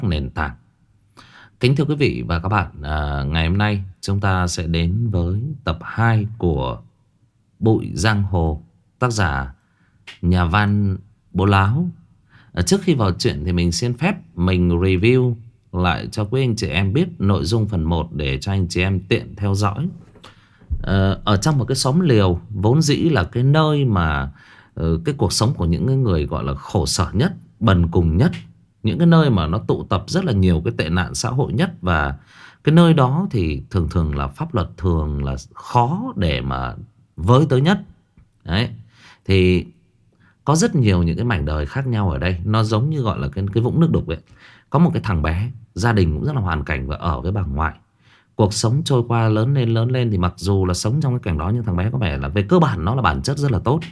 nền tảng. Kính thưa quý vị và các bạn, ngày hôm nay chúng ta sẽ đến với tập 2 của Bụi Giang Hồ, tác giả nhà văn Bố Láo. Trước khi vào chuyện thì mình xin phép mình review lại cho quý anh chị em biết nội dung phần 1 để cho anh chị em tiện theo dõi. Ở trong một cái xóm liều vốn dĩ là cái nơi mà cái cuộc sống của những người gọi là khổ sở nhất, bần cùng nhất, những cái nơi mà nó tụ tập rất là nhiều cái tệ nạn xã hội nhất. Và cái nơi đó thì thường thường là pháp luật thường là khó để mà với tới nhất. Đấy. Thì có rất nhiều những cái mảnh đời khác nhau ở đây. Nó giống như gọi là cái vũng nước đục ấy. Có một cái thằng bé, gia đình cũng rất là hoàn cảnh và ở với bà ngoại. Cuộc sống trôi qua lớn lên thì mặc dù là sống trong cái cảnh đó, nhưng thằng bé có vẻ là về cơ bản nó là bản chất rất là tốt.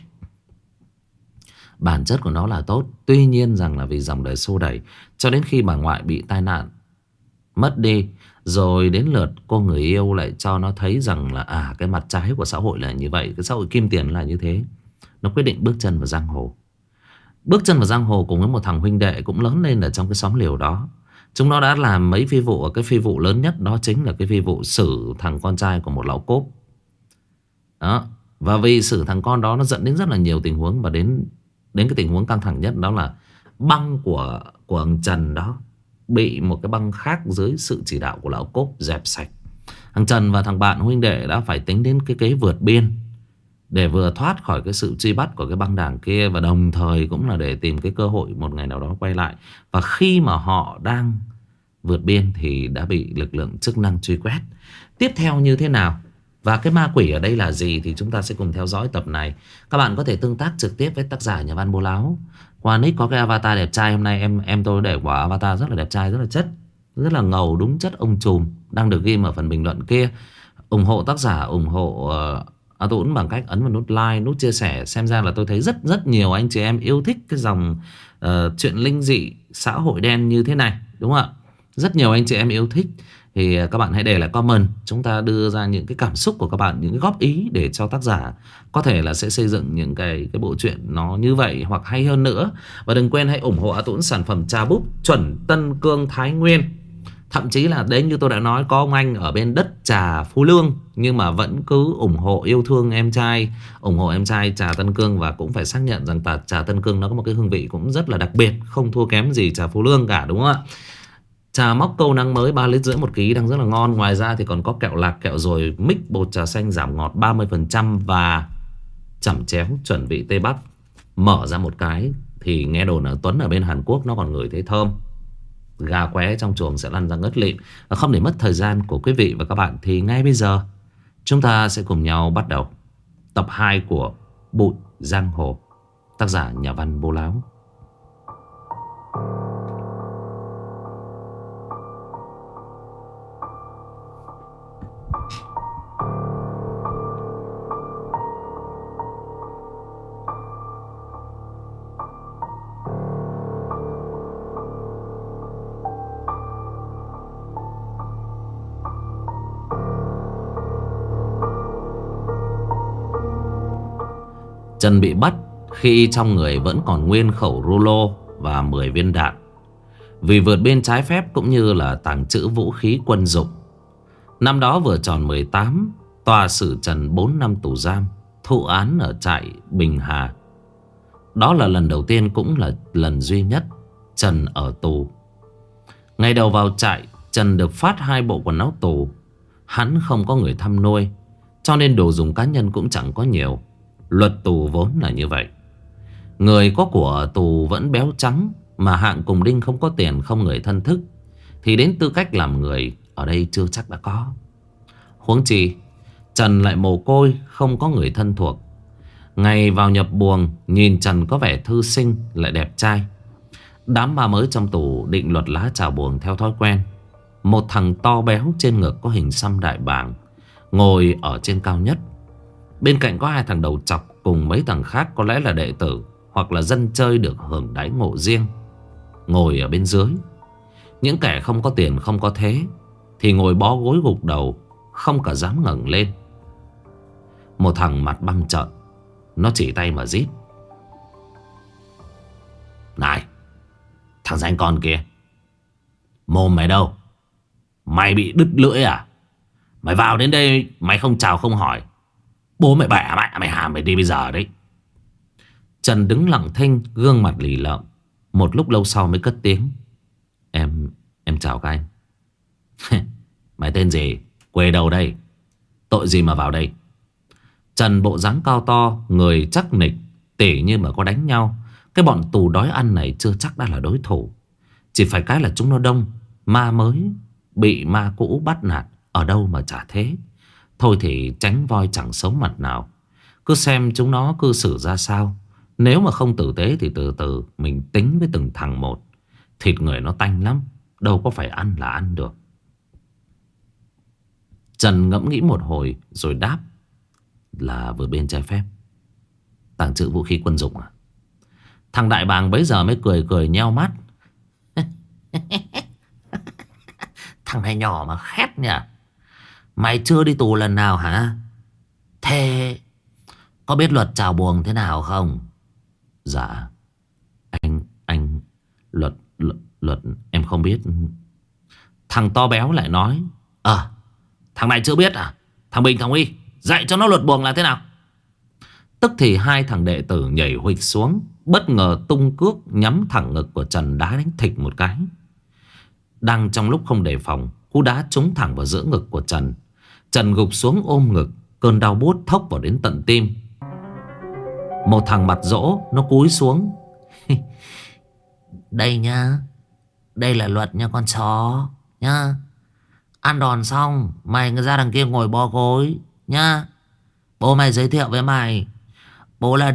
Bản chất của nó là tốt. Tuy nhiên rằng là vì dòng đời xô đẩy, cho đến khi bà ngoại bị tai nạn mất đi, rồi đến lượt cô người yêu lại cho nó thấy rằng là cái mặt trái của xã hội là như vậy, cái xã hội kim tiền là như thế. Nó quyết định bước chân vào giang hồ. Bước chân vào giang hồ cùng với một thằng huynh đệ cũng lớn lên ở trong cái xóm liều đó. Chúng nó đã làm mấy phi vụ. Ở cái phi vụ lớn nhất đó chính là cái phi vụ xử thằng con trai của một lão cốp đó. Và vì xử thằng con đó nó dẫn đến rất là nhiều tình huống. Và đến cái tình huống căng thẳng nhất đó là băng của ông Trần đó bị một cái băng khác dưới sự chỉ đạo của lão cốp dẹp sạch. Thằng Trần và thằng bạn huynh đệ đã phải tính đến cái kế vượt biên để vừa thoát khỏi cái sự truy bắt của cái băng đảng kia, và đồng thời cũng là để tìm cái cơ hội một ngày nào đó quay lại. Và khi mà họ đang vượt biên thì đã bị lực lượng chức năng truy quét. Tiếp theo như thế nào và cái ma quỷ ở đây là gì thì chúng ta sẽ cùng theo dõi tập này. Các bạn có thể tương tác trực tiếp với tác giả nhà văn Bố Láo qua nick có cái avatar đẹp trai. Hôm nay em tôi để quả avatar rất là đẹp trai, rất là chất, rất là ngầu, đúng chất ông trùm, đang được ghi ở phần bình luận kia. Ủng hộ tác giả, ủng hộ A Tũng bằng cách ấn vào nút like, nút chia sẻ. Xem ra là tôi thấy rất nhiều anh chị em yêu thích cái dòng chuyện linh dị xã hội đen như thế này, đúng không ạ? Rất nhiều anh chị em yêu thích. Thì các bạn hãy để lại comment, chúng ta đưa ra những cái cảm xúc của các bạn, những cái góp ý để cho tác giả có thể là sẽ xây dựng những cái bộ truyện nó như vậy hoặc hay hơn nữa. Và đừng quên hãy ủng hộ A Tũng sản phẩm trà búp chuẩn Tân Cương Thái Nguyên. Thậm chí là đấy, như tôi đã nói, có ông anh ở bên đất trà Phú Lương nhưng mà vẫn cứ ủng hộ yêu thương em trai, ủng hộ em trai trà Tân Cương. Và cũng phải xác nhận rằng trà Tân Cương nó có một cái hương vị cũng rất là đặc biệt, không thua kém gì trà Phú Lương cả, đúng không ạ? Trà móc câu nắng mới 3,5 lít một ký đang rất là ngon. Ngoài ra thì còn có kẹo lạc, kẹo rồi mix bột trà xanh giảm ngọt 30% và chẩm chéo chuẩn vị Tây Bắc. Mở ra một cái thì nghe đồn ở Tuấn ở bên Hàn Quốc nó còn ngửi thấy thơm. Gà qué trong chuồng sẽ lăn ra ngất lịm. Và không để mất thời gian của quý vị và các bạn thì ngay bây giờ chúng ta sẽ cùng nhau bắt đầu tập 2 của Bụi Giang Hồ, tác giả nhà văn Bố Láo. Trần bị bắt khi trong người vẫn còn nguyên khẩu rulo và 10 viên đạn, vì vượt biên trái phép cũng như là tàng trữ vũ khí quân dụng. Năm đó vừa tròn 18, tòa xử Trần 4 năm tù giam, thụ án ở trại Bình Hà. Đó là lần đầu tiên cũng là lần duy nhất Trần ở tù. Ngày đầu vào trại, Trần được phát 2 bộ quần áo tù. Hắn không có người thăm nuôi, cho nên đồ dùng cá nhân cũng chẳng có nhiều. Luật tù vốn là như vậy. Người có của ở tù vẫn béo trắng, mà hạng cùng đinh không có tiền, không người thân thức, thì đến tư cách làm người ở đây chưa chắc đã có. Huống chi Trần lại mồ côi, không có người thân thuộc. Ngày vào nhập buồng, nhìn Trần có vẻ thư sinh lại đẹp trai. Đám ma mới trong tù định luật lá chào buồng theo thói quen. Một thằng to béo trên ngực có hình xăm đại bàng ngồi ở trên cao nhất. Bên cạnh có 2 thằng đầu chọc cùng mấy thằng khác có lẽ là đệ tử hoặc là dân chơi được hưởng đãi ngộ riêng ngồi ở bên dưới. Những kẻ không có tiền, không có thế thì ngồi bó gối gục đầu, không cả dám ngẩng lên. Một thằng mặt băm trợn, nó chỉ tay mà rít: "Này, thằng danh con kia, Mồm mày đâu? Mày bị đứt lưỡi à? Mày vào đến đây mày không chào không hỏi, bố mày bẻ mày hàm mày đi bây giờ đấy. Trần đứng lặng thinh, gương mặt lì lợm. Một lúc lâu sau mới cất tiếng. Em chào các anh. Mày tên gì? Quê đâu đây? Tội gì mà vào đây? Trần bộ dáng cao to, người chắc nịch, tỉ như mà có đánh nhau. Cái bọn tù đói ăn này chưa chắc đã là đối thủ. Chỉ phải cái là chúng nó đông. Ma mới bị ma cũ bắt nạt, ở đâu mà chả thế. Thôi thì tránh voi chẳng xấu mặt nào. Cứ xem chúng nó cư xử ra sao. Nếu mà không tử tế thì từ từ mình tính với từng thằng một. Thịt người nó tanh lắm, đâu có phải ăn là ăn được. Trần ngẫm nghĩ một hồi rồi đáp là vượt biên trái phép, tàng trữ vũ khí quân dụng à? Thằng đại bàng bấy giờ mới cười cười nheo mắt. Thằng này nhỏ mà khét nhỉ. Mày chưa đi tù lần nào hả? Thế có biết luật chào buồng thế nào không? Dạ anh luật em không biết. Thằng to béo lại nói. Thằng này chưa biết à? Thằng Bình, thằng Uy, dạy cho nó luật buồng là thế nào. Tức thì hai thằng đệ tử nhảy huỵch xuống, bất ngờ tung cước nhắm thẳng ngực của Trần, đá đánh thịch một cái. Đang trong lúc không đề phòng, cú đá trúng thẳng vào giữa ngực của Trần. Trần gục xuống ôm ngực, cơn đau buốt thốc vào đến tận tim. Một thằng mặt dỗ nó cúi xuống. Đây nha, đây là luật nha con chó nha. Ăn đòn xong mày ra đằng kia ngồi bó gối nha. Bố mày giới thiệu với mày, bố là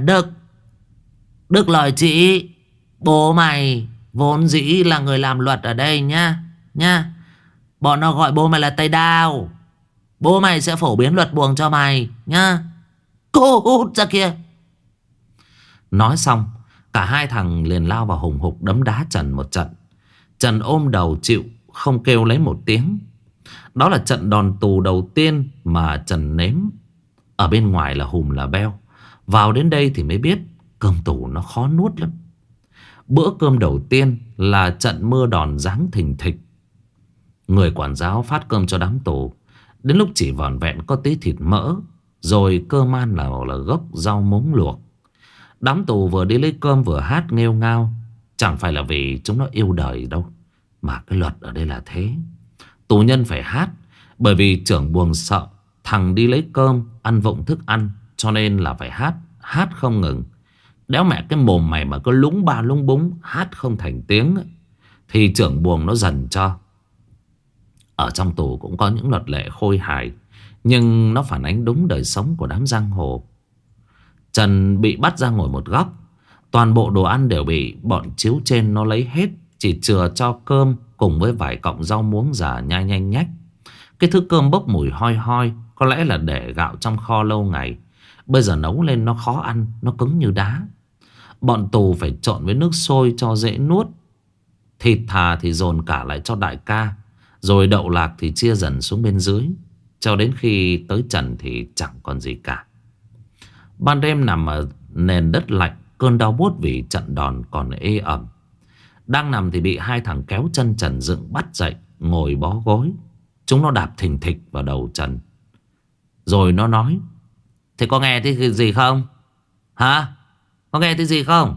Đức Lợi Chỉ. Bố mày vốn dĩ là người làm luật ở đây nha. Bọn nó gọi bố mày là Tây Đao. Bố mày sẽ phổ biến luật buồng cho mày nhá. Cô hút ra kia. Nói xong, cả hai thằng liền lao vào hùng hục đấm đá Trần một trận. Trần ôm đầu chịu, không kêu lấy một tiếng. Đó là trận đòn tù đầu tiên mà Trần nếm. Ở bên ngoài là hùm là beo, vào đến đây thì mới biết cơm tù nó khó nuốt lắm. Bữa cơm đầu tiên là trận mưa đòn giáng thình thịch. Người quản giáo phát cơm cho đám tù. Đến lúc chỉ vỏn vẹn có tí thịt mỡ, rồi cơm ăn là gốc rau muống luộc. Đám tù vừa đi lấy cơm vừa hát nghêu ngao. Chẳng phải là vì chúng nó yêu đời đâu, mà cái luật ở đây là thế. Tù nhân phải hát, bởi vì trưởng buồng sợ thằng đi lấy cơm ăn vụng thức ăn, cho nên là phải hát không ngừng. Đéo mẹ cái mồm mày mà cứ lúng ba lúng búng, hát không thành tiếng ấy, thì trưởng buồng nó dần cho. Ở trong tù cũng có những luật lệ khôi hài, nhưng nó phản ánh đúng đời sống của đám giang hồ. Trần bị bắt ra ngồi một góc. Toàn bộ đồ ăn đều bị bọn chiếu trên nó lấy hết, chỉ chừa cho cơm cùng với vài cọng rau muống già nhai nhanh nhách. Cái thứ cơm bốc mùi hoi hoi, có lẽ là để gạo trong kho lâu ngày, bây giờ nấu lên nó khó ăn, nó cứng như đá. Bọn tù phải trộn với nước sôi cho dễ nuốt. Thịt thà thì dồn cả lại cho đại ca, rồi đậu lạc thì chia dần xuống bên dưới, cho đến khi tới Trần thì chẳng còn gì cả. Ban đêm nằm ở nền đất lạnh, cơn đau buốt vì trận đòn còn ê ẩm. Đang nằm thì bị hai thằng kéo chân Trần dựng bắt dậy, ngồi bó gối. Chúng nó đạp thình thịch vào đầu Trần. Rồi nó nói: "Thế có nghe thấy gì không? Hả? Có nghe thấy gì không?"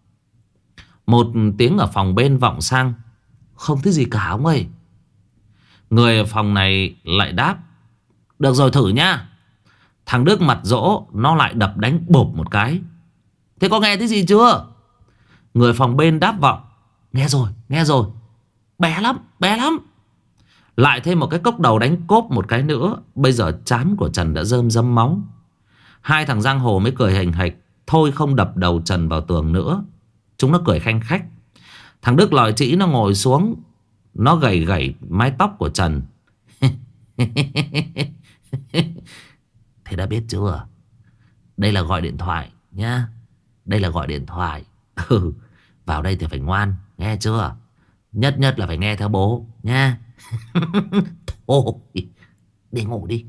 Một tiếng ở phòng bên vọng sang: "Không thấy gì cả ông ơi." Người ở phòng này lại đáp: "Được rồi, thử nhá." Thằng Đức mặt dỗ nó lại đập đánh bộp một cái: "Thế có nghe thấy gì chưa?" Người phòng bên đáp vọng: Nghe rồi. Bé lắm. Lại thêm một cái cốc đầu đánh cốp một cái nữa. Bây giờ trán của Trần đã rơm râm máu. Hai thằng giang hồ mới cười hành hạch, thôi không đập đầu Trần vào tường nữa. Chúng nó cười khanh khách. Thằng Đức Lợi Chỉ nó ngồi xuống, nó gẩy mái tóc của Trần. "Thế đã biết chưa? Đây là gọi điện thoại nhá. Đây là gọi điện thoại. Vào đây thì phải ngoan, nghe chưa? Nhất là phải nghe theo bố nha." Thôi, đi ngủ đi.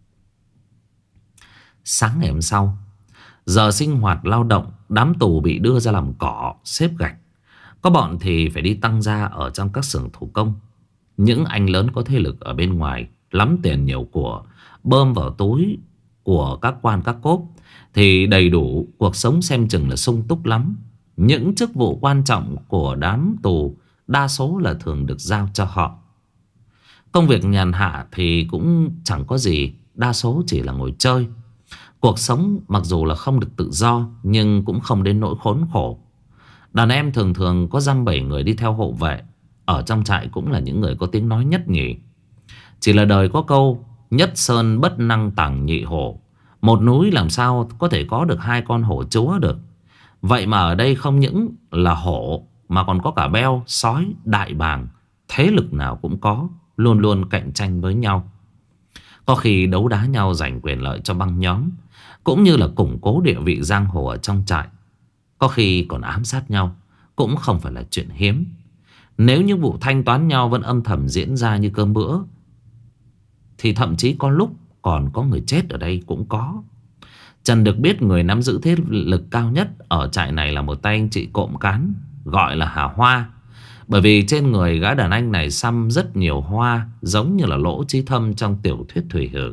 Sáng ngày hôm sau, giờ sinh hoạt lao động, đám tù bị đưa ra làm cỏ, xếp gạch. Có bọn thì phải đi tăng gia ở trong các xưởng thủ công. Những anh lớn có thế lực ở bên ngoài lắm tiền nhiều của, bơm vào túi của các quan các cốp thì đầy đủ, cuộc sống xem chừng là sung túc lắm. Những chức vụ quan trọng của đám tù đa số là thường được giao cho họ. Công việc nhàn hạ thì cũng chẳng có gì, đa số chỉ là ngồi chơi. Cuộc sống mặc dù là không được tự do nhưng cũng không đến nỗi khốn khổ. Đàn em thường thường có dăm bảy người đi theo hộ vệ. Ở trong trại cũng là những người có tiếng nói nhất nhì. Chỉ là đời có câu nhất sơn bất năng tàng nhị hổ. Một núi làm sao có thể có được hai con hổ chúa được. Vậy mà ở đây không những là hổ mà còn có cả beo, sói, đại bàng. Thế lực nào cũng có, luôn luôn cạnh tranh với nhau. Có khi đấu đá nhau giành quyền lợi cho băng nhóm, cũng như là củng cố địa vị giang hồ ở trong trại. Có khi còn ám sát nhau, cũng không phải là chuyện hiếm. Nếu những vụ thanh toán nhau vẫn âm thầm diễn ra như cơm bữa, thì thậm chí có lúc còn có người chết ở đây cũng có. Trần được biết người nắm giữ thế lực cao nhất ở trại này là một tay anh chị cộm cán, gọi là Hà Hoa. Bởi vì trên người gã đàn anh này xăm rất nhiều hoa, giống như là Lỗ Chí Thâm trong tiểu thuyết Thủy Hử.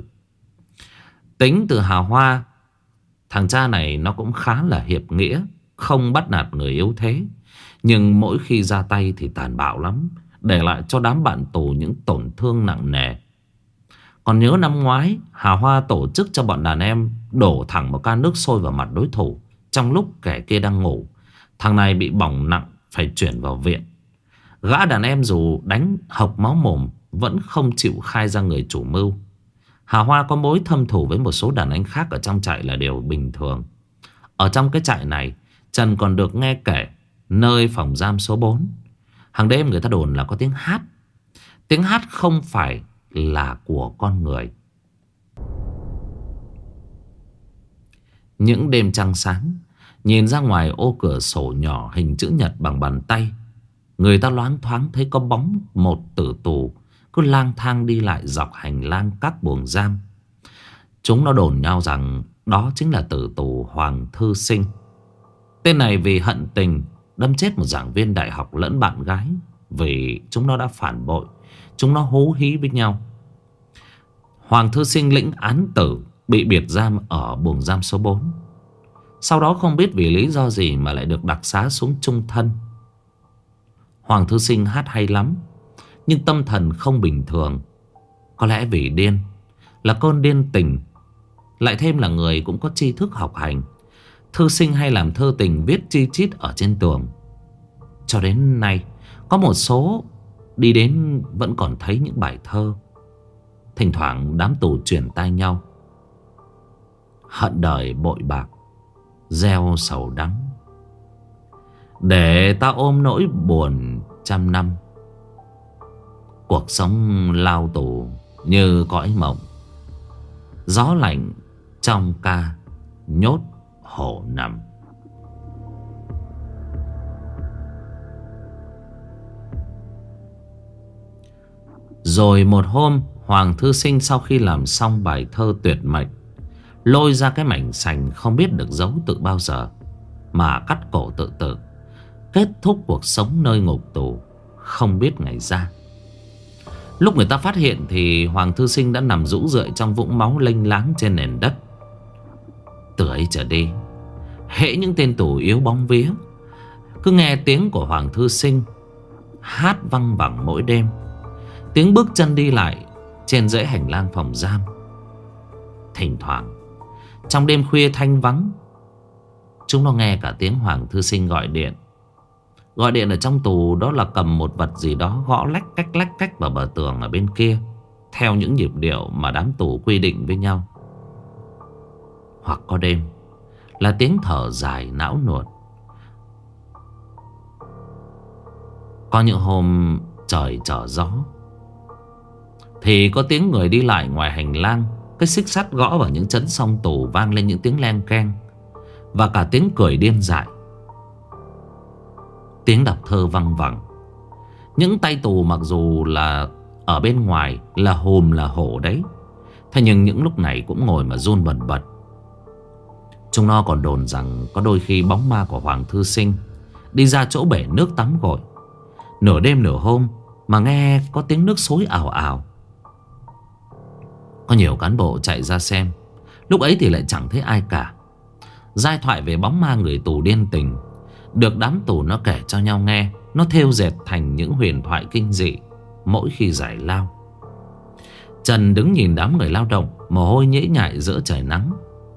Tính từ Hà Hoa, thằng cha này nó cũng khá là hiệp nghĩa, không bắt nạt người yếu thế. Nhưng mỗi khi ra tay thì tàn bạo lắm, để lại cho đám bạn tù những tổn thương nặng nề. Còn nhớ năm ngoái, Hà Hoa tổ chức cho bọn đàn em đổ thẳng một can nước sôi vào mặt đối thủ trong lúc kẻ kia đang ngủ. Thằng này bị bỏng nặng, phải chuyển vào viện. Gã đàn em dù đánh hộc máu mồm vẫn không chịu khai ra người chủ mưu. Hà Hoa có mối thâm thù với một số đàn anh khác ở trong trại là điều bình thường. Ở trong cái trại này, Trần còn được nghe kể nơi phòng giam số 4, hàng đêm người ta đồn là có tiếng hát. Tiếng hát không phải là của con người. Những đêm trăng sáng, nhìn ra ngoài ô cửa sổ nhỏ hình chữ nhật bằng bàn tay, người ta loáng thoáng thấy có bóng một tử tù cứ lang thang đi lại dọc hành lang các buồng giam. Chúng nó đồn nhau rằng đó chính là tử tù Hoàng Thư Sinh. Tên này vì hận tình đâm chết một giảng viên đại học lẫn bạn gái, vì chúng nó đã phản bội. Chúng nó hú hí với nhau. Hoàng Thư Sinh lĩnh án tử, bị biệt giam ở buồng giam số 4. Sau đó không biết vì lý do gì mà lại được đặc xá xuống chung thân. Hoàng Thư Sinh hát hay lắm, nhưng tâm thần không bình thường. Có lẽ vì điên, là cơn điên tình, lại thêm là người cũng có tri thức học hành. Thư sinh hay làm thơ tình viết chi chít ở trên tường. Cho đến nay, có một số đi đến vẫn còn thấy những bài thơ. Thỉnh thoảng đám tù chuyển tai nhau: hận đời bội bạc, gieo sầu đắng, để ta ôm nỗi buồn trăm năm. Cuộc sống lao tù như cõi mộng, gió lạnh trong ca nhốt hổ nằm. Rồi một hôm, Hoàng Thư Sinh sau khi làm xong bài thơ tuyệt mệnh, lôi ra cái mảnh sành không biết được giấu từ bao giờ mà cắt cổ tự tử, kết thúc cuộc sống nơi ngục tù không biết ngày ra. Lúc người ta phát hiện thì Hoàng Thư Sinh đã nằm rũ rượi trong vũng máu lênh láng trên nền đất. Từ ấy trở đi, hễ những tên tù yếu bóng vía cứ nghe tiếng của Hoàng Thư Sinh hát văng vẳng mỗi đêm, tiếng bước chân đi lại trên dãy hành lang phòng giam. Thỉnh thoảng trong đêm khuya thanh vắng, chúng nó nghe cả tiếng Hoàng Thư Sinh gọi điện. Gọi điện ở trong tù đó là cầm một vật gì đó gõ lách cách vào bờ tường ở bên kia, theo những nhịp điệu mà đám tù quy định với nhau. Hoặc có đêm là tiếng thở dài não nuột. Có những hôm trời trở gió thì có tiếng người đi lại ngoài hành lang. Cái xích sắt gõ vào những chấn song tù vang lên những tiếng len keng, và cả tiếng cười điên dại. Tiếng đọc thơ văng vẳng. Những tay tù mặc dù là ở bên ngoài là hùm là hổ đấy, thế nhưng những lúc này cũng ngồi mà run bần bật. Chúng nó còn đồn rằng có đôi khi bóng ma của Hoàng Thư Sinh đi ra chỗ bể nước tắm gội. Nửa đêm nửa hôm mà nghe có tiếng nước xối ào ào. Có nhiều cán bộ chạy ra xem. Lúc ấy thì lại chẳng thấy ai cả. Giai thoại về bóng ma người tù điên tình được đám tù nó kể cho nhau nghe. Nó thêu dệt thành những huyền thoại kinh dị mỗi khi giải lao. Trần đứng nhìn đám người lao động, mồ hôi nhễ nhại giữa trời nắng.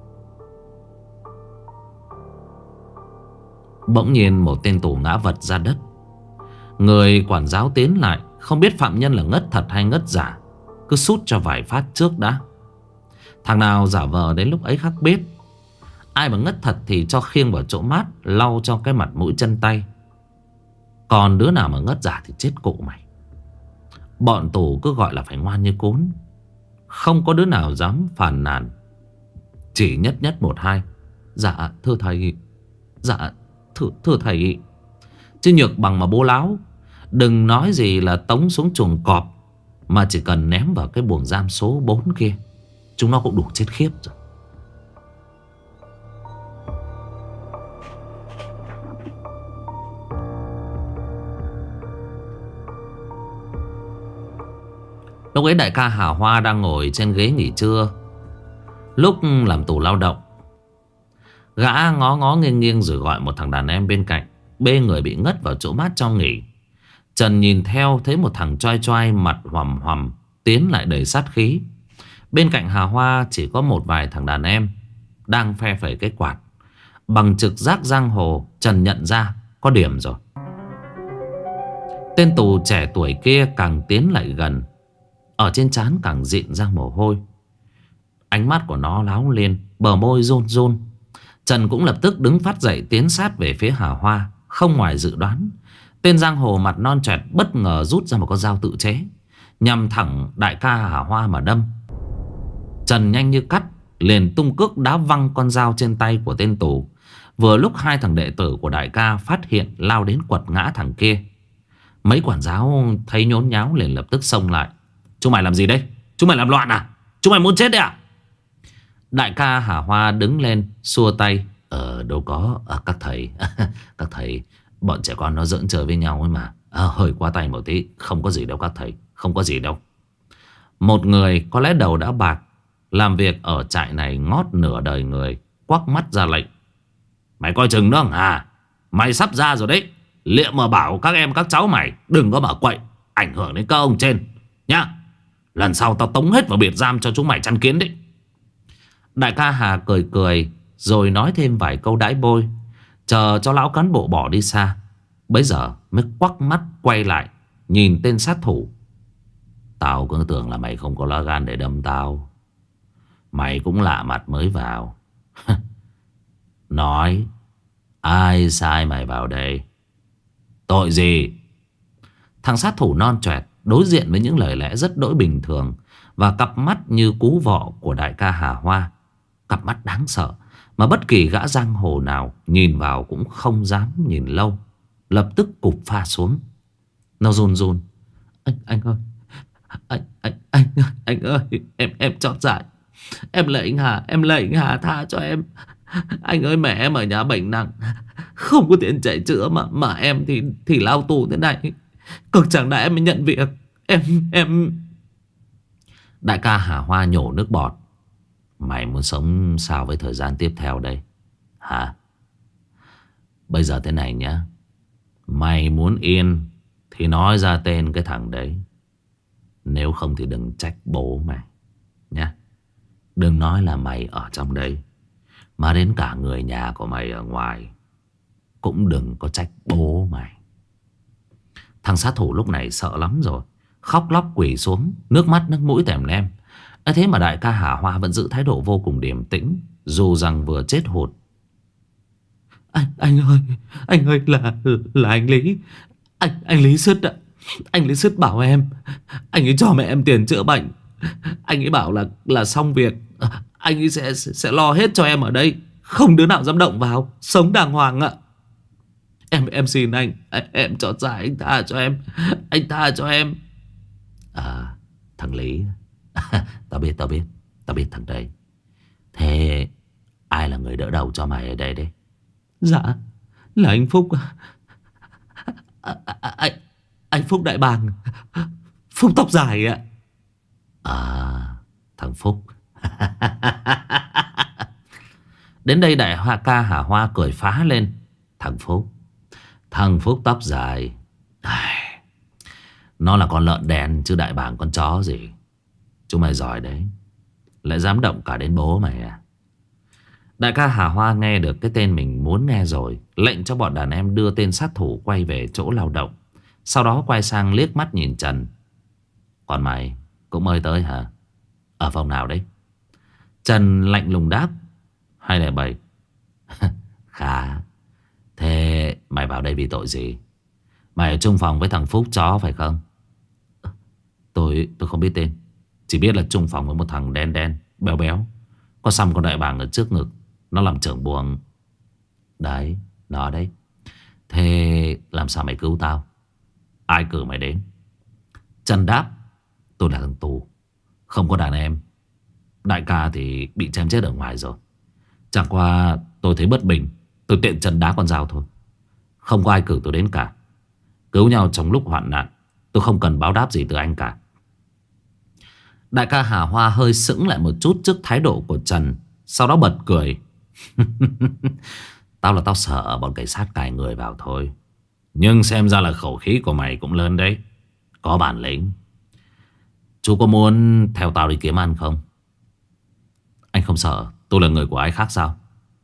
Bỗng nhiên một tên tù ngã vật ra đất. Người quản giáo tiến lại, không biết phạm nhân là ngất thật hay ngất giả, cứ sút cho vài phát trước đã. Thằng nào giả vờ đến lúc ấy khắc biết. Ai mà ngất thật thì cho khiêng vào chỗ mát, lau cho cái mặt mũi chân tay. Còn đứa nào mà ngất giả thì chết cụ mày. Bọn tù cứ gọi là phải ngoan như cún. Không có đứa nào dám phàn nàn. Chỉ nhất nhất một hai: dạ thưa thầy. Dạ thưa thầy. Chứ nhược bằng mà bố láo. Đừng nói gì là tống xuống chuồng cọp, mà chỉ cần ném vào cái buồng giam số 4 kia, chúng nó cũng đủ chết khiếp rồi. Lúc ấy đại ca Hà Hoa đang ngồi trên ghế nghỉ trưa lúc làm tù lao động. Gã ngó ngó nghiêng nghiêng rồi gọi một thằng đàn em bên cạnh, bê người bị ngất vào chỗ mát cho nghỉ. Trần nhìn theo thấy một thằng choai choai mặt hoằm hoằm tiến lại đầy sát khí. Bên cạnh Hà Hoa chỉ có một vài thằng đàn em đang phe phẩy cái quạt. Bằng trực giác giang hồ, Trần nhận ra có điểm rồi. Tên tù trẻ tuổi kia càng tiến lại gần, ở trên trán càng rịn ra mồ hôi. Ánh mắt của nó láo lên, bờ môi run run. Trần cũng lập tức đứng phát dậy tiến sát về phía Hà Hoa. Không ngoài dự đoán, tên giang hồ mặt non choẹt bất ngờ rút ra một con dao tự chế, nhằm thẳng đại ca Hà Hoa mà đâm. Trần nhanh như cắt liền tung cước đá văng con dao trên tay của tên tù. Vừa lúc hai thằng đệ tử của đại ca phát hiện, lao đến quật ngã thằng kia. Mấy quản giáo thấy nhốn nháo liền lập tức xông lại: chúng mày làm gì đây? Chúng mày làm loạn à? Chúng mày muốn chết đấy à? Đại ca Hà Hoa đứng lên xua tay: đâu có các thầy. Các thầy, bọn trẻ con nó giỡn chơi với nhau ấy mà. Hơi quá tay một tí. Không có gì đâu các thầy, không có gì đâu. Một người có lẽ đầu đã bạc, làm việc ở trại này ngót nửa đời người, quắc mắt ra lệnh: mày coi chừng đó à? Mày sắp ra rồi đấy. Liệu mà bảo các em các cháu mày đừng có mở quậy, ảnh hưởng đến các ông trên nhá. Lần sau tao tống hết vào biệt giam cho chúng mày chăn kiến đấy. Đại ca Hà cười cười rồi nói thêm vài câu đãi bôi, chờ cho lão cán bộ bỏ đi xa. Bấy giờ mới quắc mắt quay lại nhìn tên sát thủ: tao cứ tưởng là mày không có lá gan để đâm tao. Mày cũng lạ mặt mới vào. Nói, ai sai mày vào đây? Tội gì? Thằng sát thủ non choẹt đối diện với những lời lẽ rất đỗi bình thường và cặp mắt như cú vọ của đại ca Hà Hoa. Cặp mắt đáng sợ mà bất kỳ gã giang hồ nào nhìn vào cũng không dám nhìn lâu. Lập tức cụp pha xuống. Nó run run: Anh ơi, anh ơi, em chót dại. Em lạy anh Hà tha cho em. Anh ơi, mẹ em ở nhà bệnh nặng, không có tiền chạy chữa mà em thì lao tù thế này. Cực chẳng đã em mới nhận việc. Em Đại ca Hà Hoa nhổ nước bọt: mày muốn sống sao với thời gian tiếp theo đây hả? Bây giờ thế này nhá, mày muốn yên thì nói ra tên cái thằng đấy. Nếu không thì đừng trách bố mày nhá. Đừng nói là mày ở trong đây, mà đến cả người nhà của mày ở ngoài cũng đừng có trách bố mày. Thằng sát thủ lúc này sợ lắm rồi, khóc lóc quỳ xuống, nước mắt nước mũi tèm lem. Thế mà đại ca Hà Hoa vẫn giữ thái độ vô cùng điềm tĩnh, dù rằng vừa chết hụt. Anh ơi, là anh Lý. Anh Lý Sứt ạ. Anh Lý Sứt bảo em, anh ấy cho mẹ em tiền chữa bệnh. Anh ấy bảo là xong việc anh ấy sẽ lo hết cho em ở đây, không đứa nào dám động vào, sống đàng hoàng ạ. Em xin anh chót dại, anh tha cho em. Anh tha cho em. Thằng Lý. Tao biết thằng đấy. Thế ai là người đỡ đầu cho mày ở đây đấy? Dạ là anh Phúc. Anh Phúc đại bàng, Phúc tóc dài ạ. À, thằng Phúc. Đến đây đại hoa ca Hà Hoa cười phá lên. Thằng Phúc, thằng Phúc tóc dài. Ai, nó là con lợn đen chứ đại bàng con chó gì. Chúng mày giỏi đấy, lại dám động cả đến bố mày à. Đại ca Hà Hoa nghe được cái tên mình muốn nghe rồi, lệnh cho bọn đàn em đưa tên sát thủ quay về chỗ lao động. Sau đó quay sang liếc mắt nhìn Trần. Còn mày cũng mới tới hả? Ở phòng nào đấy? Trần lạnh lùng đáp. 207. Khá. Thế mày vào đây vì tội gì? Mày ở chung phòng với thằng Phúc chó phải không? Tôi không biết tên. Chỉ biết là chung phòng với một thằng đen đen béo béo, có xăm con đại bàng ở trước ngực. Nó làm trưởng buồng. Đấy, nó đấy. Thế làm sao mày cứu tao? Ai cử mày đến? Trần đáp. Tôi là thằng tù, không có đàn em. Đại ca thì bị chém chết ở ngoài rồi. Chẳng qua tôi thấy bất bình, tôi tiện chân đá con dao thôi. Không có ai cử tôi đến cả. Cứu nhau trong lúc hoạn nạn, tôi không cần báo đáp gì từ anh cả. Đại ca Hà Hoa hơi sững lại một chút trước thái độ của Trần, sau đó bật cười. Tao sợ bọn cảnh sát cài người vào thôi. Nhưng xem ra là khẩu khí của mày cũng lớn đấy. Có bản lĩnh. Chú có muốn theo tao đi kiếm ăn không? Anh không sợ tôi là người của ai khác sao?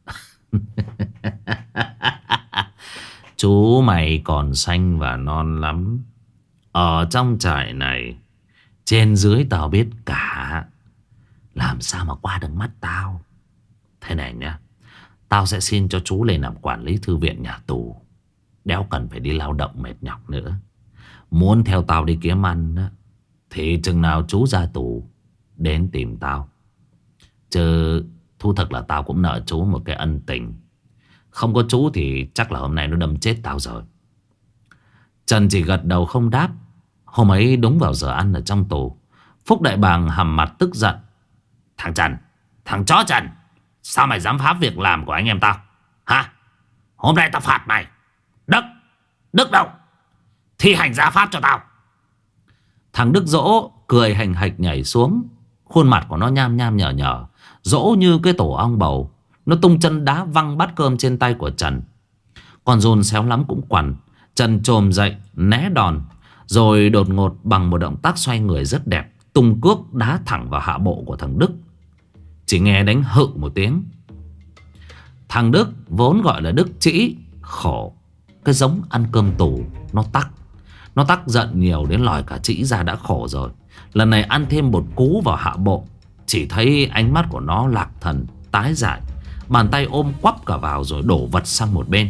Chú mày còn xanh và non lắm. Ở trong trại này, trên dưới tao biết cả. Làm sao mà qua được mắt tao. Thế này nhá, tao sẽ xin cho chú lên làm quản lý thư viện nhà tù. Đéo cần phải đi lao động mệt nhọc nữa. Muốn theo tao đi kiếm ăn á, thì chừng nào chú ra tù đến tìm tao. Chứ thú thật là tao cũng nợ chú một cái ân tình. Không có chú thì chắc là hôm nay nó đâm chết tao rồi. Trần chỉ gật đầu không đáp. Hôm ấy đúng vào giờ ăn ở trong tù, Phúc đại bàng hầm mặt tức giận. Thằng Trần, thằng chó Trần, sao mày dám phá việc làm của anh em tao? Hả? Hôm nay tao phạt mày. Đức đâu? Thi hành gia pháp cho tao. Thằng Đức Dỗ cười hành hạch nhảy xuống. Khuôn mặt của nó nham nham nhở nhở, dỗ như cái tổ ong bầu. Nó tung chân đá văng bát cơm trên tay của Trần. Con Dôn xéo lắm cũng quằn. Trần chồm dậy né đòn, rồi đột ngột bằng một động tác xoay người rất đẹp, tung cước đá thẳng vào hạ bộ của thằng Đức. Chỉ nghe đánh hự một tiếng. Thằng Đức vốn gọi là Đức Trĩ, khổ. Cái giống ăn cơm tù nó tắc giận nhiều đến lòi cả trĩ ra đã khổ rồi. Lần này ăn thêm một cú vào hạ bộ, chỉ thấy ánh mắt của nó lạc thần, tái dại. Bàn tay ôm quắp cả vào rồi đổ vật sang một bên.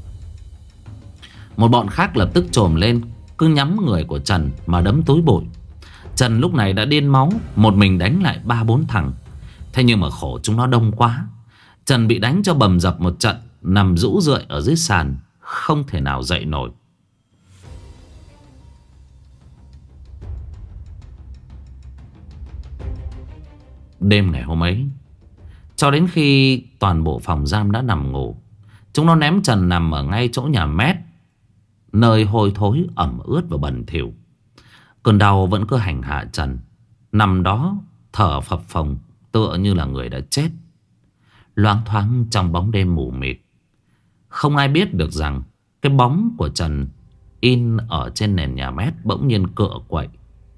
Một bọn khác lập tức trồm lên, cứ nhắm người của Trần mà đấm túi bụi. Trần lúc này đã điên máu, một mình đánh lại 3-4 thằng. Thế nhưng mà khổ chúng nó đông quá. Trần bị đánh cho bầm dập một trận, nằm rũ rượi ở dưới sàn, không thể nào dậy nổi. Đêm ngày hôm ấy, cho đến khi toàn bộ phòng giam đã nằm ngủ, chúng nó ném Trần nằm ở ngay chỗ nhà mét, nơi hôi thối ẩm ướt và bẩn thỉu. Cơn đau vẫn cứ hành hạ Trần, nằm đó thở phập phồng tựa như là người đã chết. Loáng thoáng trong bóng đêm mù mịt, không ai biết được rằng cái bóng của Trần in ở trên nền nhà mét bỗng nhiên cựa quậy.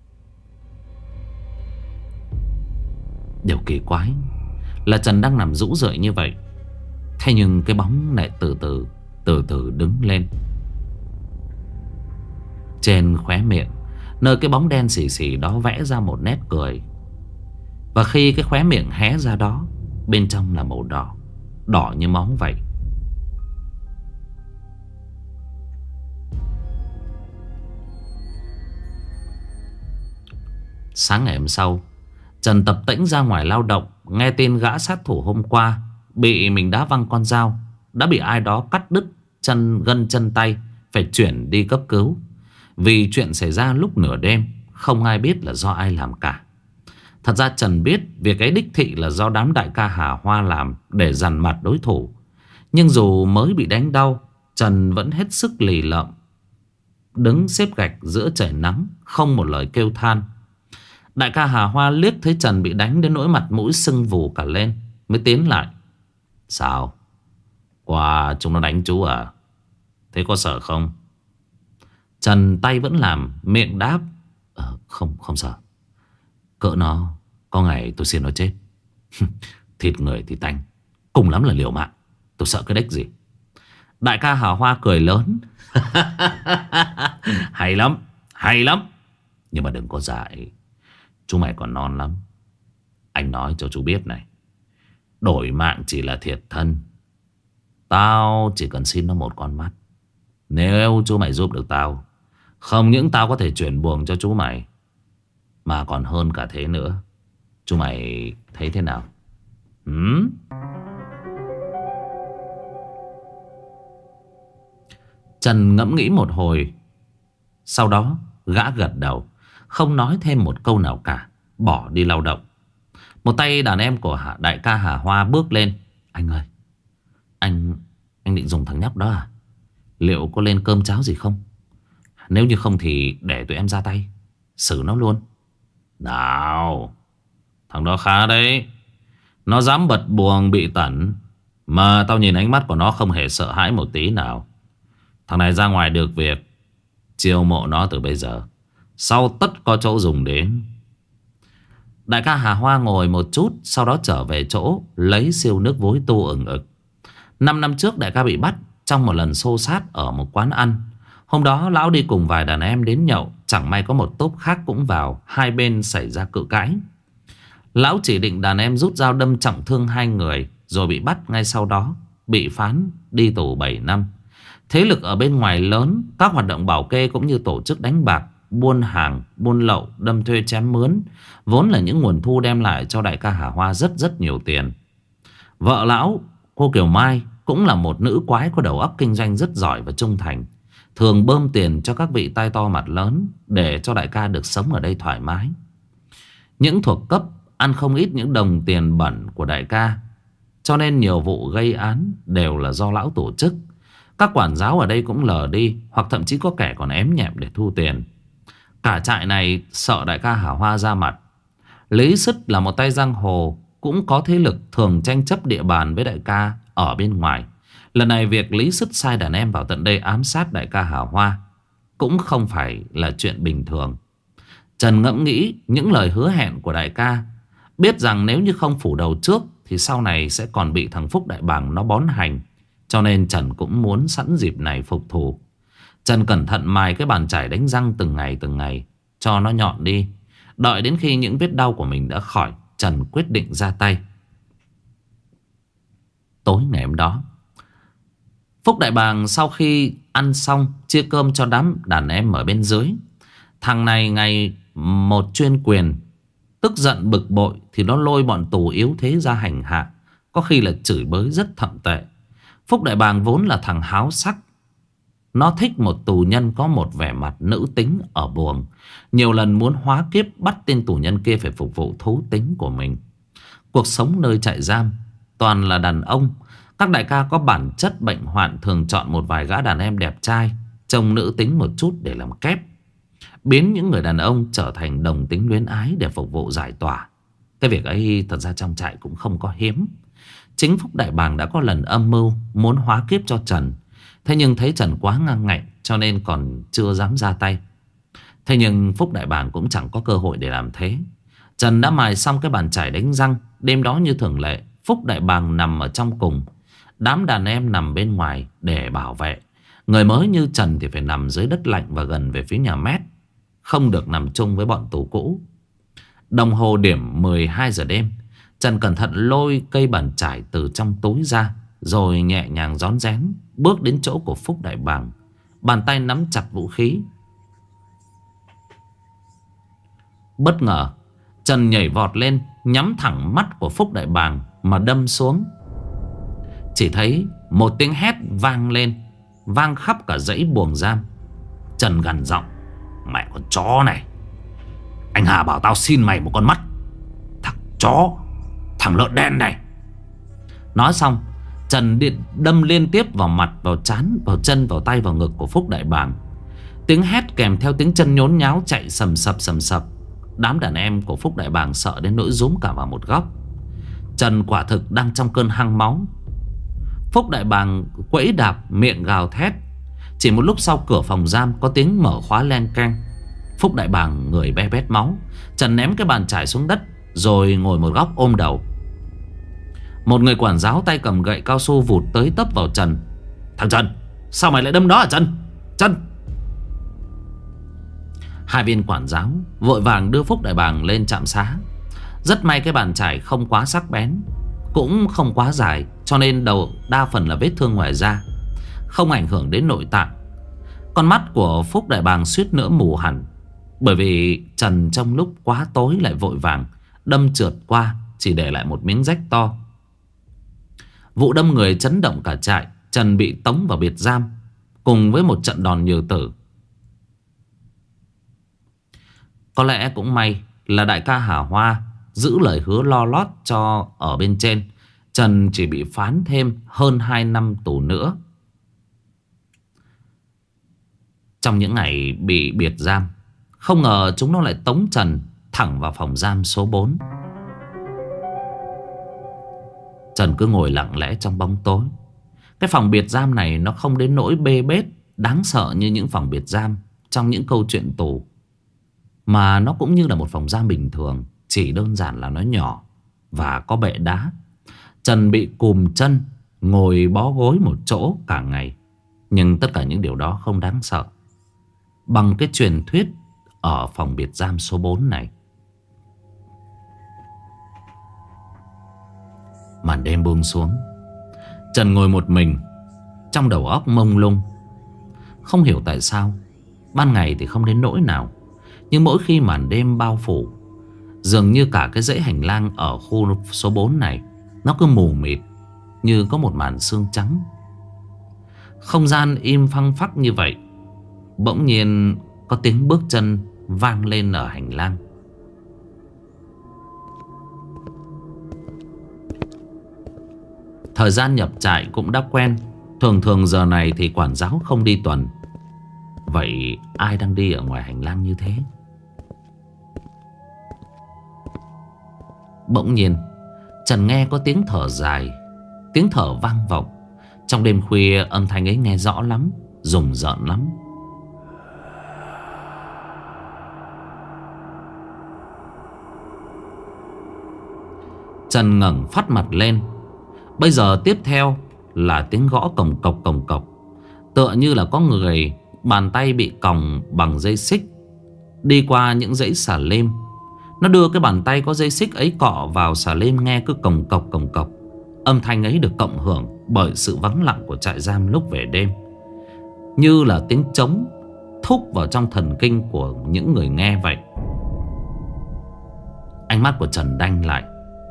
Điều kỳ quái là Trần đang nằm rũ rượi như vậy, thế nhưng cái bóng lại từ từ đứng lên. Trên khóe miệng, nơi cái bóng đen xì xì đó vẽ ra một nét cười. Và khi cái khóe miệng hé ra đó, bên trong là màu đỏ, đỏ như máu vậy. Sáng ngày hôm sau, Trần tập tễnh ra ngoài lao động, nghe tin gã sát thủ hôm qua bị mình đá văng con dao đã bị ai đó cắt đứt gân chân tay, phải chuyển đi cấp cứu. Vì chuyện xảy ra lúc nửa đêm, không ai biết là do ai làm cả. Thật ra Trần biết việc ấy đích thị là do đám đại ca Hà Hoa làm để dằn mặt đối thủ. Nhưng dù mới bị đánh đau, Trần vẫn hết sức lì lợm. đứng xếp gạch giữa trời nắng, không một lời kêu than. Đại ca Hà Hoa liếc thấy Trần bị đánh đến nỗi mặt mũi sưng vù cả lên, mới tiến lại. Sao? Qua chúng nó đánh chú à? Thế có sợ không? Trần tay vẫn làm, miệng đáp. Không sợ. Cỡ nó, có ngày tôi xin nó chết. Thịt người thì tanh, cùng lắm là liều mạng. Tôi sợ cái đếch gì. Đại ca Hà Hoa cười lớn. Hay lắm, hay lắm. Nhưng mà đừng có dại, chú mày còn non lắm. Anh nói cho chú biết này, đổi mạng chỉ là thiệt thân. Tao chỉ cần xin nó một con mắt. Nếu chú mày giúp được tao, không những tao có thể chuyển buồng cho chú mày, mà còn hơn cả thế nữa. Chú mày thấy thế nào? Trần ngẫm nghĩ một hồi, sau đó gã gật đầu, không nói thêm một câu nào cả, bỏ đi lao động. Một tay đàn em của đại ca Hà Hoa bước lên. Anh ơi, anh định dùng thằng nhóc đó à? Liệu có lên cơm cháo gì không? Nếu như không thì để tụi em ra tay xử nó luôn. Nào, thằng đó khá đấy. Nó dám bật buồng bị tẩn, mà tao nhìn ánh mắt của nó không hề sợ hãi một tí nào. Thằng này ra ngoài được việc, chiêu mộ nó từ bây giờ, sau tất có chỗ dùng đến. Đại ca Hà Hoa ngồi một chút, sau đó trở về chỗ lấy siêu nước vối tu ừng ực. 5 năm trước đại ca bị bắt trong một lần xô xát ở một quán ăn. Hôm đó lão đi cùng vài đàn em đến nhậu, chẳng may có một tốp khác cũng vào, hai bên xảy ra cự cãi. Lão chỉ định đàn em rút dao đâm trọng thương 2 người, rồi bị bắt ngay sau đó, bị phán đi tù 7 năm. Thế lực ở bên ngoài lớn, các hoạt động bảo kê cũng như tổ chức đánh bạc, buôn hàng, buôn lậu, đâm thuê chém mướn, vốn là những nguồn thu đem lại cho đại ca Hà Hoa rất nhiều tiền. Vợ lão, cô Kiều Mai, cũng là một nữ quái có đầu óc kinh doanh rất giỏi và trung thành, thường bơm tiền cho các vị tai to mặt lớn để cho đại ca được sống ở đây thoải mái. Những thuộc cấp ăn không ít những đồng tiền bẩn của đại ca, cho nên nhiều vụ gây án đều là do lão tổ chức. Các quản giáo ở đây cũng lờ đi, hoặc thậm chí có kẻ còn ém nhẹm để thu tiền. Cả trại này sợ đại ca Hà Hoa ra mặt. Lý Sứt là một tay giang hồ, cũng có thế lực, thường tranh chấp địa bàn với đại ca ở bên ngoài. Lần này việc Lý Sứt sai đàn em vào tận đây ám sát đại ca Hà Hoa cũng không phải là chuyện bình thường. Trần ngẫm nghĩ những lời hứa hẹn của đại ca, biết rằng nếu như không phủ đầu trước thì sau này sẽ còn bị thằng Phúc Đại Bàng nó bón hành. Cho nên Trần cũng muốn sẵn dịp này phục thù. Trần cẩn thận mài cái bàn chải đánh răng từng ngày cho nó nhọn đi. Đợi đến khi những vết đau của mình đã khỏi, Trần quyết định ra tay. Tối ngày hôm đó, Phúc Đại Bàng sau khi ăn xong chia cơm cho đám đàn em ở bên dưới. Thằng này ngày một chuyên quyền, tức giận bực bội thì nó lôi bọn tù yếu thế ra hành hạ, có khi là chửi bới rất thậm tệ. Phúc Đại Bàng vốn là thằng háo sắc, nó thích một tù nhân có một vẻ mặt nữ tính ở buồng. Nhiều lần muốn hóa kiếp bắt tên tù nhân kia phải phục vụ thú tính của mình. Cuộc sống nơi trại giam toàn là đàn ông. Các đại ca có bản chất bệnh hoạn thường chọn một vài gã đàn em đẹp trai, trông nữ tính một chút để làm kép, biến những người đàn ông trở thành đồng tính luyến ái để phục vụ giải tỏa. Cái việc ấy thật ra trong trại cũng không có hiếm. Chính Phúc Đại Bàng đã có lần âm mưu muốn hóa kiếp cho Trần. Thế nhưng thấy Trần quá ngang ngạnh cho nên còn chưa dám ra tay. Thế nhưng Phúc Đại Bàng cũng chẳng có cơ hội để làm thế. Trần đã mài xong cái bàn chải đánh răng. Đêm đó như thường lệ, Phúc Đại Bàng nằm ở trong cùng, đám đàn em nằm bên ngoài để bảo vệ. Người mới như Trần thì phải nằm dưới đất lạnh và gần về phía nhà mét, không được nằm chung với bọn tù cũ. Đồng hồ điểm 12 giờ đêm, Trần cẩn thận lôi cây bàn chải từ trong túi ra, rồi nhẹ nhàng rón rén bước đến chỗ của Phúc Đại Bàng, bàn tay nắm chặt vũ khí. Bất ngờ Trần nhảy vọt lên, nhắm thẳng mắt của Phúc Đại Bàng mà đâm xuống. Chỉ thấy một tiếng hét vang lên, vang khắp cả dãy buồng giam. Trần gằn giọng: "Mẹ con chó này, anh Hà bảo tao xin mày một con mắt. Thằng chó, thằng lợn đen này." Nói xong, Trần đâm liên tiếp vào mặt, vào trán, vào chân, vào tay, vào ngực của Phúc Đại Bàng. Tiếng hét kèm theo tiếng chân nhốn nháo chạy sầm sập sầm sập. Đám đàn em của Phúc Đại Bàng sợ đến nỗi rúm cả vào một góc. Trần quả thực đang trong cơn hăng máu. Phúc Đại Bàng quẫy đạp miệng gào thét. Chỉ một lúc sau cửa phòng giam có tiếng mở khóa len keng. Phúc Đại Bàng người be bét máu. Trần ném cái bàn chải xuống đất rồi ngồi một góc ôm đầu. Một người quản giáo tay cầm gậy cao su vụt tới tấp vào Trần. Thằng Trần, sao mày lại đâm nó hả Trần? Trần! Hai viên quản giáo vội vàng đưa Phúc Đại Bàng lên trạm xá. Rất may cái bàn chải không quá sắc bén, cũng không quá dài, cho nên đầu đa phần là vết thương ngoài da, không ảnh hưởng đến nội tạng. Con mắt của Phúc Đại Bàng suýt nữa mù hẳn, bởi vì Trần trong lúc quá tối lại vội vàng đâm trượt qua, chỉ để lại một miếng rách to. Vụ đâm người chấn động cả trại. Trần bị tống vào biệt giam cùng với một trận đòn nhừ tử. Có lẽ cũng may là đại ca Hà Hoa giữ lời hứa lo lót cho ở bên trên. Trần chỉ bị phán thêm hơn 2 năm tù nữa. Trong những ngày bị biệt giam, không ngờ chúng nó lại tống Trần thẳng vào phòng giam số 4. Trần cứ ngồi lặng lẽ trong bóng tối. Cái phòng biệt giam này nó không đến nỗi bê bết đáng sợ như những phòng biệt giam trong những câu chuyện tù, mà nó cũng như là một phòng giam bình thường, chỉ đơn giản là nó nhỏ và có bệ đá. Trần bị cùm chân, ngồi bó gối một chỗ cả ngày. Nhưng tất cả những điều đó không đáng sợ bằng cái truyền thuyết ở phòng biệt giam số 4 này. Màn đêm buông xuống, Trần ngồi một mình, trong đầu óc mông lung. Không hiểu tại sao ban ngày thì không đến nỗi nào, nhưng mỗi khi màn đêm bao phủ, dường như cả cái dãy hành lang ở khu số 4 này nó cứ mù mịt, như có một màn sương trắng. Không gian im phăng phắc như vậy. Bỗng nhiên có tiếng bước chân vang lên ở hành lang. Thời gian nhập trại cũng đã quen. Thường thường giờ này thì quản giáo không đi tuần. Vậy ai đang đi ở ngoài hành lang như thế? Bỗng nhiên Trần nghe có tiếng thở dài, tiếng thở vang vọng. Trong đêm khuya âm thanh ấy nghe rõ lắm, rùng rợn lắm. Trần ngẩng phát mặt lên. Bây giờ tiếp theo là tiếng gõ cồng cộc cồng cộc. Tựa như là có người bàn tay bị còng bằng dây xích đi qua những dãy xà lim. Nó đưa cái bàn tay có dây xích ấy cọ vào xà lim, nghe cứ cồng cộc cồng cộc. Âm thanh ấy được cộng hưởng bởi sự vắng lặng của trại giam lúc về đêm, như là tiếng trống thúc vào trong thần kinh của những người nghe vậy. Ánh mắt của Trần đanh lại,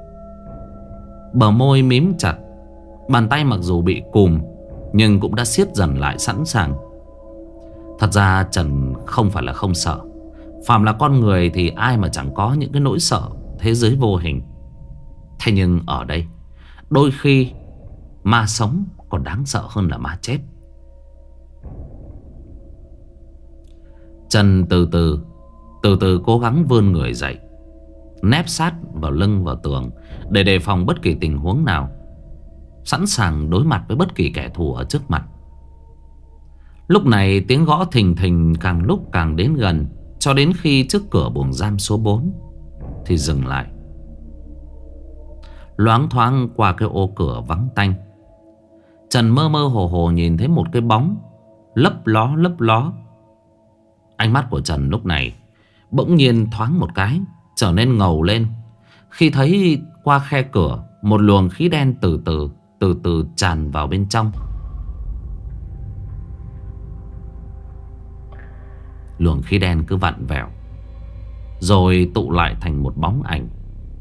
bờ môi mím chặt. Bàn tay mặc dù bị cùm nhưng cũng đã siết dần lại sẵn sàng. Thật ra Trần không phải là không sợ. Phàm là con người thì ai mà chẳng có những cái nỗi sợ thế giới vô hình. Thế nhưng ở đây, đôi khi ma sống còn đáng sợ hơn là ma chết. Trần từ từ cố gắng vươn người dậy, nép sát vào lưng vào tường để đề phòng bất kỳ tình huống nào, sẵn sàng đối mặt với bất kỳ kẻ thù ở trước mặt. Lúc này tiếng gõ thình thình càng lúc càng đến gần, cho đến khi trước cửa buồng giam số 4 thì dừng lại. Loáng thoáng qua cái ô cửa vắng tanh, Trần mơ mơ hồ hồ nhìn thấy một cái bóng lấp ló. Ánh mắt của Trần lúc này bỗng nhiên thoáng một cái trở nên ngầu lên, khi thấy qua khe cửa một luồng khí đen từ từ tràn vào bên trong. Luồng khí đen cứ vặn vẹo rồi tụ lại thành một bóng ảnh.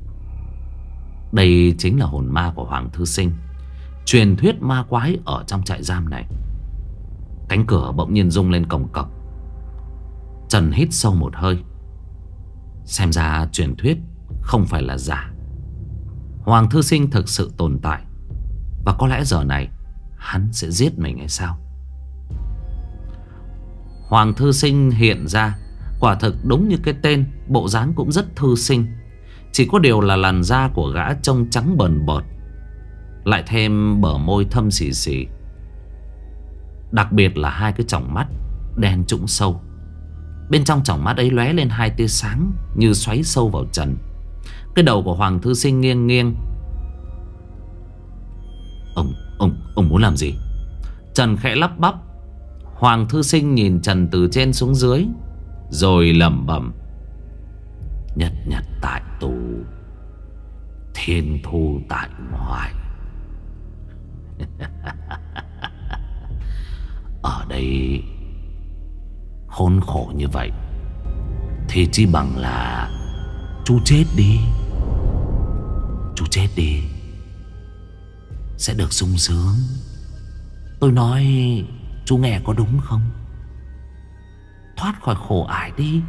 Đây chính là hồn ma của Hoàng Thư Sinh, truyền thuyết ma quái ở trong trại giam này. Cánh cửa bỗng nhiên rung lên cồng cọc. Trần hít sâu một hơi. Xem ra truyền thuyết không phải là giả. Hoàng Thư Sinh thực sự tồn tại, và có lẽ giờ này hắn sẽ giết mình hay sao? Hoàng Thư Sinh hiện ra quả thực đúng như cái tên, bộ dáng cũng rất thư sinh. Chỉ có điều là làn da của gã trông trắng bờn bọt, lại thêm bờ môi thâm xì xì. Đặc biệt là hai cái tròng mắt đen trũng sâu. Bên trong tròng mắt ấy lóe lên hai tia sáng như xoáy sâu vào Trần. Cái đầu của Hoàng Thư Sinh nghiêng nghiêng. Ông muốn làm gì? Trần khẽ lắp bắp. Hoàng Thư Sinh nhìn Trần từ trên xuống dưới, rồi lẩm bẩm: Nhất nhật tại tù, thiên thu tại ngoại. Ở đây khốn khổ như vậy thì chỉ bằng là chú chết đi. Chú chết đi sẽ được sung sướng. Tôi nói chú nghe có đúng không? Thoát khỏi khổ ải đi.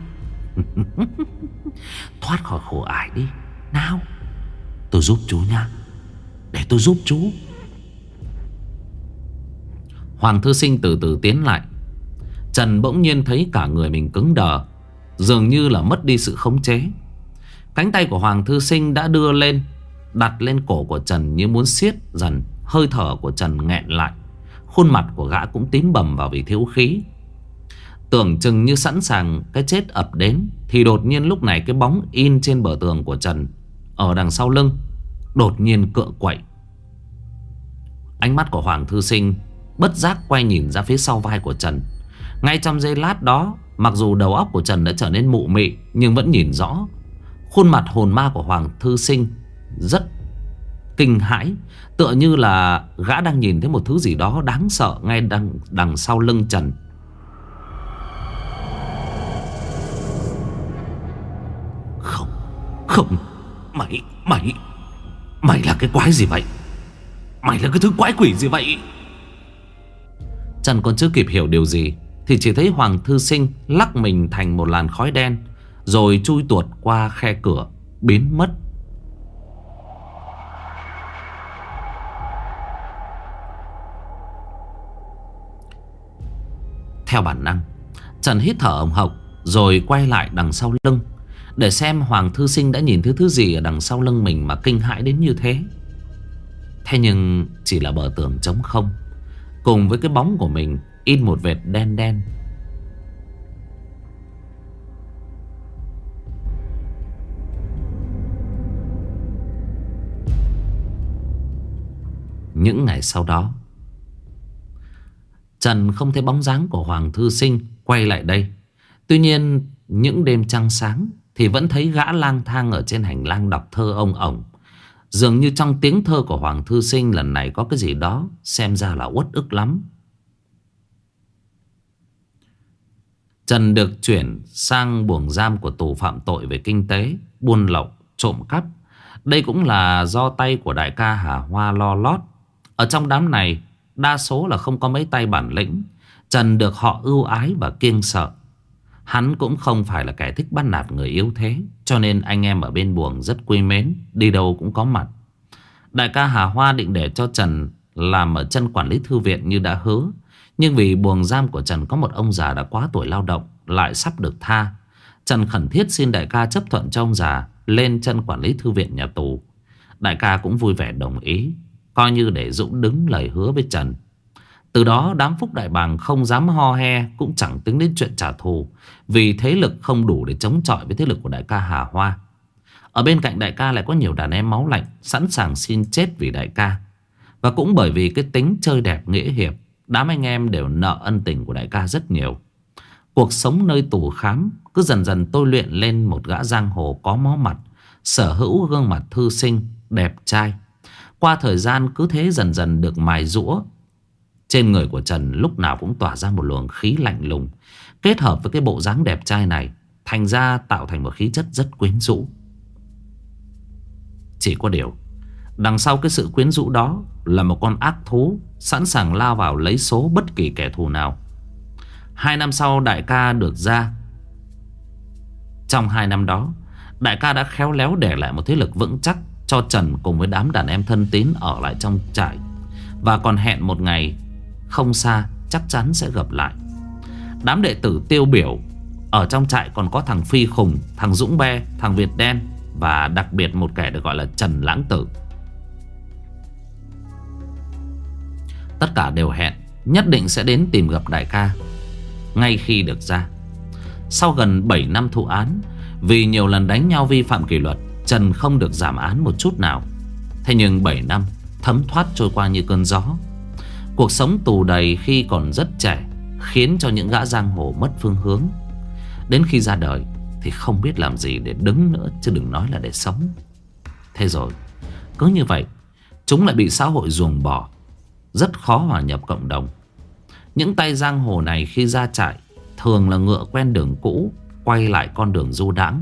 Thoát khỏi khổ ải đi. Nào, tôi giúp chú nha. Để tôi giúp chú. Hoàng Thư Sinh từ từ tiến lại. Trần bỗng nhiên thấy cả người mình cứng đờ, dường như là mất đi sự khống chế. Cánh tay của Hoàng Thư Sinh đã đưa lên, đặt lên cổ của Trần như muốn siết dần. Hơi thở của Trần nghẹn lại. Khuôn mặt của gã cũng tím bầm vào vì thiếu khí. Tưởng chừng như sẵn sàng cái chết ập đến, thì đột nhiên lúc này cái bóng in trên bờ tường của Trần ở đằng sau lưng đột nhiên cựa quậy. Ánh mắt của Hoàng Thư Sinh bất giác quay nhìn ra phía sau vai của Trần. Ngay trong giây lát đó, mặc dù đầu óc của Trần đã trở nên mụ mị, nhưng vẫn nhìn rõ. Khuôn mặt hồn ma của Hoàng Thư Sinh rất kinh hãi, tựa như là gã đang nhìn thấy một thứ gì đó đáng sợ ngay đằng sau lưng Trần. Không, mày là cái quái gì vậy? Mày là cái thứ quái quỷ gì vậy? Trần còn chưa kịp hiểu điều gì thì chỉ thấy Hoàng Thư Sinh lắc mình thành một làn khói đen, rồi chui tuột qua khe cửa, biến mất. Theo bản năng, Trần hít thở hồng hộc, rồi quay lại đằng sau lưng để xem Hoàng Thư Sinh đã nhìn thấy thứ gì ở đằng sau lưng mình mà kinh hãi đến như thế. Thế nhưng chỉ là bờ tường trống không, cùng với cái bóng của mình in một vệt đen đen. Những ngày sau đó, Trần không thấy bóng dáng của Hoàng Thư Sinh quay lại đây. Tuy nhiên những đêm trăng sáng thì vẫn thấy gã lang thang ở trên hành lang đọc thơ ông ổng. Dường như trong tiếng thơ của Hoàng Thư Sinh lần này có cái gì đó xem ra là uất ức lắm. Trần được chuyển sang buồng giam của tù phạm tội về kinh tế, buôn lậu, trộm cắp. Đây cũng là do tay của đại ca Hà Hoa lo lót. Ở trong đám này đa số là không có mấy tay bản lĩnh. Trần được họ ưu ái và kiêng sợ. Hắn cũng không phải là kẻ thích bắt nạt người yếu thế, cho nên anh em ở bên buồng rất quý mến, đi đâu cũng có mặt. Đại ca Hà Hoa định để cho Trần làm ở chân quản lý thư viện như đã hứa. Nhưng vì buồng giam của Trần có một ông già đã quá tuổi lao động, lại sắp được tha. Trần khẩn thiết xin đại ca chấp thuận cho ông già lên chân quản lý thư viện nhà tù. Đại ca cũng vui vẻ đồng ý, coi như để Dũng đứng lời hứa với Trần. Từ đó đám Phúc Đại Bàng không dám ho he, cũng chẳng tính đến chuyện trả thù, vì thế lực không đủ để chống chọi với thế lực của đại ca Hà Hoa. Ở bên cạnh đại ca lại có nhiều đàn em máu lạnh, sẵn sàng xin chết vì đại ca. Và cũng bởi vì cái tính chơi đẹp nghĩa hiệp, đám anh em đều nợ ân tình của đại ca rất nhiều. Cuộc sống nơi tù khám cứ dần dần tôi luyện lên một gã giang hồ có máu mặt, sở hữu gương mặt thư sinh, đẹp trai. Qua thời gian cứ thế dần dần được mài giũa. Trên người của Trần lúc nào cũng tỏa ra một luồng khí lạnh lùng, kết hợp với cái bộ dáng đẹp trai này, thành ra tạo thành một khí chất rất quyến rũ. Chỉ có điều, đằng sau cái sự quyến rũ đó là một con ác thú sẵn sàng lao vào lấy số bất kỳ kẻ thù nào. 2 năm sau đại ca được ra. Trong 2 năm đó, đại ca đã khéo léo để lại một thế lực vững chắc cho Trần cùng với đám đàn em thân tín ở lại trong trại. Và còn hẹn một ngày không xa chắc chắn sẽ gặp lại. Đám đệ tử tiêu biểu ở trong trại còn có thằng Phi Khùng, thằng Dũng Be, thằng Việt Đen, và đặc biệt một kẻ được gọi là Trần Lãng Tử. Tất cả đều hẹn nhất định sẽ đến tìm gặp đại ca ngay khi được ra. Sau gần 7 năm thụ án, vì nhiều lần đánh nhau vi phạm kỷ luật, Trần không được giảm án một chút nào. Thế nhưng 7 năm thấm thoát trôi qua như cơn gió. Cuộc sống tù đầy khi còn rất trẻ khiến cho những gã giang hồ mất phương hướng. Đến khi ra đời thì không biết làm gì để đứng nữa, chứ đừng nói là để sống. Thế rồi cứ như vậy chúng lại bị xã hội ruồng bỏ, rất khó hòa nhập cộng đồng. Những tay giang hồ này khi ra trại thường là ngựa quen đường cũ, quay lại con đường du đãng.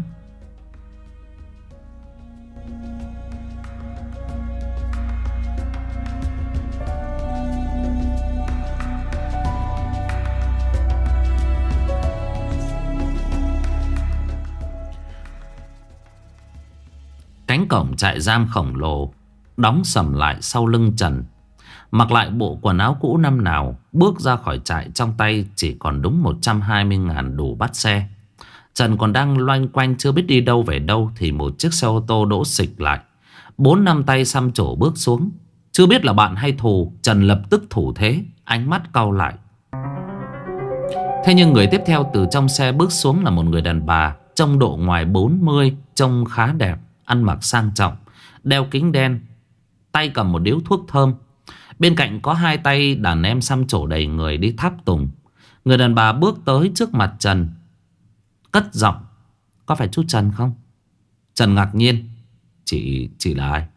Cánh cổng trại giam khổng lồ đóng sầm lại sau lưng Trần. Mặc lại bộ quần áo cũ năm nào, bước ra khỏi trại trong tay chỉ còn đúng 120.000 đủ bắt xe. Trần còn đang loanh quanh chưa biết đi đâu về đâu thì một chiếc xe ô tô đỗ xịch lại. 4-5 tay xăm trổ bước xuống. Chưa biết là bạn hay thù, Trần lập tức thủ thế, ánh mắt cau lại. Thế nhưng người tiếp theo từ trong xe bước xuống là một người đàn bà trông độ ngoài 40, trông khá đẹp, ăn mặc sang trọng, đeo kính đen, tay cầm một điếu thuốc thơm. Bên cạnh có 2 tay đàn em xăm trổ đầy người đi tháp tùng. Người đàn bà bước tới trước mặt Trần, cất giọng: "Có phải chú Trần không?" Trần ngạc nhiên: Chị là ai?"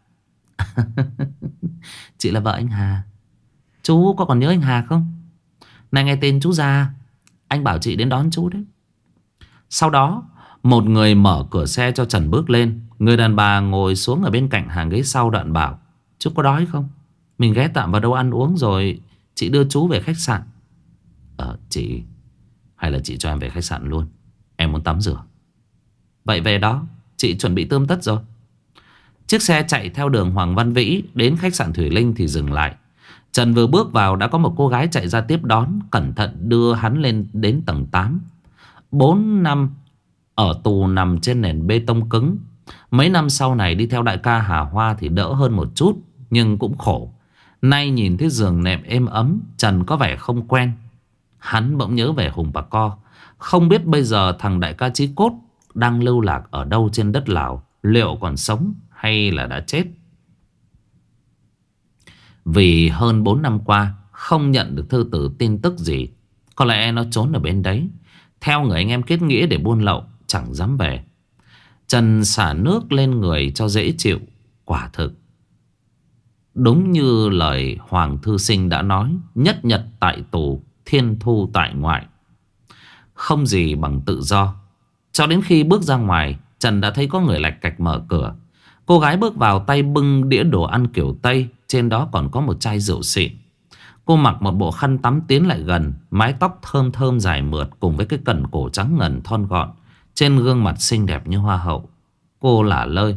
"Chị là vợ anh Hà. Chú có còn nhớ anh Hà không? Này nghe tên chú già, anh bảo chị đến đón chú đấy." Sau đó một người mở cửa xe cho Trần bước lên. Người đàn bà ngồi xuống ở bên cạnh hàng ghế sau, đoạn bảo: "Chú có đói không? Mình ghé tạm vào đâu ăn uống rồi chị đưa chú về khách sạn." Chị, hay là chị cho em về khách sạn luôn, em muốn tắm rửa." "Vậy về đó, chị chuẩn bị tươm tất rồi." Chiếc xe chạy theo đường Hoàng Văn Vĩ đến khách sạn Thủy Linh thì dừng lại. Trần vừa bước vào đã có một cô gái chạy ra tiếp đón, cẩn thận đưa hắn lên đến tầng 8. 4 năm ở tù nằm trên nền bê tông cứng. Mấy năm sau này đi theo đại ca Hà Hoa thì đỡ hơn một chút, nhưng cũng khổ. Nay nhìn thấy giường nệm êm ấm, Trần có vẻ không quen. Hắn bỗng nhớ về Hùng Bà Co. Không biết bây giờ thằng đại ca Chí Cốt đang lưu lạc ở đâu trên đất Lào, liệu còn sống hay là đã chết. Vì hơn 4 năm qua không nhận được thư tử tin tức gì, có lẽ nó trốn ở bên đấy, theo người anh em kết nghĩa để buôn lậu, chẳng dám về. Trần xả nước lên người cho dễ chịu. Quả thực đúng như lời Hoàng Thư Sinh đã nói: nhất nhật tại tù, thiên thu tại ngoại. Không gì bằng tự do. Cho đến khi bước ra ngoài, Trần đã thấy có người lạch cạch mở cửa. Cô gái bước vào tay bưng đĩa đồ ăn kiểu Tây, trên đó còn có một chai rượu xịn. Cô mặc một bộ khăn tắm tiến lại gần, mái tóc thơm thơm dài mượt cùng với cái cẩn cổ trắng ngần thon gọn, trên gương mặt xinh đẹp như hoa hậu. Cô lả lơi: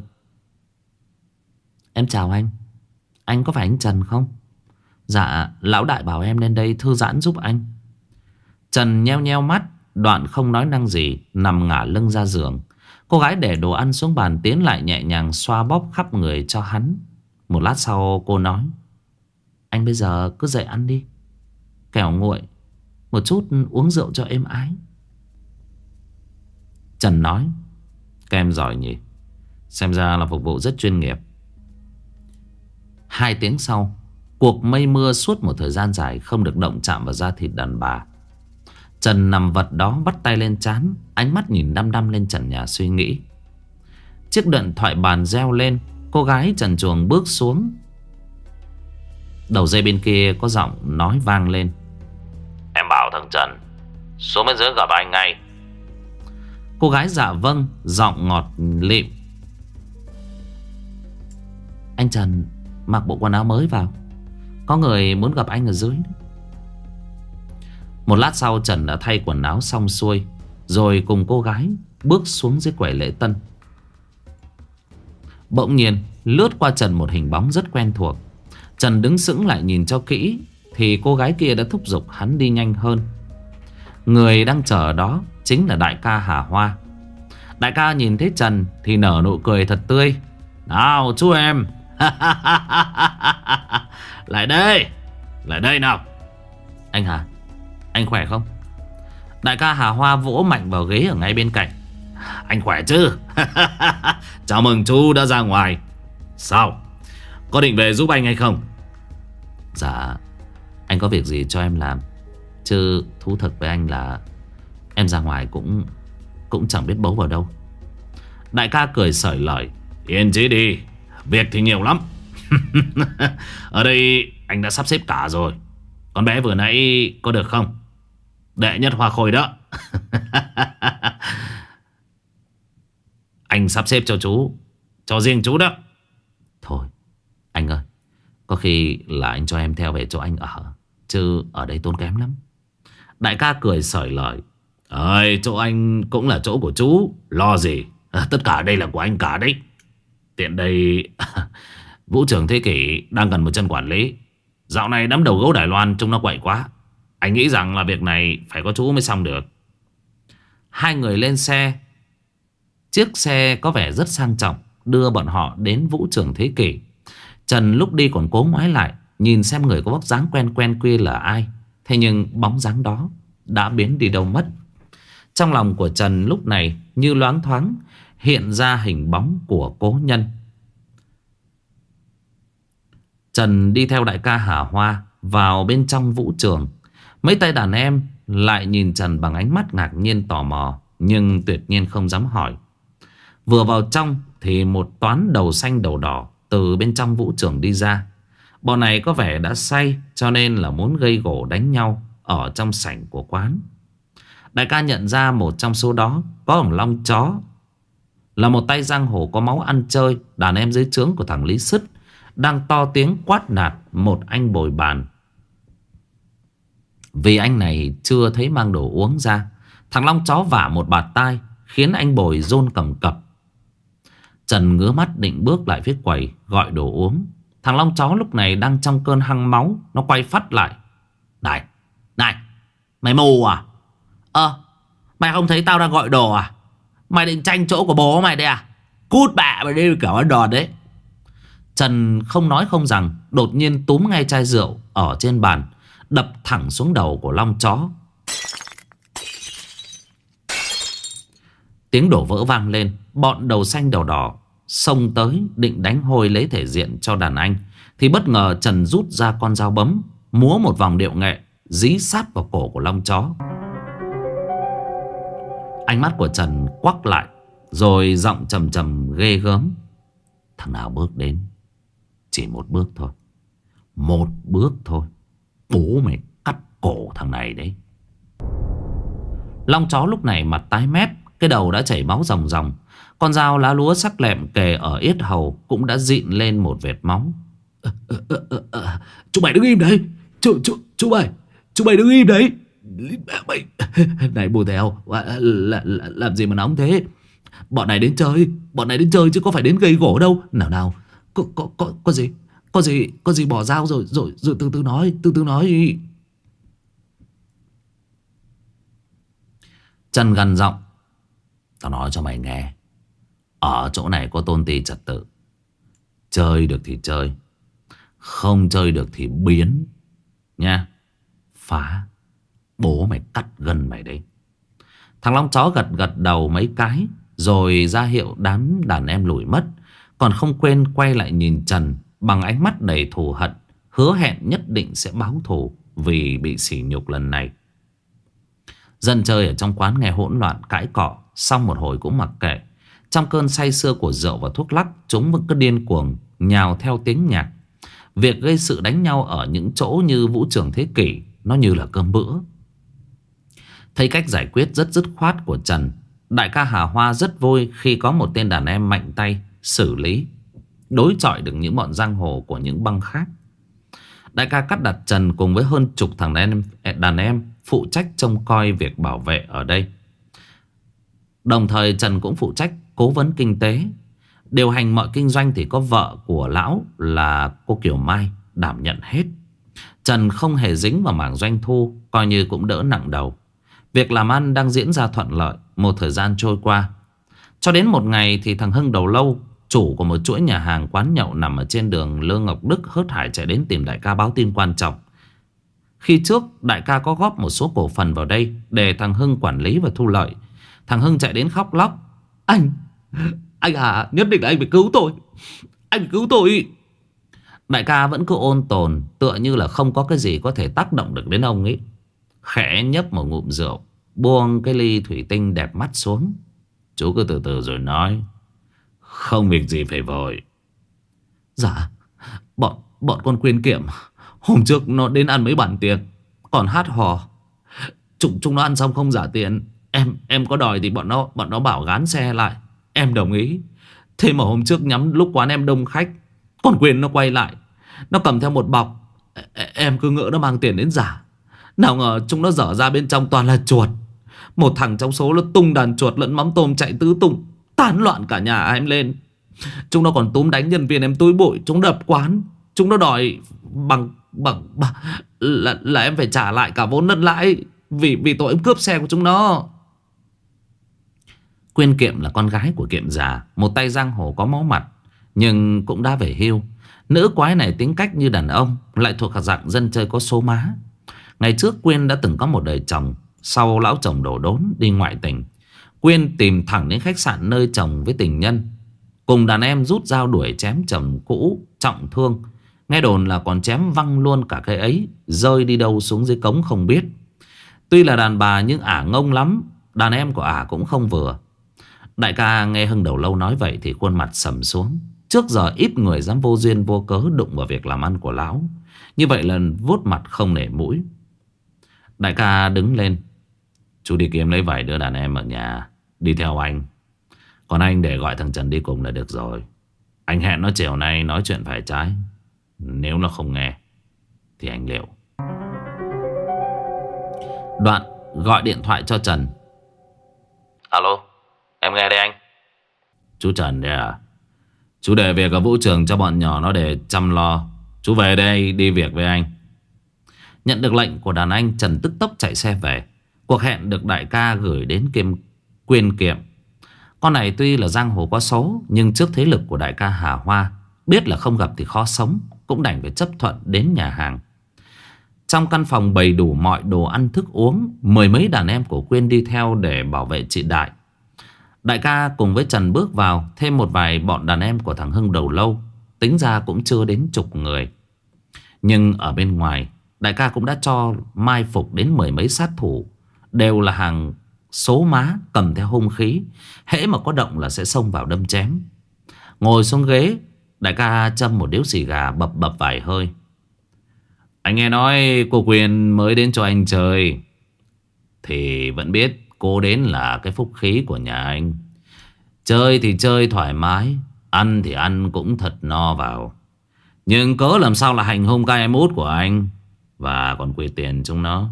"Em chào anh có phải anh Trần không?" "Dạ, lão đại bảo em lên đây thư giãn giúp anh." Trần nheo nheo mắt, đoạn không nói năng gì, nằm ngả lưng ra giường. Cô gái để đồ ăn xuống bàn, tiến lại nhẹ nhàng xoa bóp khắp người cho hắn. Một lát sau cô nói: "Anh bây giờ cứ dậy ăn đi, kẻo nguội, một chút uống rượu cho êm ái." Trần nói: "Các em giỏi nhỉ, xem ra là phục vụ rất chuyên nghiệp." 2 tiếng sau, cuộc mây mưa suốt một thời gian dài không được động chạm vào da thịt đàn bà. Trần nằm vật đó, bắt tay lên trán, ánh mắt nhìn đăm đăm lên trần nhà suy nghĩ. Chiếc điện thoại bàn reo lên. Cô gái trần truồng bước xuống. Đầu dây bên kia có giọng nói vang lên: "Em bảo thằng Trần xuống bên dưới gặp anh ngay." Cô gái dạ vâng, giọng ngọt lịm: "Anh Trần mặc bộ quần áo mới vào, có người muốn gặp anh ở dưới." Một lát sau, Trần đã thay quần áo xong xuôi, rồi cùng cô gái bước xuống dưới quầy lễ tân. Bỗng nhiên lướt qua Trần một hình bóng rất quen thuộc. Trần đứng sững lại nhìn cho kỹ, thì cô gái kia đã thúc giục hắn đi nhanh hơn. Người đang chờ đó chính là đại ca Hà Hoa. Đại ca nhìn thấy Trần thì nở nụ cười thật tươi. Nào chú em. Lại đây. Lại đây nào. Anh Hà, anh khỏe không? Đại ca Hà Hoa vỗ mạnh vào ghế ở ngay bên cạnh. Anh khỏe chứ? Chào mừng chú đã ra ngoài. Sao? Có định về giúp anh hay không? Dạ, anh có việc gì cho em làm. Chứ thú thật với anh là em ra ngoài cũng chẳng biết bấu vào đâu. Đại ca cười sởi lời. Yên chí đi, việc thì nhiều lắm. Ở đây anh đã sắp xếp cả rồi. Con bé vừa nãy có được không? Đệ nhất hoa khôi đó. Anh sắp xếp cho chú, cho riêng chú đó. Thôi anh ơi, có khi là anh cho em theo về chỗ anh ở, chứ ở đây tốn kém lắm. Đại ca cười sởi lời. Ơi, chỗ anh cũng là chỗ của chú, lo gì. Tất cả đây là của anh cả đấy. Tiện đây Vũ trưởng Thế Kỷ đang cần một chân quản lý. Dạo này đám đầu gấu Đài Loan trông nó quậy quá. Anh nghĩ rằng là việc này phải có chú mới xong được. Hai người lên xe. Chiếc xe có vẻ rất sang trọng đưa bọn họ đến Vũ trưởng Thế Kỷ. Trần lúc đi còn cố ngoái lại nhìn xem người có vóc dáng quen quen kia là ai. Thế nhưng bóng dáng đó đã biến đi đâu mất. Trong lòng của Trần lúc này như loáng thoáng hiện ra hình bóng của cố nhân. Trần đi theo đại ca Hà Hoa vào bên trong vũ trường. Mấy tay đàn em lại nhìn Trần bằng ánh mắt ngạc nhiên tò mò, nhưng tuyệt nhiên không dám hỏi. Vừa vào trong thì một toán đầu xanh đầu đỏ từ bên trong vũ trường đi ra. Bọn này có vẻ đã say cho nên là muốn gây gổ đánh nhau ở trong sảnh của quán. Đại ca nhận ra một trong số đó có ông Long Chó, là một tay giang hồ có máu ăn chơi, đàn em dưới trướng của thằng Lý Sứt, đang to tiếng quát nạt một anh bồi bàn. Vì anh này chưa thấy mang đồ uống ra, thằng Long Chó vả một bạt tai khiến anh bồi run cầm cập. Trần ngứa mắt định bước lại phía quầy gọi đồ uống. Thằng Long Chó lúc này đang trong cơn hăng máu. Nó quay phắt lại. Này, này, mày mù à? Mày không thấy tao đang gọi đồ à? Mày định tranh chỗ của bố mày đây à? Cút bạ mày đi kiểu ăn đòn đấy. Trần không nói không rằng đột nhiên túm ngay chai rượu ở trên bàn, đập thẳng xuống đầu của Long Chó. Tiếng đổ vỡ vang lên. Bọn đầu xanh đầu đỏ xông tới định đánh hôi lấy thể diện cho đàn anh, thì bất ngờ Trần rút ra con dao bấm, múa một vòng điệu nghệ dí sát vào cổ của Long Chó. Ánh mắt của Trần quắc lại, rồi giọng trầm trầm ghê gớm. Thằng nào bước đến, chỉ một bước thôi, một bước thôi, bố mày cắt cổ thằng này đấy. Long Chó lúc này mặt tái mét, cái đầu đã chảy máu ròng ròng. Con dao lá lúa sắc lẹm kề ở yết hầu cũng đã dịn lên một vệt máu. Chú mày đứng im đấy. Chú mày đứng im đấy. Này bồ theo, làm gì mà nóng thế? Bọn này đến chơi chứ có phải đến gây gổ đâu. Nào có gì bỏ dao rồi từ từ nói. Trần gằn giọng. Tao nói cho mày nghe, ở chỗ này có tôn ti trật tự. Chơi được thì chơi, không chơi được thì biến nha. Phá, bố mày cắt gân mày đấy. Thằng Long Chó gật đầu mấy cái, rồi ra hiệu đám đàn em lùi mất. Còn không quên quay lại nhìn Trần bằng ánh mắt đầy thù hận, hứa hẹn nhất định sẽ báo thù vì bị sỉ nhục lần này. Dân chơi ở trong quán nghe hỗn loạn cãi cọ, xong một hồi cũng mặc kệ. Trong cơn say sưa của rượu và thuốc lắc, chúng vẫn cứ điên cuồng nhào theo tiếng nhạc. Việc gây sự đánh nhau ở những chỗ như Vũ trường Thế Kỷ nó như là cơm bữa. Thấy cách giải quyết rất dứt khoát của Trần, đại ca Hà Hoa rất vui khi có một tên đàn em mạnh tay xử lý, đối chọi được những bọn giang hồ của những băng khác. Đại ca cắt đặt Trần cùng với hơn chục thằng đàn em phụ trách trông coi việc bảo vệ ở đây. Đồng thời Trần cũng phụ trách cố vấn kinh tế. Điều hành mọi kinh doanh thì có vợ của lão là cô Kiều Mai đảm nhận hết. Trần không hề dính vào mảng doanh thu, coi như cũng đỡ nặng đầu. Việc làm ăn đang diễn ra thuận lợi. Một thời gian trôi qua, cho đến một ngày thì thằng Hưng đầu lâu, chủ của một chuỗi nhà hàng quán nhậu nằm ở trên đường Lương Ngọc Đức, hớt hải chạy đến tìm đại ca báo tin quan trọng. Khi trước đại ca có góp một số cổ phần vào đây để thằng Hưng quản lý và thu lợi. Thằng Hưng chạy đến khóc lóc: Anh à, nhất định là anh phải cứu tôi. Anh phải cứu tôi. Đại ca vẫn cứ ôn tồn, tựa như là không có cái gì có thể tác động được đến ông ấy. Khẽ nhấp một ngụm rượu, buông cái ly thủy tinh đẹp mắt xuống. Chú cứ từ từ rồi nói. Không việc gì phải vội. Dạ, bọn con Quyên Kiệm hôm trước nó đến ăn mấy bản tiệc, còn hát hò. Chúng nó ăn xong không trả tiền. Em có đòi thì bọn nó bảo gán xe lại. Em đồng ý. Thế mà hôm trước nhắm lúc quán em đông khách, con Quyên nó quay lại, nó cầm theo một bọc. Em cứ ngỡ nó mang tiền đến giả. Nào ngờ chúng nó dở ra bên trong toàn là chuột. Một thằng trong số nó tung đàn chuột lẫn mắm tôm chạy tứ tung, tán loạn cả nhà em lên. Chúng nó còn túm đánh nhân viên em túi bụi. Chúng đập quán. Chúng nó đòi là em phải trả lại cả vốn lẫn lãi vì tội em cướp xe của chúng nó. Quyên Kiệm là con gái của Kiệm già, một tay giang hồ có máu mặt, nhưng cũng đã về hưu. Nữ quái này tính cách như đàn ông, lại thuộc dạng dân chơi có số má. Ngày trước Quyên đã từng có một đời chồng. Sau lão chồng đổ đốn đi ngoại tình, Quyên tìm thẳng đến khách sạn nơi chồng với tình nhân, cùng đàn em rút dao đuổi chém chồng cũ trọng thương. Nghe đồn là còn chém văng luôn cả cái ấy, rơi đi đâu xuống dưới cống không biết. Tuy là đàn bà nhưng ả ngông lắm. Đàn em của ả cũng không vừa. Đại ca nghe Hưng đầu lâu nói vậy thì khuôn mặt sầm xuống. Trước giờ ít người dám vô duyên vô cớ đụng vào việc làm ăn của lão. Như vậy là vuốt mặt không nể mũi. Đại ca đứng lên. Chú đi kiếm lấy vài đứa đàn em ở nhà, đi theo anh. Còn anh để gọi thằng Trần đi cùng là được rồi. Anh hẹn nó chiều nay nói chuyện phải trái. Nếu nó không nghe thì anh liệu. Đoạn gọi điện thoại cho Trần. Alo, em nghe đây anh. Chú Trần đây à? Chú để việc ở vũ trường cho bọn nhỏ nó để chăm lo. Chú về đây đi việc với anh. Nhận được lệnh của đàn anh, Trần tức tốc chạy xe về. Cuộc hẹn được đại ca gửi đến Quyên Kiệm. Con này tuy là giang hồ có số, nhưng trước thế lực của đại ca Hà Hoa, biết là không gặp thì khó sống, cũng đành phải chấp thuận đến nhà hàng. Trong căn phòng bày đủ mọi đồ ăn thức uống. Mười mấy đàn em của Quyên đi theo để bảo vệ chị Đại. Đại ca cùng với Trần bước vào, thêm một vài bọn đàn em của thằng Hưng đầu lâu. Tính ra cũng chưa đến chục người. Nhưng ở bên ngoài, đại ca cũng đã cho mai phục đến mười mấy sát thủ, đều là hàng số má, cầm theo hung khí. Hễ mà có động là sẽ xông vào đâm chém. Ngồi xuống ghế, đại ca châm một điếu xì gà, bập bập vài hơi. Anh nghe nói cô Quyên mới đến cho anh chơi, thì vẫn biết cô đến là cái phúc khí của nhà anh. Chơi thì chơi thoải mái, ăn thì ăn cũng thật no vào. Nhưng cớ làm sao là hành hung các em út của anh, và còn quỳ tiền chúng nó.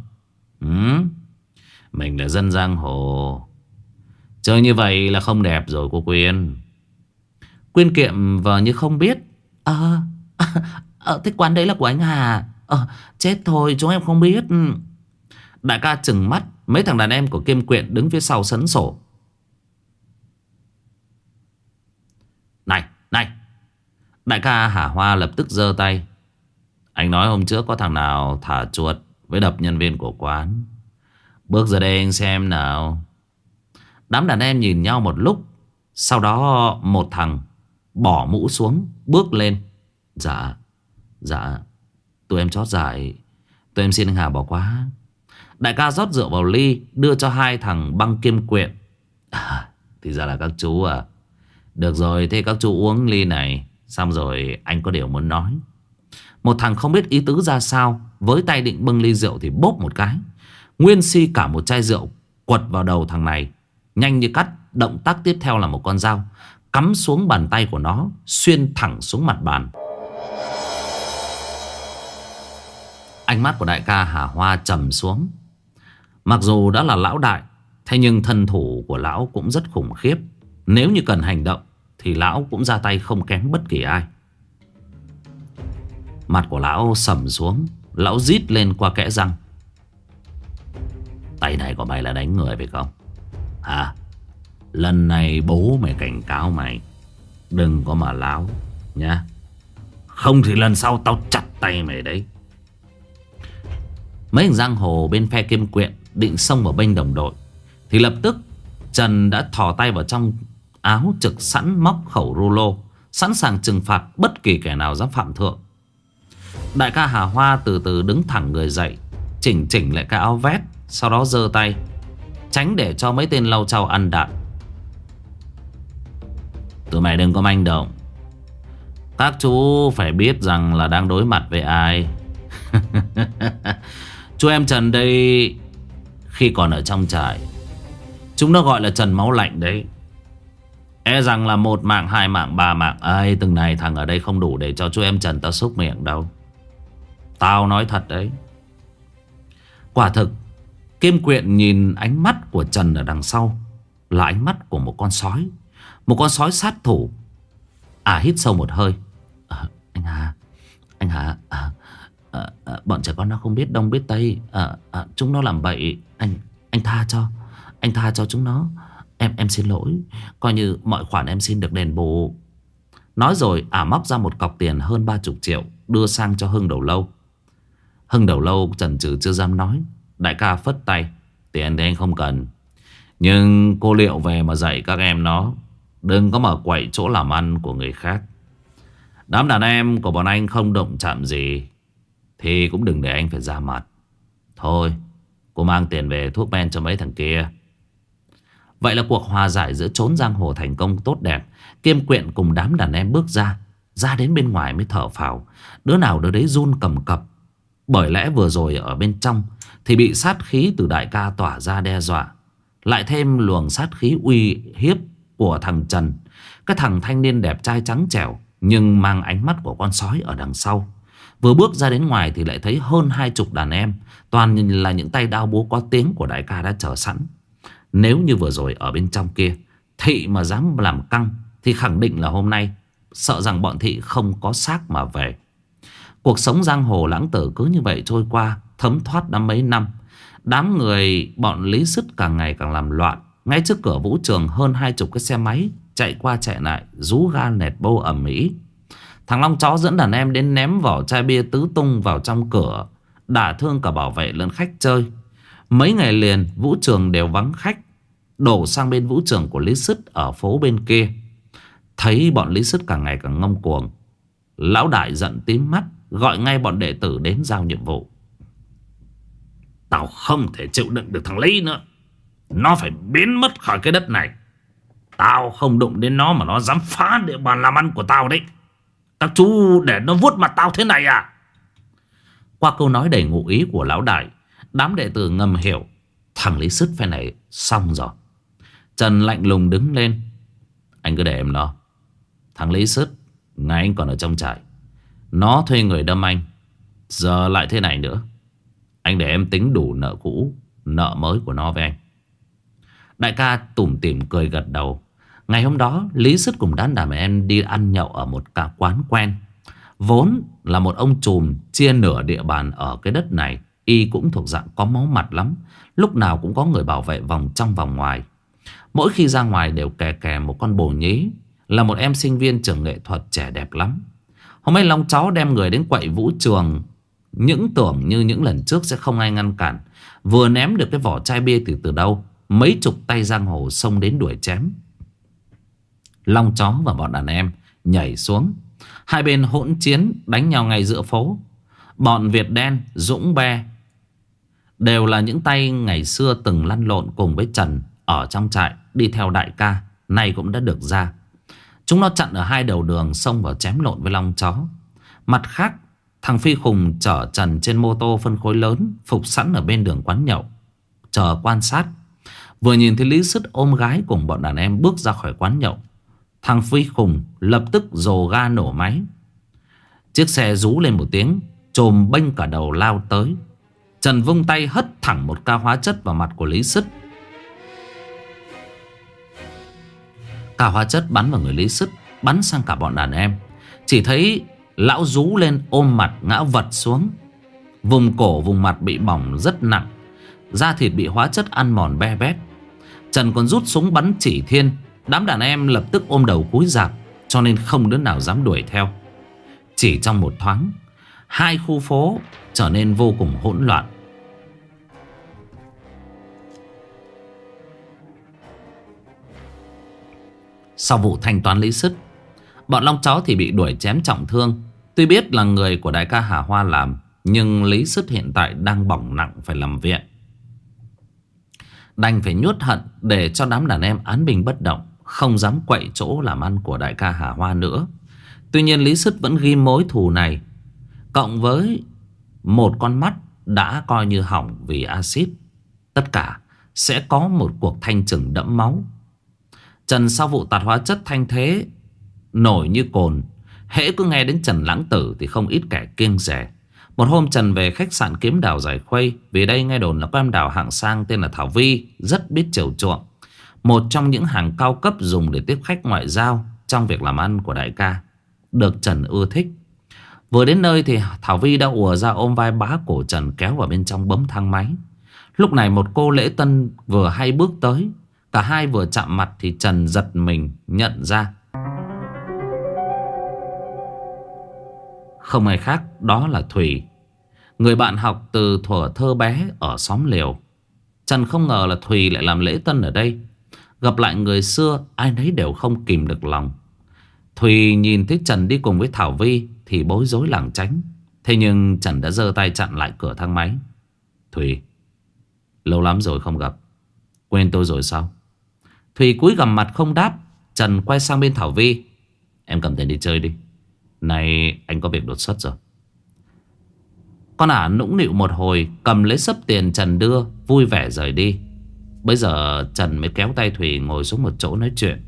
Mình là dân giang hồ, chơi như vậy là không đẹp rồi cô Quyên. Quyên Kiệm vờ như không biết. Thế quán đấy là của anh Hà. Chết thôi, chúng em không biết. Đại ca trừng mắt. Mấy thằng đàn em của Kim Quyện đứng phía sau sấn sổ. Này, này. Đại ca Hà Hoa lập tức giơ tay. Anh nói hôm trước có thằng nào thả chuột với đập nhân viên của quán. Bước ra đây anh xem nào. Đám đàn em nhìn nhau một lúc. Sau đó một thằng bỏ mũ xuống, bước lên. Dạ, tụi em chót dại. Tụi em xin anh Hà bỏ qua. Đại ca rót rượu vào ly, đưa cho hai thằng băng Kim Quyện. Thì ra là các chú à. Được rồi, thế các chú uống ly này, xong rồi anh có điều muốn nói. Một thằng không biết ý tứ ra sao, với tay định bưng ly rượu thì bốp một cái, nguyên si cả một chai rượu quật vào đầu thằng này. Nhanh như cắt, động tác tiếp theo là một con dao cắm xuống bàn tay của nó, xuyên thẳng xuống mặt bàn. Ánh mắt của đại ca Hà Hoa trầm xuống. Mặc dù đã là lão đại, thế nhưng thân thủ của lão cũng rất khủng khiếp. Nếu như cần hành động thì lão cũng ra tay không kém bất kỳ ai. Mặt của lão sầm xuống, lão rít lên qua kẽ răng. Tay này của mày là đánh người phải không? Hả? Lần này bố mày cảnh cáo mày, đừng có mà láo nhá. Không thì lần sau tao chặt tay mày đấy. Mấy thằng giang hồ bên phe Kim Quyện định xông vào bênh đồng đội, thì lập tức Trần đã thò tay vào trong áo, trực sẵn móc khẩu rulo, sẵn sàng trừng phạt bất kỳ kẻ nào dám phạm thượng. Đại ca Hà Hoa từ từ đứng thẳng người dậy, chỉnh lại cái áo vest, sau đó giơ tay tránh để cho mấy tên lau chao ăn đạn. Tụi mày đừng có manh động. Các chú phải biết rằng là đang đối mặt với ai. Chú em Trần đây, khi còn ở trong trại, chúng nó gọi là Trần máu lạnh đấy. E rằng là 1 mạng, 2 mạng, 3 mạng. Ai, từng này thằng ở đây không đủ để cho chú em Trần tao xúc miệng đâu. Tao nói thật đấy. Quả thực Kim Quyện nhìn ánh mắt của Trần ở đằng sau là ánh mắt của một con sói. Một con sói sát thủ. Hít sâu một hơi. Anh Hà, bọn trẻ con nó không biết đông biết tây. Chúng nó làm bậy. Anh tha cho chúng nó. Em xin lỗi. Coi như mọi khoản em xin được đền bù. Nói rồi móc ra một cọc tiền hơn 30 triệu đưa sang cho Hưng Đầu Lâu. Hưng Đầu Lâu chần chừ chưa dám nói. Đại ca phất tay. Tiền thì anh không cần, nhưng cô Liệu về mà dạy các em nó đừng có mở quậy chỗ làm ăn của người khác. Đám đàn em của bọn anh không động chạm gì thì cũng đừng để anh phải ra mặt. Thôi, cô mang tiền về thuốc men cho mấy thằng kia. Vậy là cuộc hòa giải giữa chốn giang hồ thành công tốt đẹp. Kim Quyện cùng đám đàn em bước ra đến bên ngoài mới thở phào. Đứa nào đứa đấy run cầm cập. Bởi lẽ vừa rồi ở bên trong thì bị sát khí từ đại ca tỏa ra đe dọa, lại thêm luồng sát khí uy hiếp của thằng Trần, cái thằng thanh niên đẹp trai trắng trẻo nhưng mang ánh mắt của con sói ở đằng sau. Vừa bước ra đến ngoài thì lại thấy hơn 20 đàn em, toàn là những tay đao búa có tiếng của đại ca đã chờ sẵn. Nếu như vừa rồi ở bên trong kia Thị mà dám làm căng thì khẳng định là hôm nay sợ rằng bọn Thị không có xác mà về. Cuộc sống giang hồ lãng tử cứ như vậy trôi qua, thấm thoát đã mấy năm. Đám người bọn Lý Sứt càng ngày càng làm loạn. Ngay trước cửa vũ trường hơn 20 cái xe máy chạy qua chạy lại, rú ga nẹt bô ầm ĩ. Thằng Long Chó dẫn đàn em đến ném vỏ chai bia tứ tung vào trong cửa, đả thương cả bảo vệ lẫn khách chơi. Mấy ngày liền vũ trường đều vắng khách, đổ sang bên vũ trường của Lý Sứt ở phố bên kia. Thấy bọn Lý Sứt càng ngày càng ngông cuồng, lão đại giận tím mắt, gọi ngay bọn đệ tử đến giao nhiệm vụ. Tao không thể chịu đựng được thằng Lý nữa. Nó phải biến mất khỏi cái đất này. Tao không đụng đến nó mà nó dám phá địa bàn làm ăn của tao đấy. Các chú để nó vuốt mặt tao thế này à? Qua câu nói đầy ngụ ý của lão đại, đám đệ tử ngầm hiểu thằng Lý Sứt phe này xong rồi. Trần lạnh lùng đứng lên. Anh cứ để em nó. Thằng Lý Sứt ngày anh còn ở trong trại, nó thuê người đâm anh, giờ lại thế này nữa. Anh để em tính đủ nợ cũ, nợ mới của nó với anh. Đại ca tủm tỉm cười gật đầu. Ngày hôm đó Lý Sứt cùng đám đàn em đi ăn nhậu ở một cả quán quen. Vốn là một ông trùm chia nửa địa bàn ở cái đất này, y cũng thuộc dạng có máu mặt lắm. Lúc nào cũng có người bảo vệ vòng trong vòng ngoài. Mỗi khi ra ngoài đều kè kè một con bồ nhí, là một em sinh viên trường nghệ thuật trẻ đẹp lắm. Hôm nay Long Chó đem người đến quậy vũ trường, những tưởng như những lần trước sẽ không ai ngăn cản. Vừa ném được cái vỏ chai bia từ đâu, mấy chục tay giang hồ xông đến đuổi chém. Long Chó và bọn đàn em nhảy xuống, hai bên hỗn chiến đánh nhau ngay giữa phố. Bọn Việt Đen, Dũng Be đều là những tay ngày xưa từng lăn lộn cùng với Trần ở trong trại, đi theo đại ca, nay cũng đã được ra. Chúng nó chặn ở hai đầu đường, xông vào chém lộn với Long Chó. Mặt khác, thằng Phi Khùng chở Trần trên mô tô phân khối lớn, phục sẵn ở bên đường quán nhậu, chờ quan sát. Vừa nhìn thấy Lý Sứt ôm gái cùng bọn đàn em bước ra khỏi quán nhậu, thằng Phi Khùng lập tức dồ ga nổ máy. Chiếc xe rú lên một tiếng, chồm bênh cả đầu lao tới. Trần vung tay hất thẳng một ca hóa chất vào mặt của Lý Sứt. Ca hóa chất bắn vào người Lý Sứt, bắn sang cả bọn đàn em. Chỉ thấy lão rú lên ôm mặt ngã vật xuống. Vùng cổ vùng mặt bị bỏng rất nặng. da thịt bị hóa chất ăn mòn be bét. Trần còn rút súng bắn chỉ thiên. Đám đàn em lập tức ôm đầu cúi rạp, cho nên không đứa nào dám đuổi theo. Chỉ trong một thoáng, hai khu phố trở nên vô cùng hỗn loạn. Sau vụ thanh toán Lý Sứt, bọn Long Chó thì bị đuổi chém trọng thương. Tuy biết là người của đại ca Hà Hoa làm, nhưng Lý Sứt hiện tại đang bỏng nặng phải nằm viện. Đành phải nhốt hận để cho đám đàn em án binh bất động, không dám quậy chỗ làm ăn của đại ca Hà Hoa nữa. Tuy nhiên Lý Sứt vẫn ghi mối thù này, cộng với một con mắt đã coi như hỏng vì axit. Tất cả sẽ có một cuộc thanh trừng đẫm máu. Trần sau vụ tạt hóa chất thanh thế nổi như cồn. Hễ cứ nghe đến Trần lãng tử thì không ít kẻ kiêng rẻ. Một hôm Trần về khách sạn Kiếm Đào Giải Khuây, vì đây nghe đồn là có em đào hạng sang tên là Thảo Vi, rất biết chiều chuộng, một trong những hàng cao cấp dùng để tiếp khách ngoại giao trong việc làm ăn của đại ca, được Trần ưa thích. Vừa đến nơi thì Thảo Vi đã ùa ra ôm vai bá cổ Trần, kéo vào bên trong bấm thang máy. Lúc này một cô lễ tân vừa hay bước tới. Cả hai vừa chạm mặt thì Trần giật mình nhận ra không ai khác, đó là Thùy, người bạn học từ thuở thơ bé ở xóm Liều. Trần không ngờ là Thùy lại làm lễ tân ở đây. Gặp lại người xưa, ai nấy đều không kìm được lòng. Thùy nhìn thấy Trần đi cùng với Thảo Vi thì bối rối lảng tránh. Thế nhưng Trần đã giơ tay chặn lại cửa thang máy. Thùy, lâu lắm rồi không gặp, quên tôi rồi sao? Thùy cúi gằm mặt không đáp. Trần quay sang bên Thảo Vi. Em cầm tiền đi chơi đi, này anh có việc đột xuất rồi. Con ả nũng nịu một hồi, cầm lấy xấp tiền Trần đưa, vui vẻ rời đi. Bây giờ Trần mới kéo tay Thùy ngồi xuống một chỗ nói chuyện.